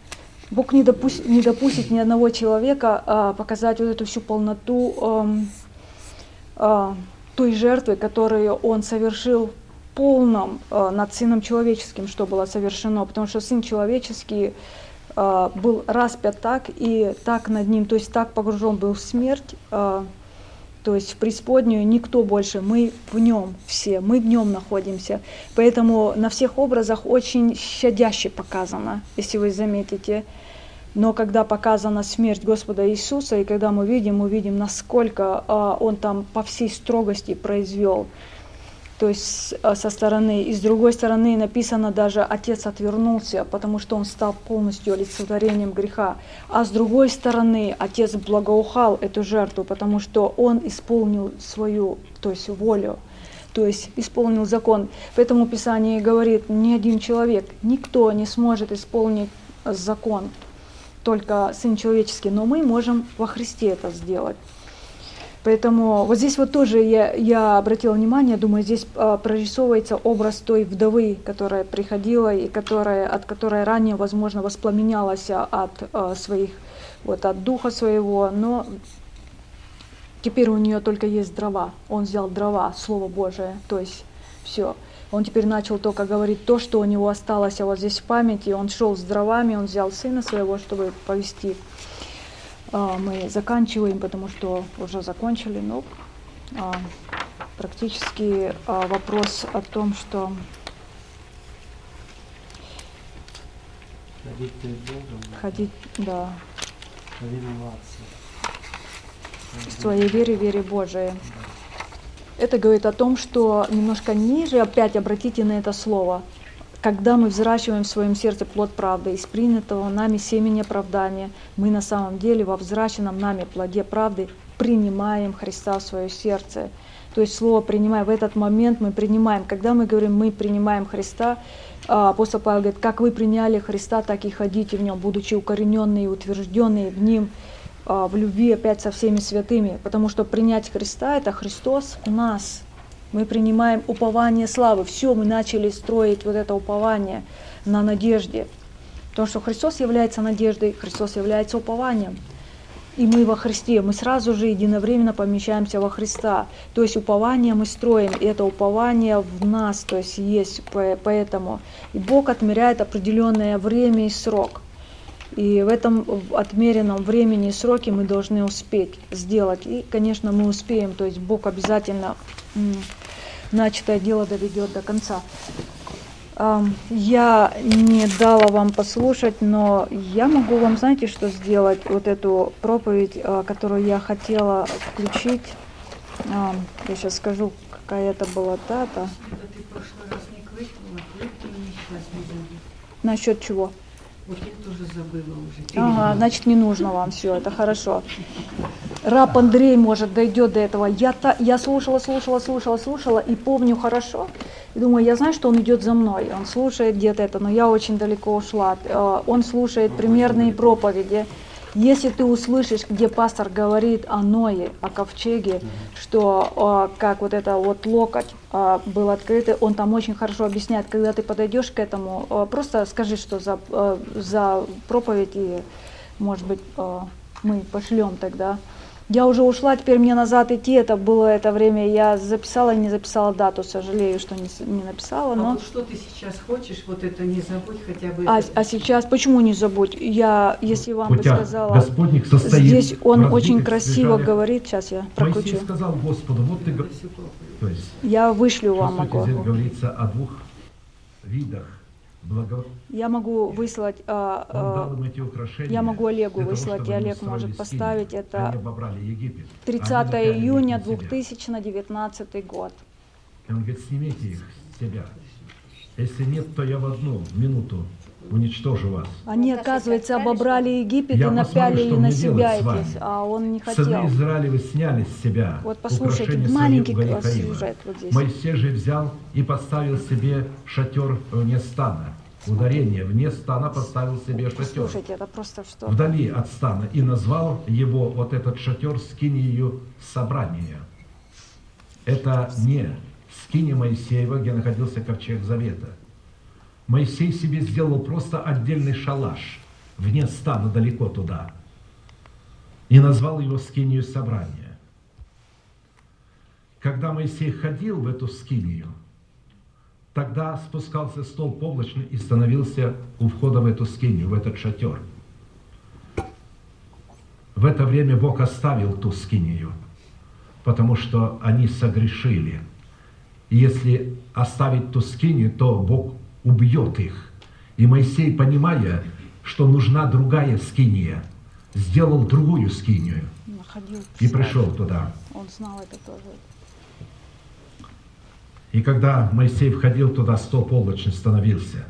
Бог не, допустит, не допустит ни одного человека а, показать вот эту всю полноту а, а, той жертвы, которую Он совершил полном а, над Сыном Человеческим, что было совершено, потому что Сын Человеческий а, был распят так и так над Ним, то есть так погружен был в смерть, а, то есть в преисподнюю никто больше, мы в Нем все, мы в Нем находимся. Поэтому на всех образах очень щадяще показано, если вы заметите. Но когда показана смерть Господа Иисуса, и когда мы видим, мы видим, насколько а, Он там по всей строгости произвел, то есть а, со стороны. И с другой стороны написано даже, Отец отвернулся, потому что Он стал полностью олицетворением греха. А с другой стороны, Отец благоухал эту жертву, потому что Он исполнил свою, то есть волю, то есть исполнил закон. Поэтому Писание говорит, ни один человек, никто не сможет исполнить закон, только Сын Человеческий, но мы можем во Христе это сделать. Поэтому вот здесь вот тоже я, я обратила внимание, думаю, здесь а, прорисовывается образ той вдовы, которая приходила и которая, от которой ранее, возможно, воспламенялась от а, своих, вот от духа своего, но теперь у нее только есть дрова. Он взял дрова, Слово Божие, то есть все. Он теперь начал только говорить то, что у него осталось, а вот здесь в памяти. Он шел с дровами, он взял сына своего, чтобы повести. Мы заканчиваем, потому что уже закончили, но практически вопрос о том, что ходить перед Богом, ходить, да, повиноваться в своей вере, вере Божией. Это говорит о том, что немножко ниже, опять обратите на это слово, когда мы взращиваем в своем сердце плод правды, из принятого нами семени оправдания, мы на самом деле во взращенном нами плоде правды принимаем Христа в свое сердце. То есть слово «принимаем», в этот момент мы принимаем. Когда мы говорим «мы принимаем Христа», апостол Павел говорит, как вы приняли Христа, так и ходите в Нем, будучи укорененные и утвержденные в Нем, в любви опять со всеми святыми, потому что принять Христа — это Христос у нас. Мы принимаем упование славы. Все, мы начали строить вот это упование на надежде. Потому что Христос является надеждой, Христос является упованием. И мы во Христе, мы сразу же единовременно помещаемся во Христа. То есть упование мы строим, и это упование в нас, то есть есть поэтому. И Бог отмеряет определенное время и срок. И в этом отмеренном времени и сроке мы должны успеть сделать. И, конечно, мы успеем, то есть Бог обязательно начатое дело доведет до конца. Я не дала вам послушать, но я могу вам, знаете, что сделать? Вот эту проповедь, которую я хотела включить. Я сейчас скажу, какая это была дата. Ты в прошлый раз не кликнула, кликнула сейчас не забыла. Насчет чего? Вот я тоже забыла уже. Ага, значит, не нужно вам все, это хорошо. Раб Андрей, может, дойдет до этого. Я, та, я слушала, слушала, слушала, слушала и помню хорошо. И думаю, я знаю, что он идет за мной. Он слушает где-то это, но я очень далеко ушла. Он слушает примерные проповеди. Если ты услышишь, где пастор говорит о Ное, о ковчеге, что как вот это вот локоть был открыт, он там очень хорошо объясняет. Когда ты подойдешь к этому, просто скажи, что за, за проповедь, и, может быть, мы пошлем тогда. Я уже ушла, теперь мне назад идти, это было это время, я записала и не записала дату, сожалею, что не, не написала. Но... А вот что ты сейчас хочешь, вот это не забудь хотя бы. А, а сейчас, почему не забудь? Я, если вам бы сказала, здесь он очень красиво говорит, сейчас я прокручу. Моисей сказал Господу, вот ты... То есть, я вышлю вам могу. Здесь говорится о двух видах. Благо... Я могу выслать, а, а, я могу Олегу выслать, и Олег может поставить это тридцатое июня две тысячи девятнадцатый год. И он говорит, снимите их с себя. Если нет, то я в одну минуту уничтожу вас. Они, оказывается, обобрали Египет я и напялили на себя эти, а он не хотел. Сыны Израилевы сняли с себя. Вот послушайте, маленький сюжет вот здесь. Моисей же взял и поставил себе шатер вне стана. Ударение вне стана поставил себе шатер. Слушайте, это просто что? Вдали от стана. И назвал его вот этот шатер скинию собрания. Это не скиния Моисеева, где находился ковчег завета. Моисей себе сделал просто отдельный шалаш. вне стана, далеко туда, и назвал его скинию собрания. Когда Моисей ходил в эту скинию, тогда спускался столб облачный и становился у входа в эту скинию, в этот шатер. В это время Бог оставил ту скинию, потому что они согрешили. И если оставить ту скинию, то Бог убьет их. И Моисей, понимая, что нужна другая скиния, сделал другую скинию и пришел туда. Он знал это тоже. И когда Моисей входил туда, столб облачный становился.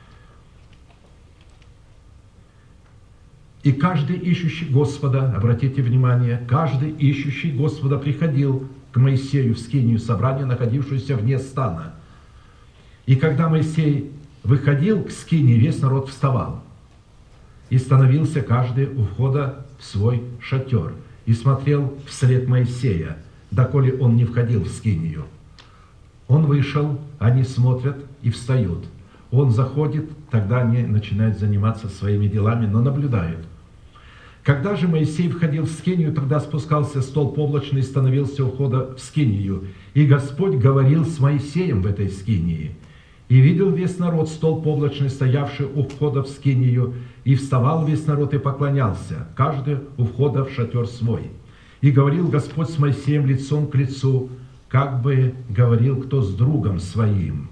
И каждый ищущий Господа, обратите внимание, каждый ищущий Господа приходил к Моисею в скинию собрания, находившуюся вне стана. И когда Моисей выходил к скинии, весь народ вставал. И становился каждый у входа в свой шатер. И смотрел вслед Моисея, доколе он не входил в скинию. Он вышел, они смотрят и встают. Он заходит, тогда они начинают заниматься своими делами, но наблюдают. Когда же Моисей входил в скинию, тогда спускался столб облачный и становился у входа в скинию. И Господь говорил с Моисеем в этой скинии. И видел весь народ столб облачный, стоявший у входа в скинию, и вставал весь народ и поклонялся, каждый у входа в шатер свой. И говорил Господь с Моисеем лицом к лицу, как бы говорил кто с другом своим.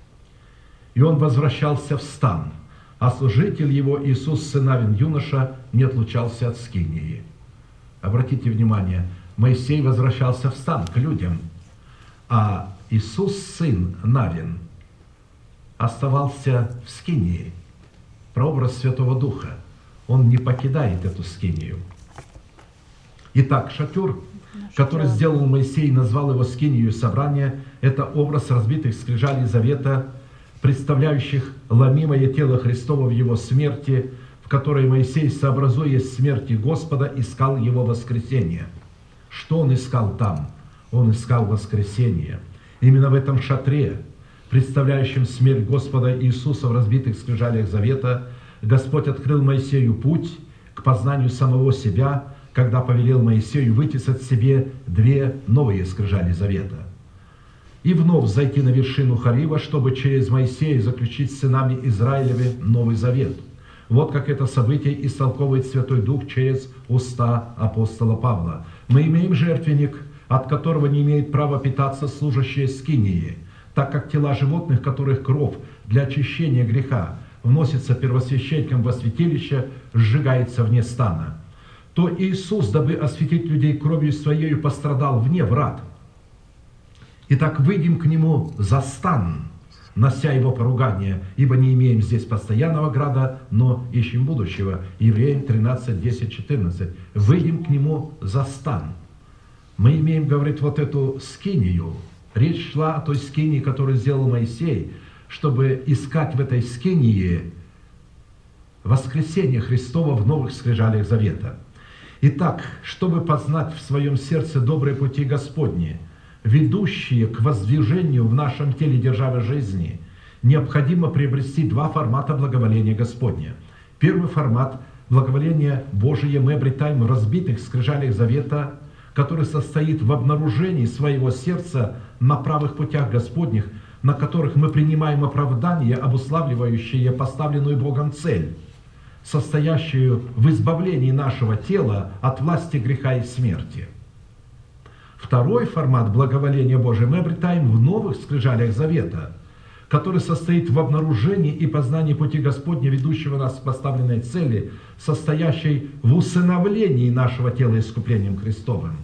И он возвращался в стан, а служитель его, Иисус, сын Навин, юноша, не отлучался от скинии. Обратите внимание, Моисей возвращался в стан к людям, а Иисус, сын Навин, оставался в скинии. Прообраз Святого Духа. Он не покидает эту скинию. Итак, шатер, который сделал Моисей, назвал его скинию собрания, это образ разбитых скрижалей завета, представляющих ломимое тело Христово в его смерти, в которой Моисей, сообразуя смерти Господа, искал его воскресение. Что он искал там? Он искал воскресение. Именно в этом шатре, представляющем смерть Господа Иисуса в разбитых скрижалях завета, Господь открыл Моисею путь к познанию самого себя, когда повелел Моисею вытесать себе две новые скрижали завета. И вновь зайти на вершину Хорива, чтобы через Моисея заключить с сынами Израилевы новый завет. Вот как это событие истолковывает Святой Дух через уста апостола Павла. Мы имеем жертвенник, от которого не имеет права питаться служащие скинии, так как тела животных, которых кровь для очищения греха вносится первосвященником во святилище, сжигается вне стана. То Иисус, дабы осветить людей кровью Своею, пострадал вне врат. Итак, выйдем к Нему за стан, нося Его поругание, ибо не имеем здесь постоянного града, но ищем будущего. Евреям тринадцать, десять, четырнадцать. Выйдем к Нему за стан. Мы имеем, говорит, вот эту скинию. Речь шла о той скинии, которую сделал Моисей, чтобы искать в этой скинии воскресение Христова в новых скрижалях завета. Итак, чтобы познать в своем сердце добрые пути Господни, ведущие к воздвижению в нашем теле державы жизни, необходимо приобрести два формата благоволения Господня. Первый формат благоволения Божие мы обретаем в разбитых скрижалях завета, который состоит в обнаружении своего сердца на правых путях Господних, на которых мы принимаем оправдание, обуславливающее поставленную Богом цель, состоящую в избавлении нашего тела от власти греха и смерти. Второй формат благоволения Божия мы обретаем в новых скрижалях завета, который состоит в обнаружении и познании пути Господня, ведущего нас к поставленной цели, состоящей в усыновлении нашего тела искуплением Христовым.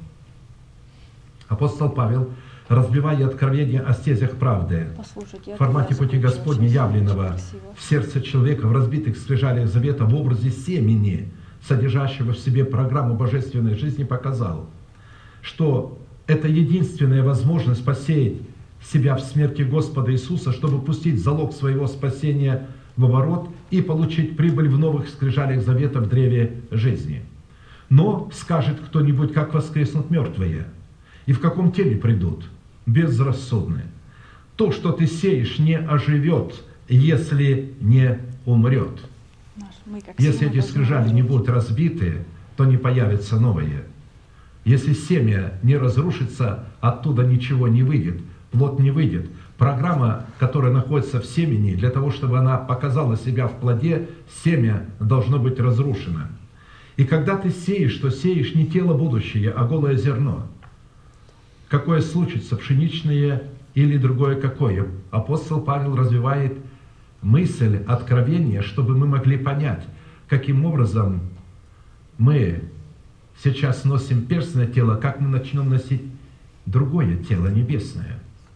Апостол Павел, разбивая откровение о стезях правды, в формате пути Господня, явленного в сердце человека в разбитых скрижалях завета в образе семени, содержащего в себе программу божественной жизни, показал, что это единственная возможность посеять себя в смерти Господа Иисуса, чтобы пустить залог своего спасения в оборот и получить прибыль в новых скрижалях завета в древе жизни. Но скажет кто-нибудь, как воскреснут мертвые, и в каком теле придут? Безрассудны. То, что ты сеешь, не оживет, если не умрет. Если эти скрижали не будут разбиты, то не появятся новые. Если семя не разрушится, оттуда ничего не выйдет, плод не выйдет. Программа, которая находится в семени, для того, чтобы она показала себя в плоде, семя должно быть разрушено. И когда ты сеешь, то сеешь не тело будущее, а голое зерно. Какое случится, пшеничное или другое какое? Апостол Павел развивает мысль, откровение, чтобы мы могли понять, каким образом мы сейчас носим перстное тело, как мы начнем носить другое тело небесное.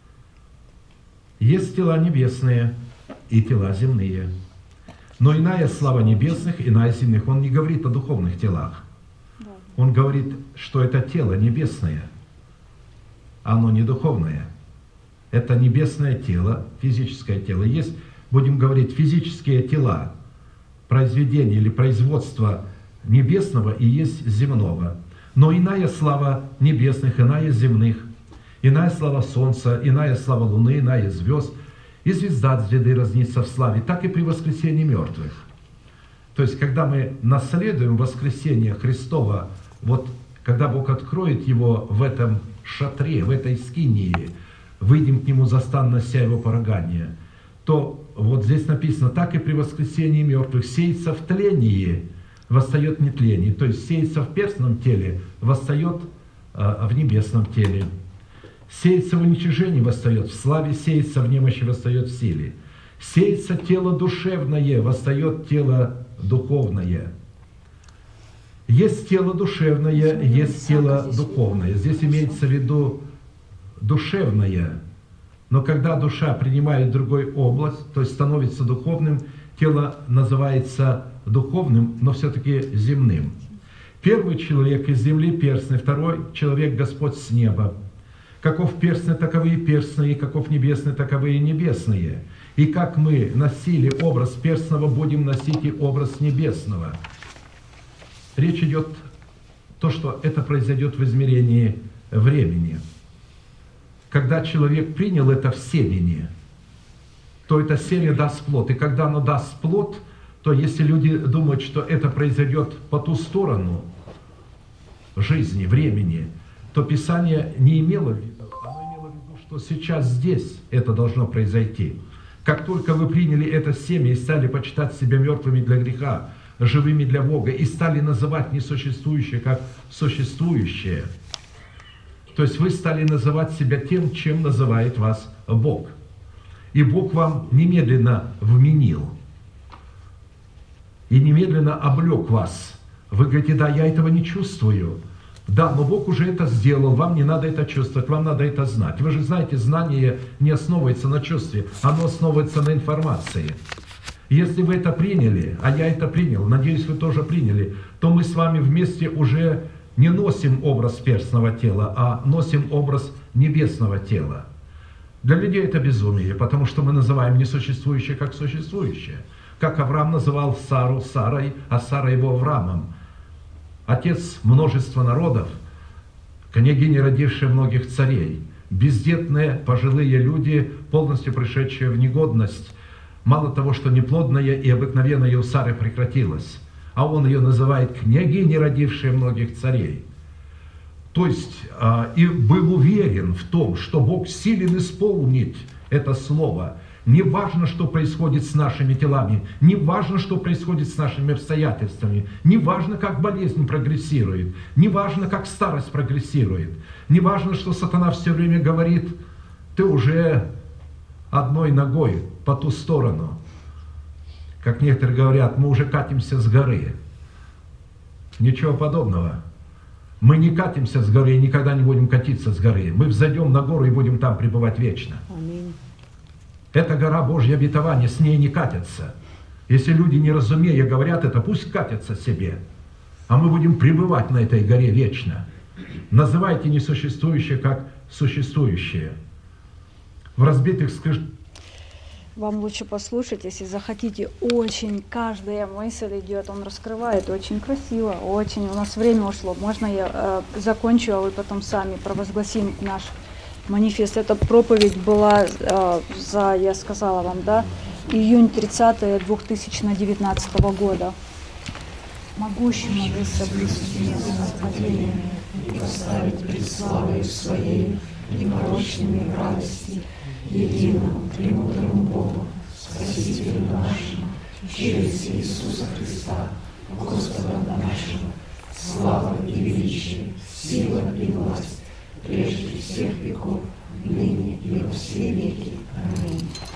Есть тела небесные и тела земные. Но иная слава небесных, иная земных. Он не говорит о духовных телах. Он говорит, что это тело небесное. Оно не духовное. Это небесное тело, физическое тело. Есть, будем говорить, физические тела, произведения или производства небесного и есть земного. Но иная слава небесных, иная земных. Иная слава солнца, иная слава луны, иная звезд. И звезда от звезды разнится в славе, так и при воскресении мертвых. То есть, когда мы наследуем воскресение Христова, вот когда Бог откроет его в этом шатре, в этой скинии, выйдем к нему застан, нося его порогание, то вот здесь написано, так и при воскресении мертвых сеется в тлении, восстает в нетлении. То есть, сеется в перстном теле, восстает э, в небесном теле. Сеется в уничижении, восстает в славе, сеется в немощи, восстает в силе. Сеется тело душевное, восстает тело духовное. Есть тело душевное, есть тело духовное. Здесь имеется в виду душевное. Но когда душа принимает другой область, то есть становится духовным, тело называется духовным, но все-таки земным. Первый человек из земли перстный, второй человек Господь с неба. Каков перстный, таковы и перстные, каков небесный, таковы и небесные. И как мы носили образ перстного, будем носить и образ небесного. Речь идет то, что это произойдет в измерении времени. Когда человек принял это в семени, то это семя даст плод. И когда оно даст плод, то если люди думают, что это произойдет по ту сторону жизни, времени, то Писание не имело в виду, оно имело в виду, что сейчас здесь это должно произойти. Как только вы приняли это семя и стали почитать себя мертвыми для греха, живыми для Бога, и стали называть несуществующее как существующее, то есть вы стали называть себя тем, чем называет вас Бог. И Бог вам немедленно вменил, и немедленно облег вас. Вы говорите, да, я этого не чувствую. Да, но Бог уже это сделал, вам не надо это чувствовать, вам надо это знать. Вы же знаете, знание не основывается на чувстве, оно основывается на информации. Если вы это приняли, а я это принял, надеюсь, вы тоже приняли, то мы с вами вместе уже не носим образ перстного тела, а носим образ небесного тела. Для людей это безумие, потому что мы называем несуществующее как существующее. Как Авраам называл Сару Сарой, а Сара его Авраамом. Отец множества народов, княгиня, родившая многих царей, бездетные пожилые люди, полностью пришедшие в негодность. Мало того, что неплодная и обыкновенная у Сары прекратилась, а он ее называет княгиней, родившая многих царей. То есть, и был уверен в том, что Бог силен исполнить это слово. Не важно, что происходит с нашими телами, не важно, что происходит с нашими обстоятельствами, не важно, как болезнь прогрессирует, не важно, как старость прогрессирует, не важно, что сатана все время говорит, ты уже одной ногой по ту сторону. Как некоторые говорят, мы уже катимся с горы. Ничего подобного. Мы не катимся с горы и никогда не будем катиться с горы. Мы взойдем на гору и будем там пребывать вечно. Аминь. Это гора Божье обетование, с ней не катятся. Если люди, не разумея, говорят это, пусть катятся себе. А мы будем пребывать на этой горе вечно. Называйте несуществующее как существующее. В разбитых скрижах. Вам лучше послушать, если захотите. Очень каждая мысль идет, он раскрывает очень красиво, очень. У нас время ушло. Можно я э, закончу, а вы потом сами провозгласим наш манифест. Эта проповедь была, э, за, я сказала вам, да, июнь тридцатое две тысячи девятнадцатого года. Могущий молился близости Господения и поставить пред славою Своей непорочными в радости, единому, премудрому Богу, Спасителю нашему, через Иисуса Христа, Господа нашего, слава и величие, сила и власть, прежде всех веков, ныне и во все веки. Аминь.